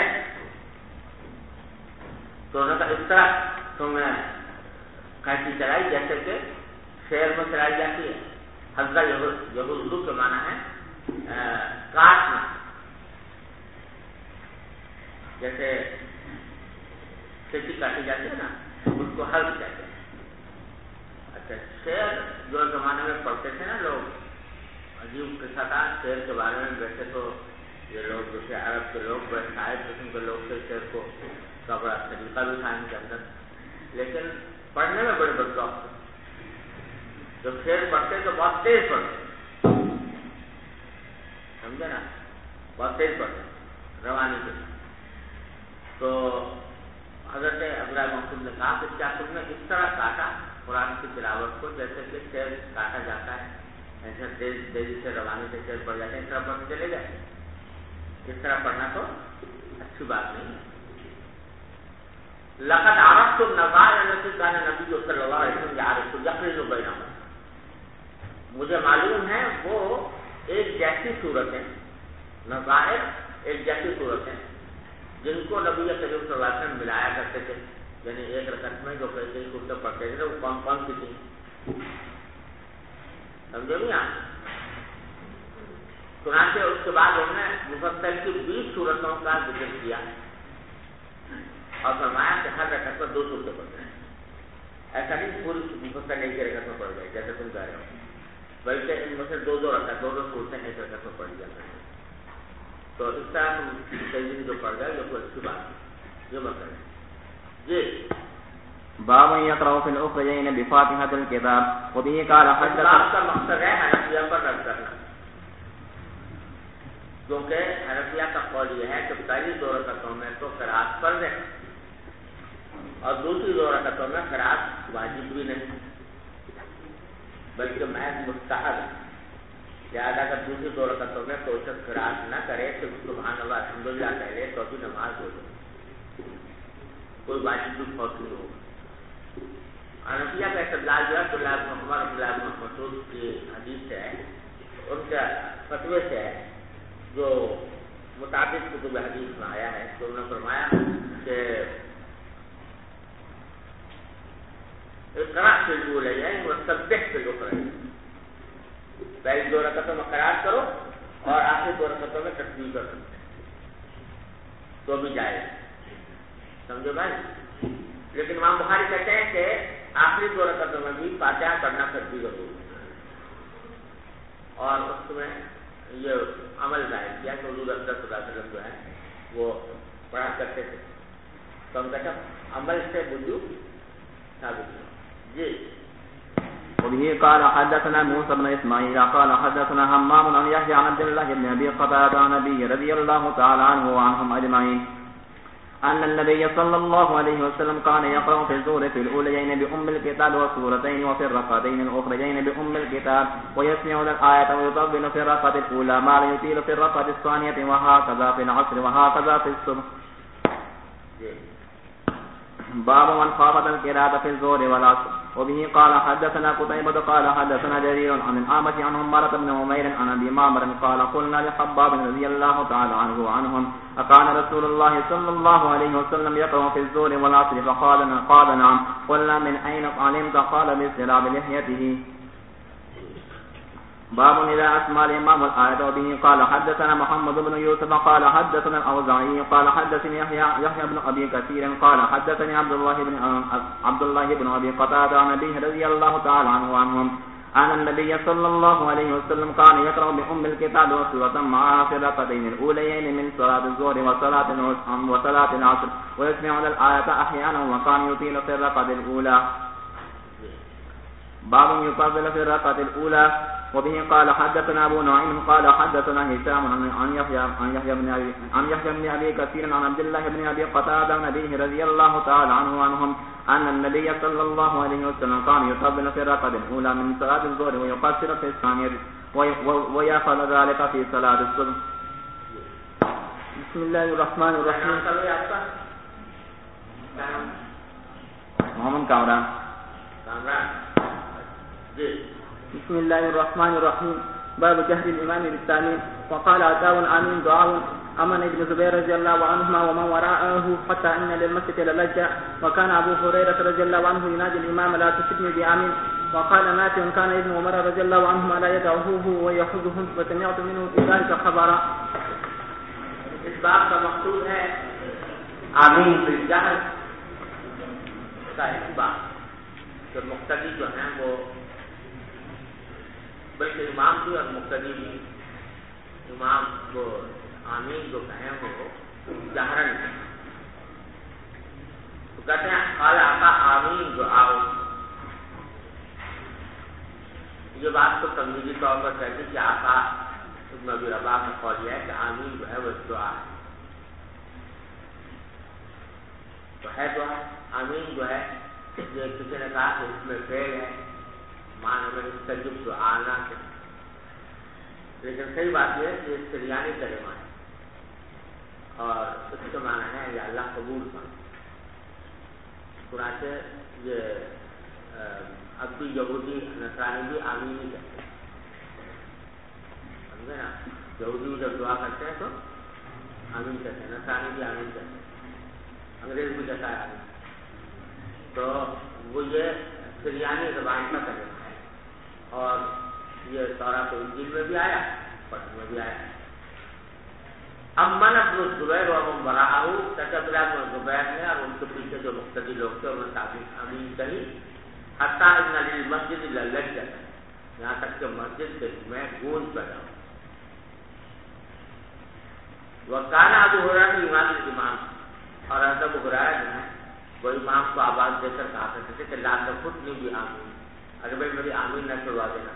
تو انہوں نے اس طرح تمہیں کھانسی چلائی جیسے کہ شیر میں چلائی جاتی ہے. حضرت یہودو کے معنی ہے کاٹنا, جیسے کھیتی کاٹی جاتی ہے نا اس کو حلق کہتے ہیں. اچھا شیر جو زمانے میں پڑھتے تھے نا لوگ, عجیب قصہ تھا شیر کے بارے میں. ویسے تو یہ لوگ جیسے عرب کے لوگ بڑے شاعر قسم کے لوگ تھے, شیر کو کا بڑا طریقہ بھی تھا ان کے اندر, لیکن پڑھنے میں بڑے بدشوق تھے. جب شیر پڑھتے تو بہت تیز پڑھتے, سمجھے نا, بہت تیز پڑھتے روانی کے. تو حضرت عبداللہ بن مسعود نے کہا کہ کیا تم نے اس طرح کاٹا قرآن کی تلاوت کو جیسے کہ شیر کاٹا جاتا ہے, ایسے تیزی سے روانی سے شیر پڑھ جاتے ہیں, اس طرح پڑھتے چلے گئے. اس طرح پڑھنا تو اچھی بات نہیں ہے. لقد عرفت النذائر التي كان النبي صلی اللہ علیہ وسلم يعرف يقرن بينهما, مجھے معلوم ہے وہ ایک جیسی صورت ہے, نظائر ایک جیسی صورت ہے جن کو نبی کریم صلی اللہ علیہ وسلم ملایا کرتے تھے. یعنی ایک رکعت میں جو کئی صورتیں پڑھتے تھے وہ کون کون سی تھی, سمجھے نہیں آپ. چنانچہ اس کے بعد انہوں نے مفصل کی 20 صورتوں کا ذکر کیا اور فرمایا کہ ہر رکعت پر 2 صورتیں پڑھ جائیں. ایسا نہیں پوری مفصل ایک ہی رکعت میں پڑھ گئے جیسے تم کہہ رہے ہو, بلکہ ان میں سے 2 رکعت 2 صورتیں ایک رکعت میں پڑھ جاتے ہیں. تو اس طرح تم تیزی جو پڑھ گئے جو کوئی اچھی بات ہے, یہ مت کریں. جی باب يقرأ في الأخرين بفاتحة الكتاب وبه قال حدثنا. باب کا مقصد ہے حنفیہ پر رد کرنا, کیونکہ حنفیہ کا قول یہ ہے کہ پہلی 2 رکعتوں میں تو قرأت فرض ہے اور دوسری 2 رکعتوں میں قرأت واجب بھی نہیں بلکہ محض مستحب ہے. لہٰذا اگر دوسری 2 رکعتوں میں کوئی شخص قرأت نہ کرے تو سبحان اللہ الحمدللہ کہہ لے تو بھی نماز ہو جائے, کوئی واجب بھی فوت نہیں ہوگا. حنفیہ کا استدلال جو ہے عبداللہ بن مسعود کی حدیث سے ہے, ان کے فتوے سے ہے جو متعدد کتب حدیث میں آیا ہے. تو انہوں نے فرمایا کہ اقرأ فی الاولیین وسبح فی الاخرین, پہلی 2 رکعتوں میں قرأت کرو اور آخری 2 رکعتوں میں تسبیح کرو تو بھی جائے, سمجھو بھائی. لیکن امام بخاری کہتے ہیں کہ آخری 2 رکعتوں میں بھی فاتحہ پڑھنا تسبیح ضرور ہے, اور اس میں یہ عمل ظاہر کیا کہ حضور صلی اللہ علیہ وسلم جو ہے وہ پڑھا کرتے تھے. تو ہم کہتے ہیں عمل سے وجوب ثابت ہوا. جی وبه قال حدثنا موسى بن اسماعيل قال حدثنا همام عن يحيى عن عبد الله بن ابي قتادة عن ابي رضي الله تعالى عنه وعنهم اجمعين ان النبي صلى الله عليه وسلم كان يقرأ في الظهر في الاوليين بأم الكتاب وسورتين وفي الركعتين الاخريين بأم الكتاب ويسمع الآية ويطول في الركعة الاولى ما لا يطيل في الركعة الثانية وهكذا في العصر وهكذا في الصبح. باب من خافت القراءة في الظهر والعصر وبه قال حدثنا قتيبة قال حدثنا جرير عن الأعمش عن عمارة بن عمير عن أبي معمر قال قلنا لخباب رضي الله تعالى عنه وعنهم أكان رسول الله صلى الله عليه وسلم يقرأ في الظهر والعصر قال نعم. قلنا من أين علمت؟ قال باستلاب لحيته. باب إذا أسمى الإمام الآية وبه قال حدثنا محمد بن يوسف قال حدثنا الأوزاعي قال حدثني يحيى بن أبي كثير قال حدثني عبد الله بن أبي قتادة عن أبيه رضي الله تعالى عنه وعنهم أن النبي صلى الله عليه وسلم كان يقرأ بأم الكتاب وسورة معها في الركعتين الأوليين من صلاة الظهر وصلاة العصر ويسمعون الآية أحيانا وكان يطيل في الركعة الأولى. باب يطول في الركعة الأولى وبه قال حدثنا أبو نعيم قال حدثنا هشام عن يحيى بن أبي كثير عن عبد الله بن أبي قتادة عن أبيه رضي الله تعالى عنه وعنهم أن النبي صلى الله عليه وسلم كان يطول في الركعة الأولى من صلاة الظهر ويقصر في الثانية ويفعل ذلك في صلاة الصبح. بسم الله الرحمن الرحيم. محمد کامران. بسم الله الرحمن الرحيم. باب جهر الإمام بالثاني. وقال عطاء آمين دعاء أمن ابن زبير رضي الله عنهما ومن وراءه حتى إن للمسجد للجأ. وكان أبو هريرة رضي الله عنه ينادي الإمام لا تشركني بآمين. وقال نافع كان ابن عمر رضي الله عنهما لا يدعوه ويأخذهم وسمعت منه في ذلك خبرا. اس بات کا مقصود ہے آمین بالجہر کا اس بات کہ مقتدی جو ہیں وہ بلکہ امام بھی اور مقتدی بھی امام کو آمین جو کہیں وہ جہرن ہے. تو کہتے ہیں قال آقا آمین جو آؤ. یہ بات تو تمہیدی طور پر کہتی کہ آقا ابن ابی رباح کا قول یہ ہے کہ آمین جو ہے وہ دعا ہے. تو ہے دعا. آمین جو ہے جو کسی نے کہا کہ اس میں فعل ہے مان ہمیں مستجب دعا نہ کہ لیکن صحیح بات یہ ہے کہ اس سریانی کلمہ ہے اور اس کا معنی ہے یا اللہ قبول کا. چنانچہ یہ اب بھی یہودی نصرانی بھی آمین ہی کہتے ہیں. سمجھے نا؟ یہودی جب دعا کرتے ہیں تو آمین کہتے ہیں, نصرانی بھی آمین کہتے ہیں, انگریز بھی کہتا ہے آمین. تو وہ یہ سریانی زبان کا کلمہ ہے اور یہ تورات و انجیل میں بھی آیا, قرآن میں بھی آیا. امن ابن الزبیر اور من وراءہ عبداللہ بن زبیر نے اور ان کے پیچھے جو مقتدی لوگ تھے انہوں نے آمین کہی. حتیٰ ان للمسجد للجأ, یہاں تک کہ مسجد میں گونج پیدا ہو. وکان ابو ہریرہ امام, اور حضرت ابو ہریرہ جو ہے وہ امام کو آواز دے کر کہا کرتے تھے کہ لا تفتنی بآمین, اگر بھائی میری آمین نہ چھڑوا دینا.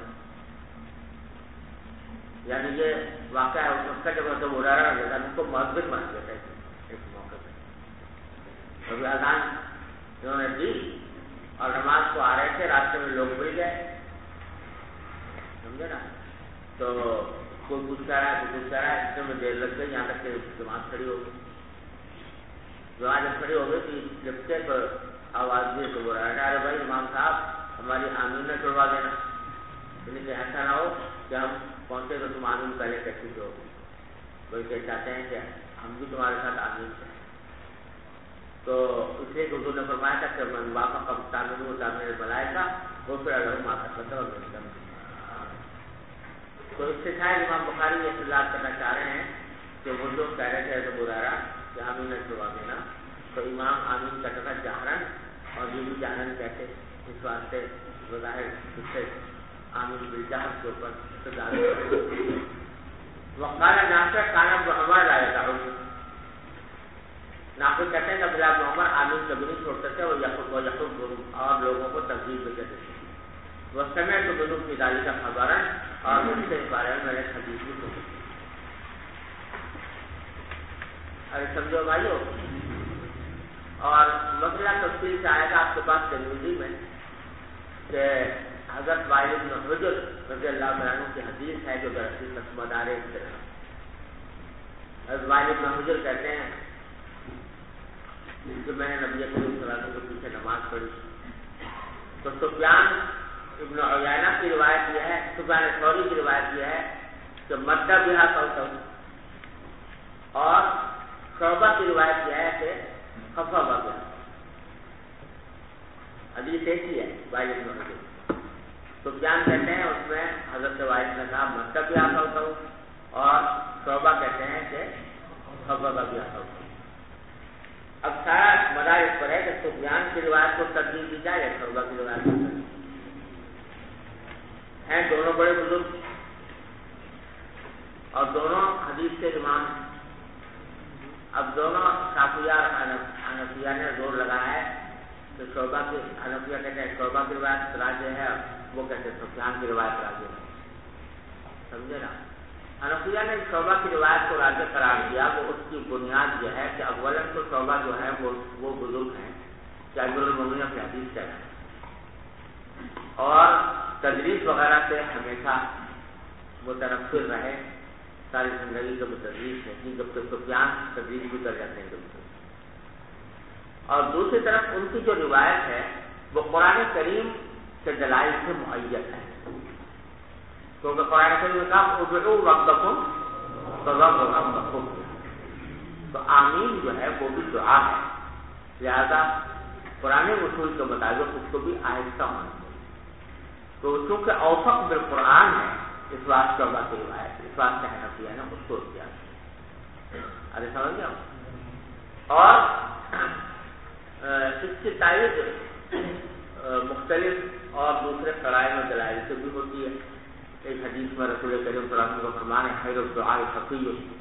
یعنی یہ واقعہ ہے اس وقت جب حضرت ابو ہریرہ رضی اللہ عنہ کو مؤذن بنا دیتا ہے ایک موقع پہ. ابھی اذان انہوں نے دی اور نماز کو آ رہے تھے, راستے میں لوگ مل گئے, سمجھے نا, تو کوئی کچھ کہہ رہا ہے کوئی کچھ کہہ رہا ہے, اس میں دیر لگ گئی یہاں تک کہ جماعت کھڑی ہو گئی. جماعت جب کھڑی ہو گئی تو جب سے آواز دی تو وہ رہا ارے بھائی امام صاحب ہماری آمین نہ چھڑوا دینا, یعنی کہ ایسا نہ ہو کہ ہم پہنچے تو تم آمین پہلے کہہ چکے ہو. کوئی کہ چاہتے ہیں کہ ہم بھی تمہارے ساتھ آمین کہیں. تو اس لیے حضور نے فرمایا تھا کہ من وافق تعمیر و تعمیر الملائکہ وہ پھر اللہ ما تقدم من ذنبہ. تو اس سے شاید امام بخاری یہ اصلاح کرنا چاہ رہے ہیں کہ وہ لوگ کہہ رہے تھے تو برارا کہ آمین نہ چھڑوا دینا, تو امام آمین کہتا تھا جہرن اور یہ بھی جہرن کہتے. اس واسطے بظاہر اس سے آمین بالجہر کے اوپر استدلال. وقال نافع کان ابن عمر لا يدعو, نافع کہتے ہیں کہ عبداللہ بن عمر آمین کبھی نہیں چھوڑتے تھے, وہ یخطب اور لوگوں کو تقدیر بھی دیتے تھے. وسمعت منه في ذلك خبرا, اور اس کے بارے میں میں نے حدیث بھی سنی. ارے سمجھو بھائیو, اور مسئلہ تفصیل سے آئے گا آپ کے پاس ترمذی میں کہ حضرت وائل بن حجر رضی اللہ عنہ کی حدیث ہے جو دراصل مدار اختلاف. حضرت وائل بن حجر کہتے ہیں کہ میں نے نبی کریم صلی اللہ علیہ وسلم کے پیچھے نماز پڑھی تو سفیان ابن عیینہ کی روایت یہ ہے, سفیان ثوری کی روایت یہ ہے کہ مدہ بہا صوتہ, اور شعبہ کی روایت یہ ہے کہ خفا بہا. حدیث ایک ہی ہے وائل بن حجر. سفیان کہتے ہیں اس میں حضرت وائس نے کہا مکہ بھی آتا ہوتا ہوں، اور شعبہ کہتے ہیں کہ خبر کا بھی آتا ہوتا ہوں۔ اب سارا مدار اس پر ہے کہ سفیان کی روایت کو ترجیح دی جائے یا شعبہ کی روایت کو ترجیح ہیں۔ دونوں بڑے بزرگ اور دونوں حدیث کے امام ہیں۔ اب دونوں شافعیہ اور حنفیہ نے زور لگایا ہے کہ شعبہ کی، حنفیہ کہتے ہیں شعبہ کی روایت راجح ہے، وہ کہتے ہیں سفیان کی روایت راجح ہے، سمجھے نا۔ حنفیہ نے شعبہ کی روایت کو راجح قرار دیا، وہ اس کی بنیاد یہ ہے کہ اولاً تو شعبہ جو ہے وہ بزرگ ہیں، امیر المومنین کی حدیث سے ہے، اور تدریس وغیرہ سے ہمیشہ متنفر رہے، ساری زندگی کے تدریس نہیں، جبکہ سفیان تدریس بھی کر جاتے ہیں کبھی۔ اور دوسری طرف ان کی جو روایت ہے وہ قرآن کریم کے دلائل سے معید ہے، کیونکہ قرآن کریم میں کہا ادعوا ربکم تضرعا وخفیا، تو آمین جو ہے وہ بھی دعا ہے، لہذا قرآن اصول کے مطابق اس کو بھی آہستہ ہونا چاہیے۔ تو چونکہ اوفق بالقرآن ہے، اس بات شعبہ کی روایت، اس بات سے حنفیہ نے اس کو کیا، ارے سمجھ گیا۔ اور اس کی تائید مختلف اور دوسرے قرائن و دلائل سے بھی ہوتی ہے۔ ایک حدیث میں رسول کریم صلی اللہ علیہ وسلم کا فرمان ہے خیر الدعاء خفی،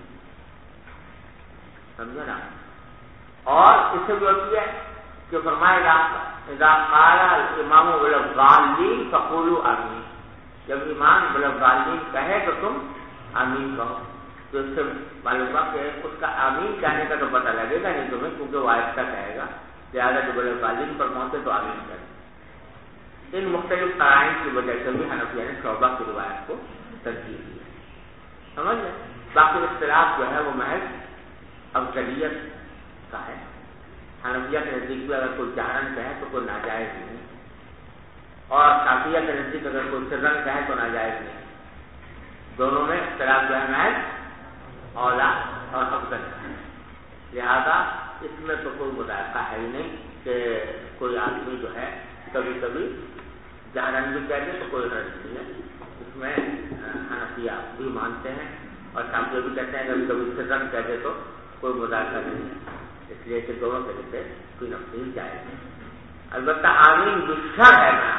سمجھے نا۔ اور اس سے بھی ہوتی ہے کہ فرمایا اذا قال الامام بالضالین فقولوا آمین، جب امام بالضالین کہے تو تم آمین کہو۔ تو اس سے معلوم ہوا کہ اس کا آمین کہنے کا تو پتہ لگے گا نہیں تمہیں، کیونکہ وہ آہستہ کہے گا، لہٰذا جو بالضالین پر پہنچے تو آمین کرے۔ ان مختلف قرائن کی وجہ سے بھی حنفیہ نے شعبہ کی روایت کو ترجیح دی، سمجھ لیں۔ باقی اختلاف جو ہے وہ محض افضلیت کا ہے۔ حنفیہ کے نزدیک بھی اگر کوئی جہرن کہے تو کوئی ناجائز نہیں، اور شافعیہ کے نزدیک اگر کوئی سرن کہے تو ناجائز نہیں۔ دونوں میں اختلاف جو ہے محض اولا اور افضل ہے، لہذا اس میں تو کوئی مذائقہ ہے ہی نہیں کہ کوئی آدمی جو ہے کبھی کبھی جہرن بھی کہتے تو کوئی حرج نہیں ہے، اس میں حنفیہ بھی مانتے ہیں اور شافعیہ بھی کہتے ہیں کبھی کبھی سرن کہتے تو کوئی مذائقہ نہیں ہے، اس لیے کہ دونوں طریقے کوئی نفصیل جائے گی۔ البتہ آمین بشر ہے نا،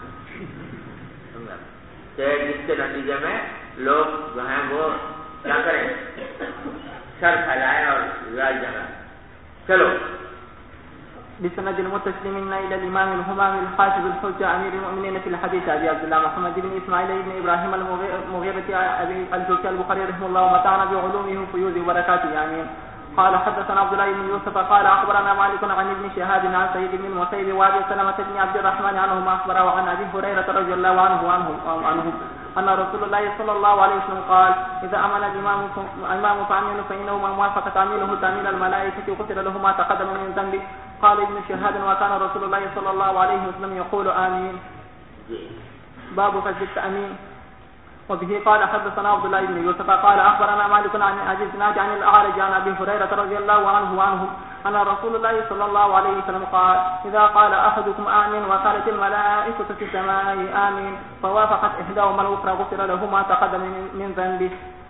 کہ جس کے نتیجے میں لوگ جو ہیں وہ کیا کریں، شر پھیلائیں اور رائے جگہ۔ چلو بسند المتسلمين إلى الإمام الهمام الحافظ الحجة أمير المؤمنين في الحديث أبي عبد الله محمد بن إسماعيل بن إبراهيم المغيرة أبي الجوكي البخاري رحمه الله ومتعنا بعلومه وفيوز وبركاته آمين. قال حدثنا عبد الله بن يوسف قال أخبرنا مالك عن ابن شهاب عن سعيد بن المسيب وأبي سلمة بن عبد الرحمن عنهما أخبره وعن أبي هريرة رضي الله عنه أن رسول الله صلى الله عليه وسلم قال إذا أمن الإمام فأمنوا فإنه من وافق تأمينه تأمين الملائكة قتل له ما تقدم من ذنبه. قال ابن شهاب وكان رسول الله صلى الله عليه وسلم يقول آمين. باب فضل التأمين. وبه قال حدثنا عبد الله بن يوسف قال أخبرنا مالك عن أبي الزناد عن الأعرج عن أبي هريرة رضي الله عنه أن رسول الله صلى الله عليه وسلم قال إذا قال أحدكم آمين وقالت الملائكة في السماء آمين فوافقت إحداهما الأخرى غفر له ما تقدم من ذنبه.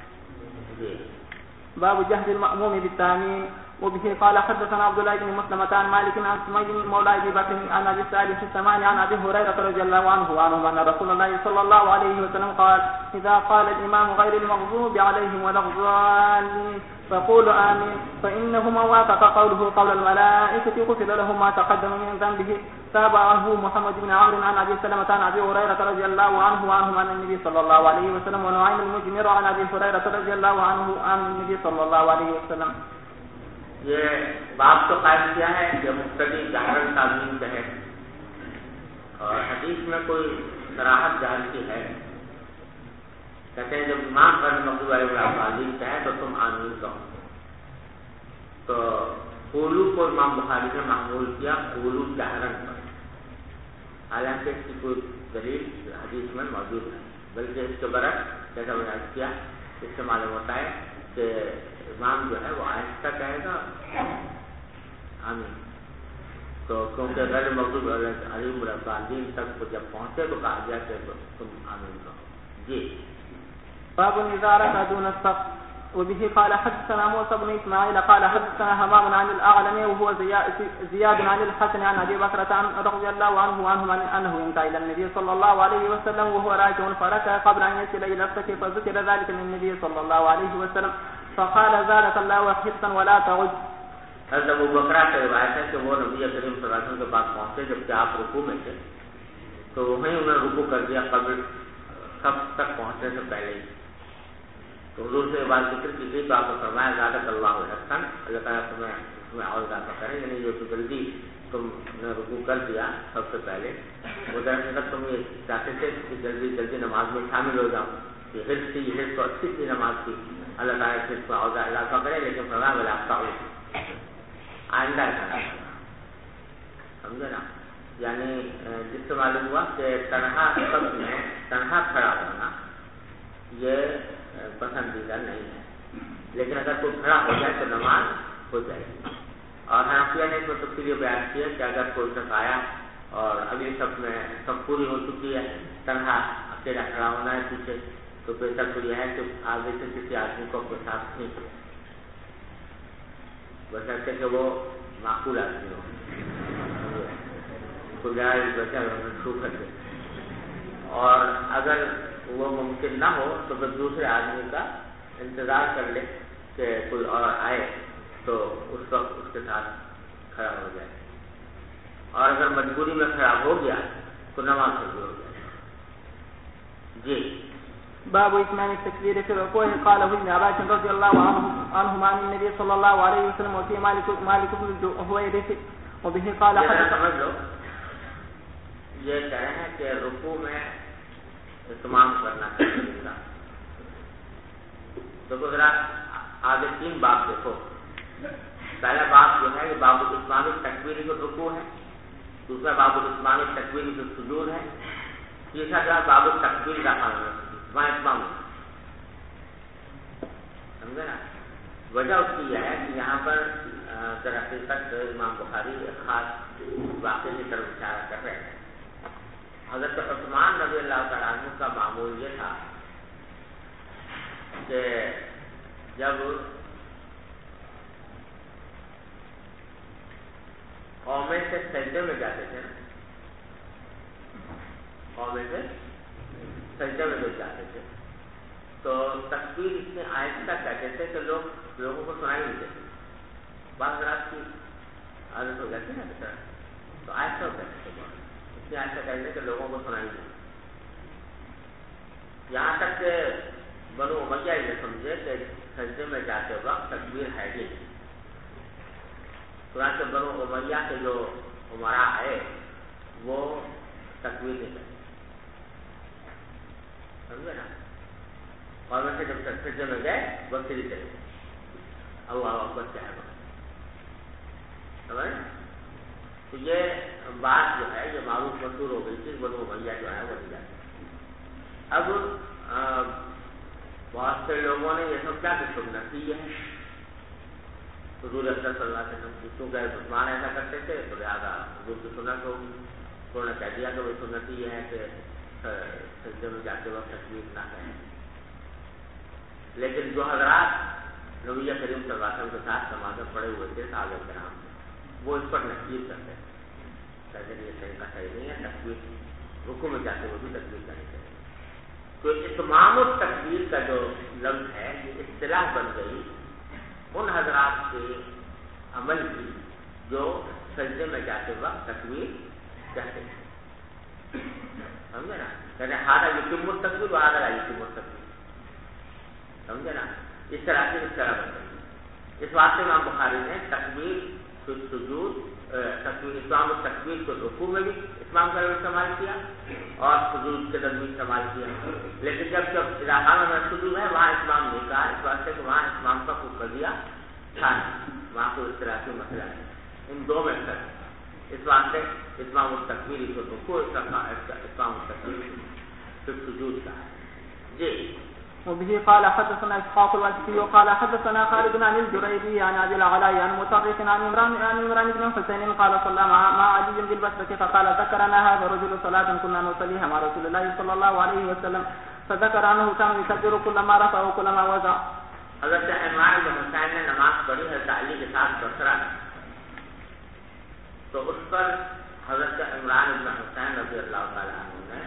باب جهد المأموم بالتأمين. وبه قال حدثنا عبد الله بن مسلمة عن مالك عن سمي مولى أبي بكر عن أبي سعيد السمان عن أبي هريرة رضي الله عنه أن رسول الله صلى الله عليه وسلم قال إذا قال الإمام غير المغضوب عليهم ولا الضالين فقولوا آمين فإنهما وافق قوله قول الملائكة قتل له ما تقدم من ذنبه. تابعه محمد بن عمرو عن أبي سلمة عن أبي هريرة رضي الله عنه عن النبي صلى الله عليه وسلم ونعيم المجمر عن أبي هريرة رضي الله عنه عن النبي صلى الله عليه وسلم. یہ باب تو قائم کیا ہے کہ مقتدی جہرن تعظیم کہے، اور حدیث میں کوئی صراحت جہر کی ہے، کہتے ہیں جب امام پر مغضوب علیہ تعظیم کہے تو تم آمین کہو۔ تو قولو کو امام بخاری نے معمول کیا قولو جہرن پر، حالانکہ اس کی کوئی دلیل حدیث میں موجود ہے، بلکہ اس کے برعکس جیسا بیان کیا اس سے معلوم ہوتا ہے کہ امام جو ہے وہ آہستہ کہے گا آمین۔ تو کیونکہ غیر مغضوب علیہم الضالین تک کو جب پہنچے تو کہا گیا کہ تم آمین کہو. جی باب النزارة دون الصف. وبه قال حدثنا موسى بن اسماعيل قال حدثنا همام عن الاعلم وهو زياد عن الحسن عن ابي بكرة رضي الله عنه انه انتهى الى النبي صلى الله عليه وسلم وهو راكع فركع قبل ان يصل الى الصف فذكر ذلك من النبي صلى الله عليه وسلم فقال زادك الله حرصا ولا تعد. حضرت ابو بکرہ سے روایت ہے کہ وہ نبی کریم صلی اللہ علیہ وسلم کے پاس پہنچے جبکہ آپ رکوع میں تھے تو وہیں انہوں نے رکوع کر دیا قبل سب تک پہنچنے سے پہلے ہی. تو حضور سے یہ بات ذکر کی گئی تو آپ نے فرمایا زادک اللہ حسن, اللہ تعالیٰ تمہیں اس میں اور اضافہ کریں, یعنی جو جلدی تم نے رکوع کر دیا سب سے پہلے وہ دراصل تم یہ چاہتے تھے کہ جلدی جلدی نماز میں شامل ہو جاؤں. یہ حرص تھی, یہ حرص تو اچھی تھی نماز کی, اللہ تعالیٰ اس کو اور اضافہ کرے, لیکن فرمایا بلافتہ ہو آئندہ ایسا سمجھے نا. یعنی جس سے معلوم ہوا کہ تنہا سب میں تنہا کھڑا ہونا یہ پسندیدہ نہیں ہے, لیکن اگر کوئی کھڑا ہو جائے تو نماز ہو جائے گی. اور حنفیہ نے اس میں تفصیلی بیان کیا کہ اگر کوئی شخص آیا اور ابھی سب میں سب پوری ہو چکی ہے, تنہا اکیلا کھڑا ہونا ہے پیچھے, تو بہتر تو یہ ہے کہ آگے سے کسی آدمی کو اپنے ساتھ نہیں کرے, بشرطے کہ وہ معقول آدمی ہو, گزارش بچہ شروع کر دے. اور اگر وہ ممکن نہ ہو تو پھر دوسرے آدمی کا انتظار کر لے کہ کوئی اور آئے تو اس وقت اس کے ساتھ کھڑا ہو جائے. اور اگر مجبوری میں کھڑا ہو گیا تو نماز شروع ہو جائے. جی باب اتمام التكبير في الركوع. قال ابن عباس رضي الله عنهما عن النبي صلى الله عليه وسلم وفي مالك بن الحويرث وبه قال سمجھ لو یہ کہہ رہے ہیں کہ رکوع میں اتمام کرنا چاہیے. تو ذرا آگے 3 باب دیکھو. پہلا باب جو ہے یہ باب الاتمام التکبیر في الرکوع ہے, دوسرا باب الاتمام التکبیر في السجود ہے, تیسرا جو ہے باب التکبیر کا قانون اتمام. سمجھے نا. وجہ اس کی یہ ہے کہ یہاں پر در حقیقت امام بخاری ایک خاص واقعے کی طرف اشارہ کر رہے ہیں. حضرت عثمان رضی اللہ تعالیٰ عنہ کا معمول یہ تھا کہ جب قومیں سے سجدے میں جاتے تھے نا, قومیں سے سجدے میں جب جاتے تھے تو تکبیر اتنے آہستہ کہتے تھے کہ لوگوں کو سنائی نہیں دیتے. بعض رات کی عادت ہو جاتی ہے نا تو آہستہ ہو کہتے تھے, اتنے آہستہ کہتے کہ لوگوں کو سنائی نہیں. یہاں تک کہ بنو امیہ یہ سمجھے کہ سجدے میں جاتے وقت تکبیر ہے ہی. چنانچہ بنو امیہ کے جو عمراء ہے وہ تکبیر نہیں کرتے, سمجھے نا. اور ویسے جب سجدے میں گئے بکری چلے اللہ اکبر چاہے سمجھ. تو یہ بات جو ہے یہ معروف مشہور ہو گئی تھی, بنو امیہ جو ہے وہ نہیں جاتے. اب بہت سے لوگوں نے یہ سب کیا کہ سنت کی ہے. حضور اکرم صلی اللہ علیہ وسلم کیونکہ عثمان ایسا کرتے تھے تو لہٰذا حضور کی سنت ہوگی. انہوں نے کہہ دیا کہ وہ سنت یہ ہے کہ سجدے میں جاتے وقت تکبیر نہ کریں. لیکن جو حضرات نبی کریم صلی اللہ علیہ وسلم کے ساتھ نمازیں پڑھے ہوئے تھے صحابہ کرام, وہ اس پر نصیب کرتے ہیں, کہتے ہیں یہ طریقہ صحیح نہیں ہے, تکبیر رکوع میں جاتے ہوئے بھی تکبیر کرنی چاہیے. تو اتمام التکبیر کا جو لفظ ہے یہ اصطلاح بن گئی ان حضرات کے عمل کی جو سجدے میں جاتے وقت تکبیر کہتے ہیں. سمجھے نا. کہتے ہیں ہادہ یتم التکبیر و ہادہ لا یتم التکبیر. سمجھے نا. اس طرح سے اس طرح بن گئی. اس واسطے امام بخاری نے تکبیر فی السجود اتمام التکبیر کو رکوع میں بھی اتمام کا استعمال کیا اور سجود کے درمیان استعمال کیا. لیکن جب علاقہ میں سجود ہے وہاں اتمام نہیں کہا, اس واسطے کہ وہاں اتمام کا کوئی قضیہ تھا نہیں, وہاں کوئی اس طرح کی مسئلہ ہے. ان دو میں سے اس واسطے اتمام التکبیر کو رکوع اتمام التکبیر پھر سجود کا ہے. جی وبه قال حدثنا إسحاق الواسطي وقال حدثنا خالد عن الجريري عن أبي العلاء عن مطرف عن عمران بن حسين قال صلى مع علي بالبصرة فقال ذكرنا هذا الرجل صلاة كنا نصليها مع رسول الله صلى الله عليه وسلم فذكر أنه كان يكبر كلما رفع وكلما وضع. حضرت عمران بن حسین نے نماز پڑھی حضرت علی کے ساتھ بصرہ تو اس پر حضرت عمران بن حسین رضی اللہ تعالیٰ عنہ نے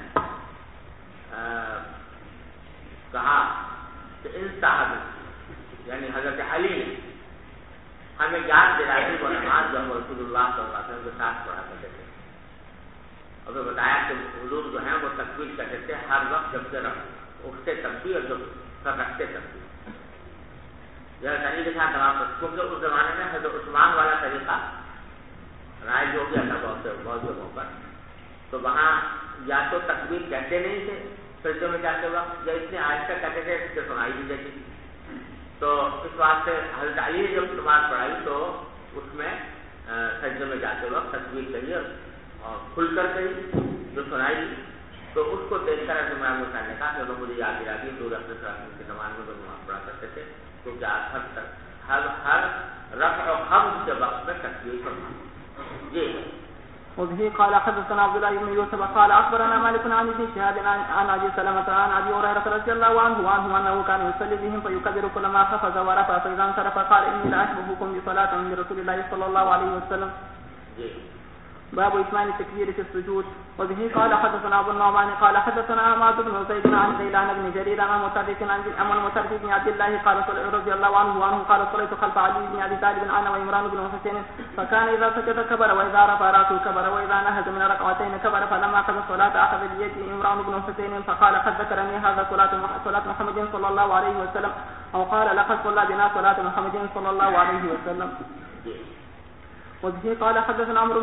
کہا کہ ان صاحب یعنی حضرت علی نے ہمیں یاد دلائی وہ نماز جو ہم رسول اللہ صلی اللہ علیہ وسلم کے ساتھ پڑھا کرتے تھے. اور پھر بتایا کہ حضور جو ہیں وہ تکبیر کرتے تھے ہر وقت جب سے اٹھتے تکبیر اور جب سب رکھتے تکبیر. حضرت علی کے ساتھ نماز پڑھتے کیونکہ اس زمانے میں حضرت عثمان والا طریقہ رائج ہو گیا تھا بہت جگہوں پر. تو وہاں یا تو تکبیر کہتے نہیں تھے سجدے میں جاتے وقت یا اتنے آہستہ کہتے تھے اس سے سنائی بھی دیتی تھی. تو اس واسطے حضرت علی نے جب نماز پڑھائی تو اس میں سجدے میں جاتے وقت تکبیر کہی اور کھل کر کہی جو سنائی دی. تو اس کو دیکھ کر عمران حسین نے کہا کہ مجھے یاد دلا دی دور اپنے کی نماز میں نماز پڑھا کرتے تھے کیونکہ آج ہر رفع و خفض کے وقت میں تکبیر فرمائی. جی وبه قال حدثنا عبد الله بن يوسف قال اخبرنا مالك عن ابن شهاب عن ابي سلمة عن ابي هريرة رضي الله عنه انه كان يصلي بهم فيكبر كلما خفض ورفع فاذا انصرف قال اني لا اشبهكم بصلاة من رسول الله صلى الله عليه وسلم. باب إتمام التكبير في السجود. وبه قال حدثنا أبو النعمان قال حدثنا عماد بن زيد عن غيلان بن جرير عن مطرف بن عبد الله قال رضي الله عنه قال صليت خلف علي بن أبي طالب أنا وعمران بن حسين فكان إذا سجد كبر وإذا رفع رأسه كبر وإذا نهض من ركعتين كبر فلما قضى الصلاة أخذ بيده عمران بن حسين فقال قد ذكرني هذا صلاة محمد صلى الله عليه وسلم أو قال لقد صلى بنا صلاة محمد صلى الله عليه وسلم. وبه قال حدثنا عمرو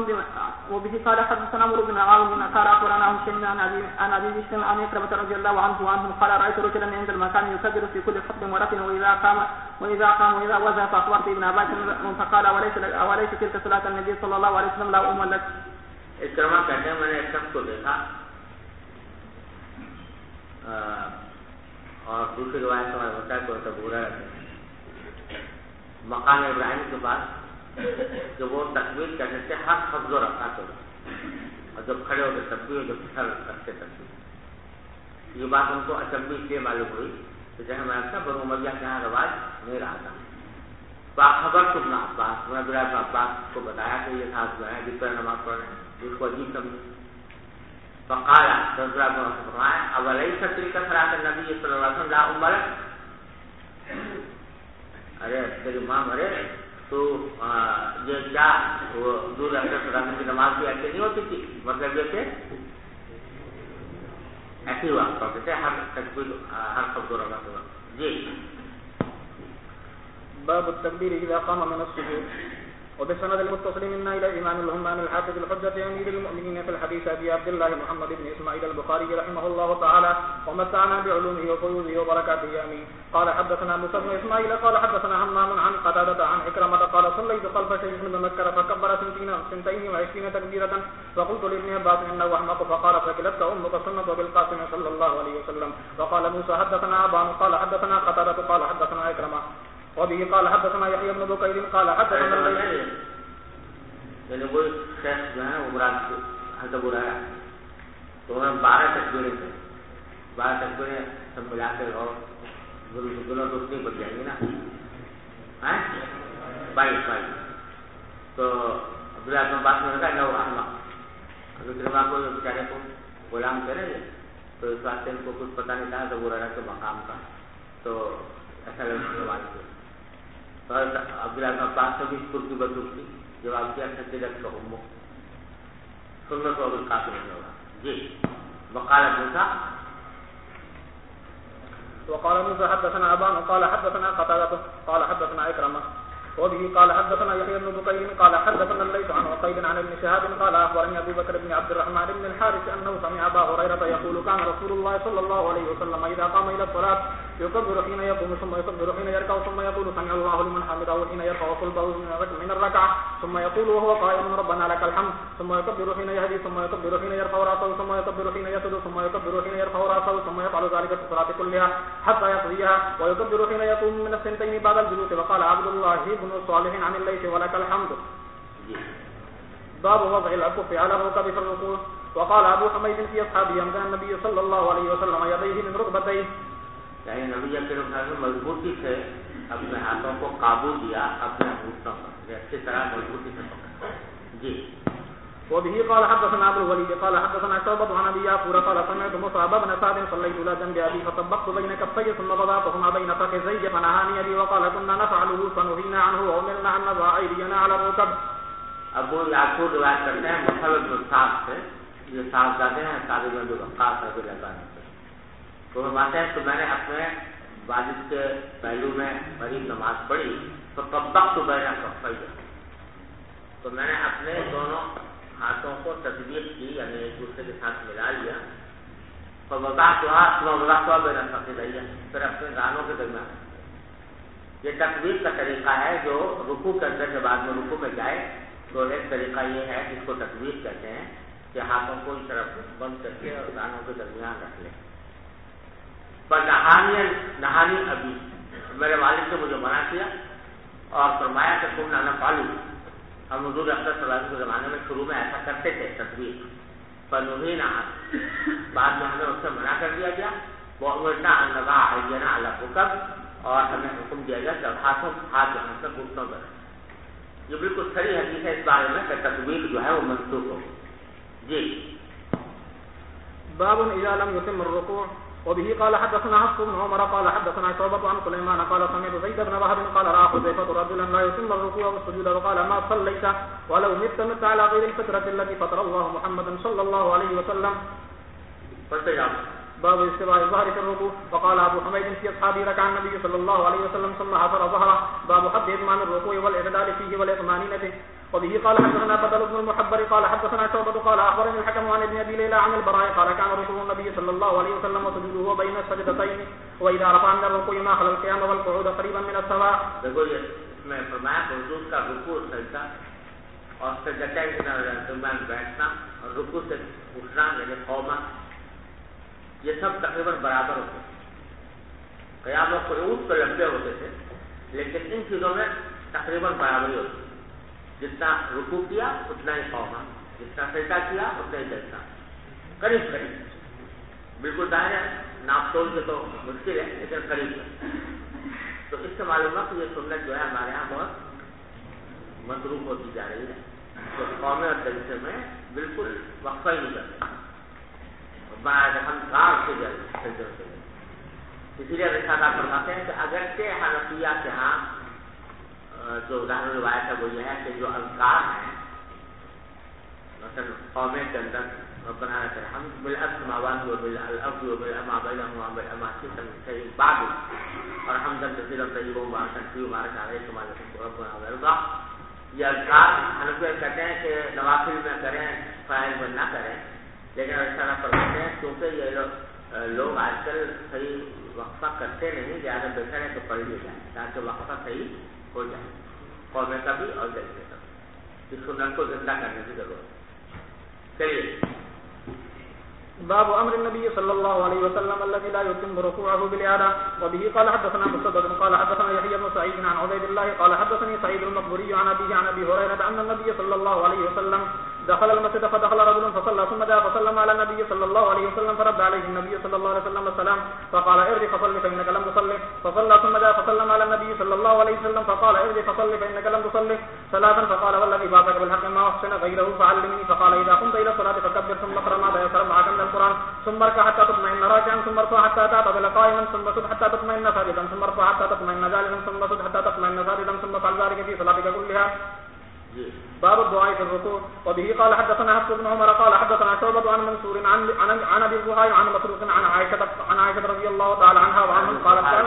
بن عون قال اخبرنا هشام عن ابي بشر عن عكرمة رضي الله عنه قال رايت رجلا عند المكان يكبر في كل خطب ورفع واذا قام واذا وزع فاخبرت ابن عباس فقال وليس تلك صلاة النبي صلى الله عليه وسلم لا ام لك. عكرمة کہتے ہیں میں نے ایک شخص کو دیکھا اور دوسری روایت میں ہوتا ہے کہ برا مقام ابراہیم کے پاس کہ وہ تکبیر کہتے تھے ہر خفض و رفع کو اور جب کھڑے ہوتے تکبیر جب سر رکھتے تکبیر. یہ بات ان کو اچنبھی اس لیے معلوم ہوئی کہ جیسے میں نے بنو امیہ کے یہاں رواج نہیں رہا تھا. باخبر ابن عباس میں ابن عباس کو بتایا کہ یہ ساتھ جو ہے جس پر نماز پڑھ رہے ہیں جس کو عجیب سمجھی. فقالا رضا بن فرمایا اولیس تلک صلاۃ النبی صلی اللہ علیہ وسلم لا ام لک. ارے تیری ماں مرے تو یہ کیا وہ دور رہتے صداقت کی نماز بھی ایسے نہیں ہوتی تھی. مطلب یہ کہ ایسی ہوا کرتے تھے ہر تکبیر ہر خفض و رفع کے وقت. جی باب التكبير إذا قام من السجود. وبسند المتصل منا إلى الإمام الهمام الحافظ الحجة أمير المؤمنين في الحديث أبي عبد الله محمد بن إسماعيل البخاري رحمه الله تعالى ومتعنا بعلومه وفيوضه وبركاته آمين. قال حدثنا موسى بن إسماعيل قال حدثنا همام عن قتادة عن عكرمة قال صليت خلف شيخ بن مكة فكبر 22 تكبيرة فقلت لابن عباس إنه أحمق فقال ثكلتك أمك سنة بالقاسم صلى الله عليه وسلم. وقال موسى حدثنا أبان قال حدثنا قتادة قال حدثنا عكرمة وبه قال حدثنا يحيى بن بكير قال حدثنا الليث. یعنی وہ شیخ جو ہے وہ مراد حضرت بلایا تو انہوں نے 12 تکبیریں تھے. 12 تکبیریں سب ملا کے اور دونوں تو اتنی بن جائیں گی نا 22. تو عبداللہ اپنے بات میں رکھا نو احمد ابھی کرما کو بیچارے کو غلام کریں گے تو اس واسطے ان کو کچھ پتہ نہیں تھا تو وہ رہا کے مقام کا تو ایسا لگنے والے تو عبداللہ اپنے پاس سے بھی ترکی بدر کی جواب کیا سجدت کا امو سنت و بالقاسم نہیں ہوگا. جی وقال موسى وقال موسى حدثنا أبان قال حدثنا قتادة قال حدثنا عكرمة وبه قال حدثنا يحيى بن بكير قال حدثنا الليث عن عقيل عن ابن شهاب قال أخبرني أبو بكر بن عبد الرحمن بن الحارث أنه سمع أبا هريرة يقول كان رسول الله صلى الله عليه وسلم إذا قام إلى الصلاة يكبر حين يقوم ثم يكبر حين يركع ثم يقول سمع الله لمن حمده حين يرفع صلبه من الركعة ثم يقول وهو قائم ربنا لك الحمد ثم يكبر حين يهدي ثم يكبر حين يرفع راسه ثم يكبر حين يسجد ثم يكبر حين يرفع راسه ثم يفعل ذلك في الصلاة كلها حتى يقضيها ويكبر حين يقوم من الثنتين بعد الجلوس. وقال عبد الله بن صالح عن الليث ولك الحمد. باب وضع الأكف على الركب في الركوع. وقال ابو حميد في اصحابه امكن النبي صلی اللہ علیہ وسلم یدیہ من رکبتیہ، یعنی نبی کریم صلی اللہ علیہ وسلم مضبوطی سے اپنے ہاتھوں کو قابو دیا اپنے گھٹنوں پر، اچھی طرح مضبوطی سے پکڑا. جی. وبه قال حدثنا ابو الوليد قال حدثنا شعبة عن ابي يعقوب قال سمعت مصعب بن سعد صليت الى جنب ابي فطبقت بين كفي ثم وضعتهما بين فخذي فنهاني ابي وقال كنا نفعله فنهينا عنه وامرنا ان نضع ايدينا على الركب. ابو یعقوب روایت کرتے ہیں مصعب بن سعد سے، جو صاحبزادے ہیں سعد بن وقاص رضی اللہ عنہ سے، تو فرماتے ہیں کہ میں نے اپنے والد کے پہلو میں قریب نماز پڑھی تو طبقت بین کفی، تو میں نے اپنے دونوں ہاتھوں کو تطبیق کی، یعنی ایک دوسرے کے ساتھ ملا لیا. فوضعتها بین فخذیہ، پھر اپنے گانوں کے درمیان. یہ تطبیق کا طریقہ ہے جو رکوع کے اندر جب آدمی رکوع میں جائے تو ایک طریقہ یہ ہے جس کو تطبیق کہتے ہیں کہ ہاتھوں کو اس طرف بند کر کے اور گانوں کے درمیان رکھ لیں. پر نہانی ابھی میرے والد نے مجھے منع کیا اور فرمایا کہ تم نہ پالو. ہم حضور اکرم صلی اللہ علیہ وسلم کے زمانے میں شروع میں ایسا کرتے تھے تطبیق، پر نہیں نہ بعد میں ہمیں اس سے منع کر دیا گیا. وہ امرنا ان نضع ایدینا علی الرکب، اور ہمیں حکم دیا گیا کہ ہاتھ جہاں سے گھٹنوں پر. یہ بالکل صحیح حدیث ہے اس بارے میں کہ تطبیق جو ہے وہ منسوخ ہو. جی. باب اذا لم يتم الركوع. وبه قال حدثنا حفص بن عمر قال حدثنا شعبة عن سليمان قال سمعت زيد بن وهب قال رأى حذيفة رجلا لا يتم الركوع والسجود وقال ما صليت ولو مت على غير الفطرة التي فطر الله محمدا صلى الله عليه وسلم. باب استواء الظهر في الركوع. وقال ابو حميد في اصحابه ركع النبي صلى الله عليه وسلم ثم حفر ظهره. باب حد اتمام الركوع والاعتدال فيه والاطمئنان. وبه قال حدثنا بدل بن المحبر قال حدثنا شعبة قال اخبرني الحكم عن ابن ابي ليلى عن البراء قال كان رسول النبي صلى الله عليه وسلم وسجوده بين السجدتين واذا رفع من الركوع ما خلا القيام والقعود قريبا من السواء. دیکھو یہ میں فرمایا کہ حضور کا رکوع سجدہ اور سجدتین کے درمیان بیٹھنا اور رکوع سے اٹھنا یعنی قوما، یہ سب تقریباً برابر ہوتے تھے. قیام و قعود تو لمبے ہوتے تھے لیکن ان چیزوں میں تقریباً برابری ہوتی. جتنا رکوع کیا اتنا ہی قوما، جتنا سجدہ کیا اتنا ہی سجدہ، قریب قریب. بالکل ظاہر ہے ناپ تول کے تو مشکل ہے لیکن قریب ہے. تو اس سے معلوم ہے کہ یہ سنت جو ہے ہمارے یہاں بہت مصروف ہوتی جا رہی ہے. تو قومیں اور جلسے میں بالکل وقفہ ہی نہیں کرتے، ہم کار سے سجدوں سے. اسی لیے رسالہ فرماتے ہیں کہ اگرچہ حنفیہ کے ہاں جو ظاہر روایت ہے وہ یہ ہے کہ جو اذکار ہیں مثلا قومیں کے اندر ربنا لك الحمد بالاسماوات وبالارض وبما بينهما بالاماكن بعد اور حمدا كثيرا طيبا مباركا فيه وبارك عليه كما يحب ربنا ويرضى، یہ اذکار حنفیہ کہتے ہیں کہ نوافل میں کریں فرائض میں نہ کریں. لیکن ایسا نہ فرماتے ہیں کیونکہ یہ لوگ آج کل صحیح وقفہ کرتے نہیں، زیادہ بہتر ہے کہ پڑھ لی جائے تاکہ وقفہ صحیح ہو جائے قومیں کا بھی اور جلسے کا بھی. اس سنت کو زندہ کرنے کی ضرورت ہے. چلیے. باب امر النبي صلى الله عليه وسلم الذي لا يتم ركوعه بالاعاده. وبه قال حدثنا مسدد قال حدثنا يحيى بن سعيد عن عبيد الله قال حدثني سعيد المقبري عن ابيه عن ابي هريره ان النبي صلى الله عليه وسلم دخل المسجد فدخل رجل فصلى ثم جاء فسلم على النبي صلى الله عليه وسلم فرد عليه النبي صلى الله عليه وسلم السلام فقال ارجع فصل فانك لم تصلي فصلى ثم جاء فسلم على النبي صلى الله عليه وسلم فقال ارجع فصل فانك لم تصلي ثلاثا فقال والذي بعثك بالحق ما احسن غيره فعلمني فقال اذا قمت الى الصلاه فكبر ثم اقرا ما تيسر معك من القران ثم اركع حتى تطمئن راكعا ثم ارفع حتى تعتدل قائما ثم اسجد حتى تطمئن ساجدا ثم ارفع حتى تطمئن جالسا ثم اسجد حتى تطمئن ساجدا ثم افعل ذلك في صلاتك كلها. باب الدعاء في الركوع. وبه قال حدثنا حفص بن عمر قال حدثنا شعبة عن منصور عن ابي الزهري عن مسروق عن عائشة رضي الله تعالى عنها وعنهم قالت عن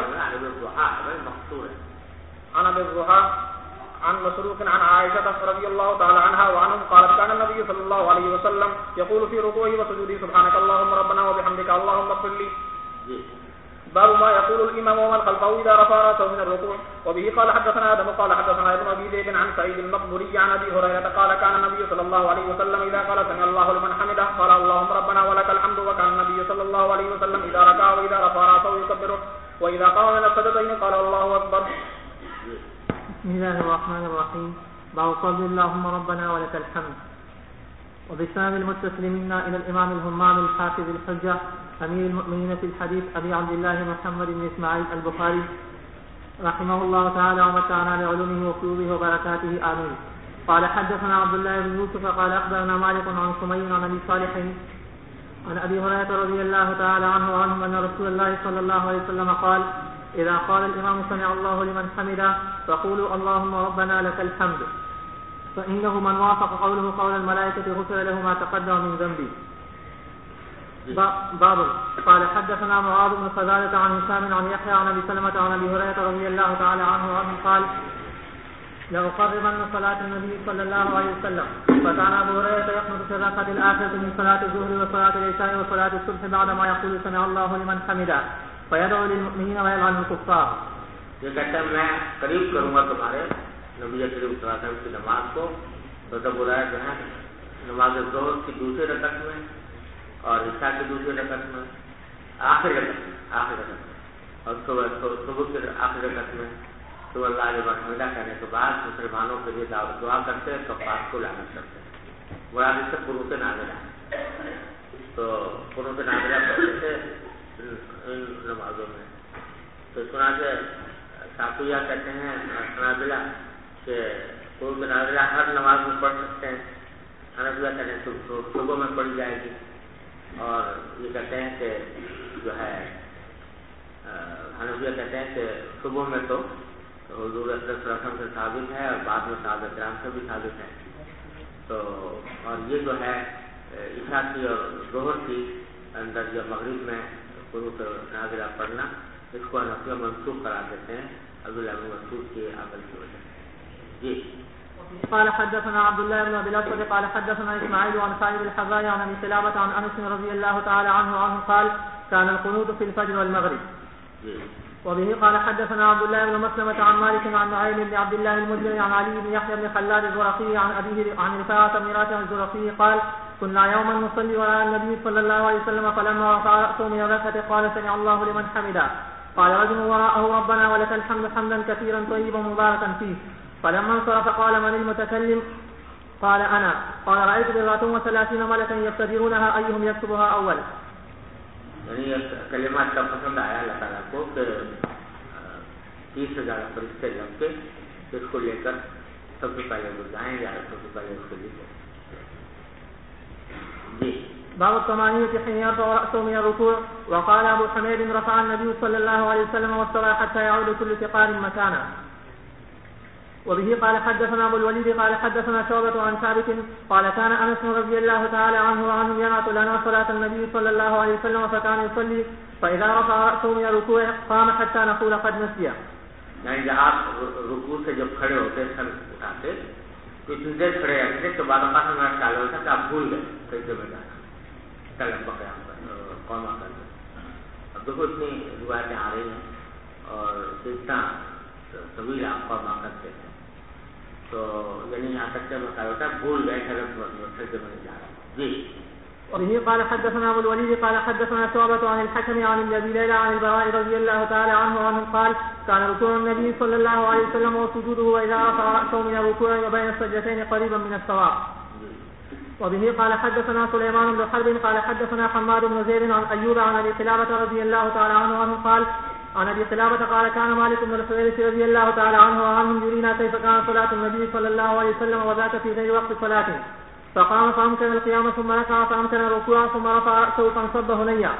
ابي الزهري عن مسروق عن عائشة رضي الله تعالى عنها وعنهم قالت كان النبي صلى الله عليه وسلم يقول في ركوعه وسجوده سبحانك اللهم ربنا وبحمدك اللهم اغفر لي. باب ما يقول الامام ومن خلفه اذا رفع راسه من الركوع. وبه قال حدثنا ادم قال حدثنا ابن ابي ذئب عن سعيد المقبوري عن ابي هريره قال كان النبي صلى الله عليه وسلم اذا قال سمع الله لمن حمده قال اللهم ربنا ولك الحمد. وكان النبي صلى الله عليه وسلم اذا ركع واذا رفع راسه يكبره واذا قام من السجدتين قال الله اكبر. بسم الله الرحمن الرحيم. باب قول اللهم ربنا ولك الحمد. وبسند المتصل منا الى الامام الهمام الحافظ الحجه امير المؤمنين في الحديث ابي عبد الله محمد بن اسماعيل البخاري رحمه الله تعالى ومتعنا بعلومه وفيوضه وبركاته امين. قال حدثنا عبد الله بن يوسف قال اخبرنا مالك عن سمي عن ابي صالح عن ابي هريره رضي الله تعالى عنه وعنهم ان رسول الله صلى الله عليه وسلم قال اذا قال الامام سمع الله لمن حمده فقولوا اللهم ربنا لك الحمد فانه من وافق قوله قول الملائكه غفر له ما تقدم من ذنبه. باب قال حدثنا معاذ بن فضالة عن هشام عن يحيى عن ابي سلمة عن ابي هريرة رضي الله تعالى عنه وعنه قال لأقربن صلاة النبي صلى الله عليه وسلم. فكان ابو هريرة يقنط في الركعة الآخرة من صلاة الظهر وصلاة العشاء وصلاة الصبح بعدما يقول سمع الله لمن حمده فيدعو للمؤمنين ويلعن الكفار. یہ کہتا ہے میں قریب کروں گا تمہارے نبی کریم صلی اللہ علیہ وسلم کی نماز کو. تو تب بلایا جو ہے نماز ظہر کی دوسری رکعت میں اور عشاء کی دوسری رکعت میں آخری رکعت میں اور صبح کے آخری رکعت میں تو اللہ لمن حمدہ کہنے کے بعد مسلمانوں کے لیے دعا کرتے ہیں کفار کو لعنت کرتے ہیں. مراد اس سے قنوت نازلہ ہے. تو قنوت نازلہ پڑھتے تھے ان نمازوں میں. تو چنانچہ شافعیہ کہتے ہیں حنابلہ کہ قنوت نازلہ ہر نماز میں پڑھ سکتے ہیں. حنابلہ کہتے ہیں صبح میں پڑھی جائے گی. اور یہ کہتے ہیں کہ جو ہے حنفیہ کہتے ہیں کہ صبح میں تو حضور صلی اللہ علیہ وسلم سے ثابت ہے اور بعد میں صحابہ کرام سے بھی ثابت ہے. تو اور یہ جو ہے عشاء کی اور ظہر کی اندر یا مغرب میں قنوت نازلہ پڑھنا اس کو حنفیہ منسوخ قرار دیتے ہیں عبداللہ بن مسعود کے عمل کی وجہ سے. جی قال حدثنا عبد الله بن ابي الاسود قال حدثنا اسماعيل عن سعيد الحذاء عن ابي سلامة عن انس رضي الله تعالى عنه قال كان القنوت في الفجر والمغرب. وبه قال حدثنا عبد الله بن مسلمة عن مالك عن نعيم بن عبد الله المدلي عن علي بن يحيى بن خلاد الزرقي عن ابيه عن رفاعة بن رافع الزرقي قال كنا يوما نصلي وراء النبي صلى الله عليه وسلم فلما رفع رأسه من الركعة قال سمع الله لمن حمده قال رجل وراءه ربنا ولك الحمد حمدا كثيرا طيبا مباركا فيه فلما انصرف قال من المتكلم قال انا قال رأيت 34 ملكا يبتدرونها ايهم يكتبها اول. یعنی کلمات کا پسند آیا اللہ تعالیٰ کو کہ 30,000 فرشتے جم کے اس کو لے کر سب سے پہلے وہ جائیں یا سب سے پہلے اس کو لکھیں. جی باب الثمانية حين يرفع رأسه من الركوع. وقال ابو حميد رفع النبي صلى الله عليه وسلم واستوى حتى يعود كل ثقال مكانه. وبه قال حدثنا ابو الوليد قال حدثنا شعبة عن ثابت قال كان انس رضي الله تعالى عنه وعنه ينعت لنا صلاة النبي صلى الله عليه وسلم فكان يصلي فاذا رفع رأسه من الركوع قام حتى نقول قد نسي. یعنی جب آپ رکوع سے جب کھڑے ہوتے سر اٹھاتے تو اتنی دیر کھڑے رہتے تو بعد اوقات میں خیال ہوتا کہ آپ بھول گئے سجدے میں جانا کل قوما کرنا. اب دیکھو اتنی روایتیں آ رہی ہیں اور اتنا طویل آپ قوما کرتے ہیں تو یعنی یہاں تک کہ میں ہوتا بھول گئے سجدے میں جا رہا. جی وبه قال حدثنا ابو الوليد قال حدثنا شعبة عن الحكم عن ابي ليلى عن البراء رضي الله تعالى عنه وعنه قال كان ركوع النبي صلى الله عليه وسلم وسجوده واذا رفع رأسه من الركوع وبين السجدتين قريبا من السواء. وبه قال حدثنا سليمان بن حرب قال حدثنا حماد بن زيد عن ايوب عن ابي قلابة رضي الله تعالى عنه وعنه قال عن ابي قلابة قال كان مالك بن الحويرث رضي الله تعالى عنه وعنهم يرينا كيف كان صلاة النبي صلى الله عليه وسلم وذاك في غير وقت صلاته فقام فامكن القيام ثم ركع فامكن الركوع ثم رفع رأسه فانصب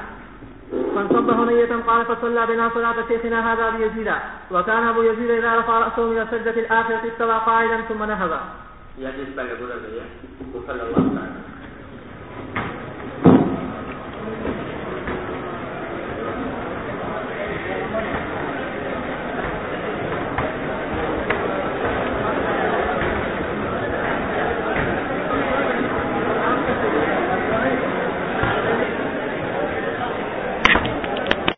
هنية قال فصلى بنا صلاة شيخنا هذا ابي يزيد وكان ابو يزيد اذا رفع رأسه من السجدة الآخرة استوى قاعدا ثم نهض. یہ حدیث پہلے گزر گئی ہے.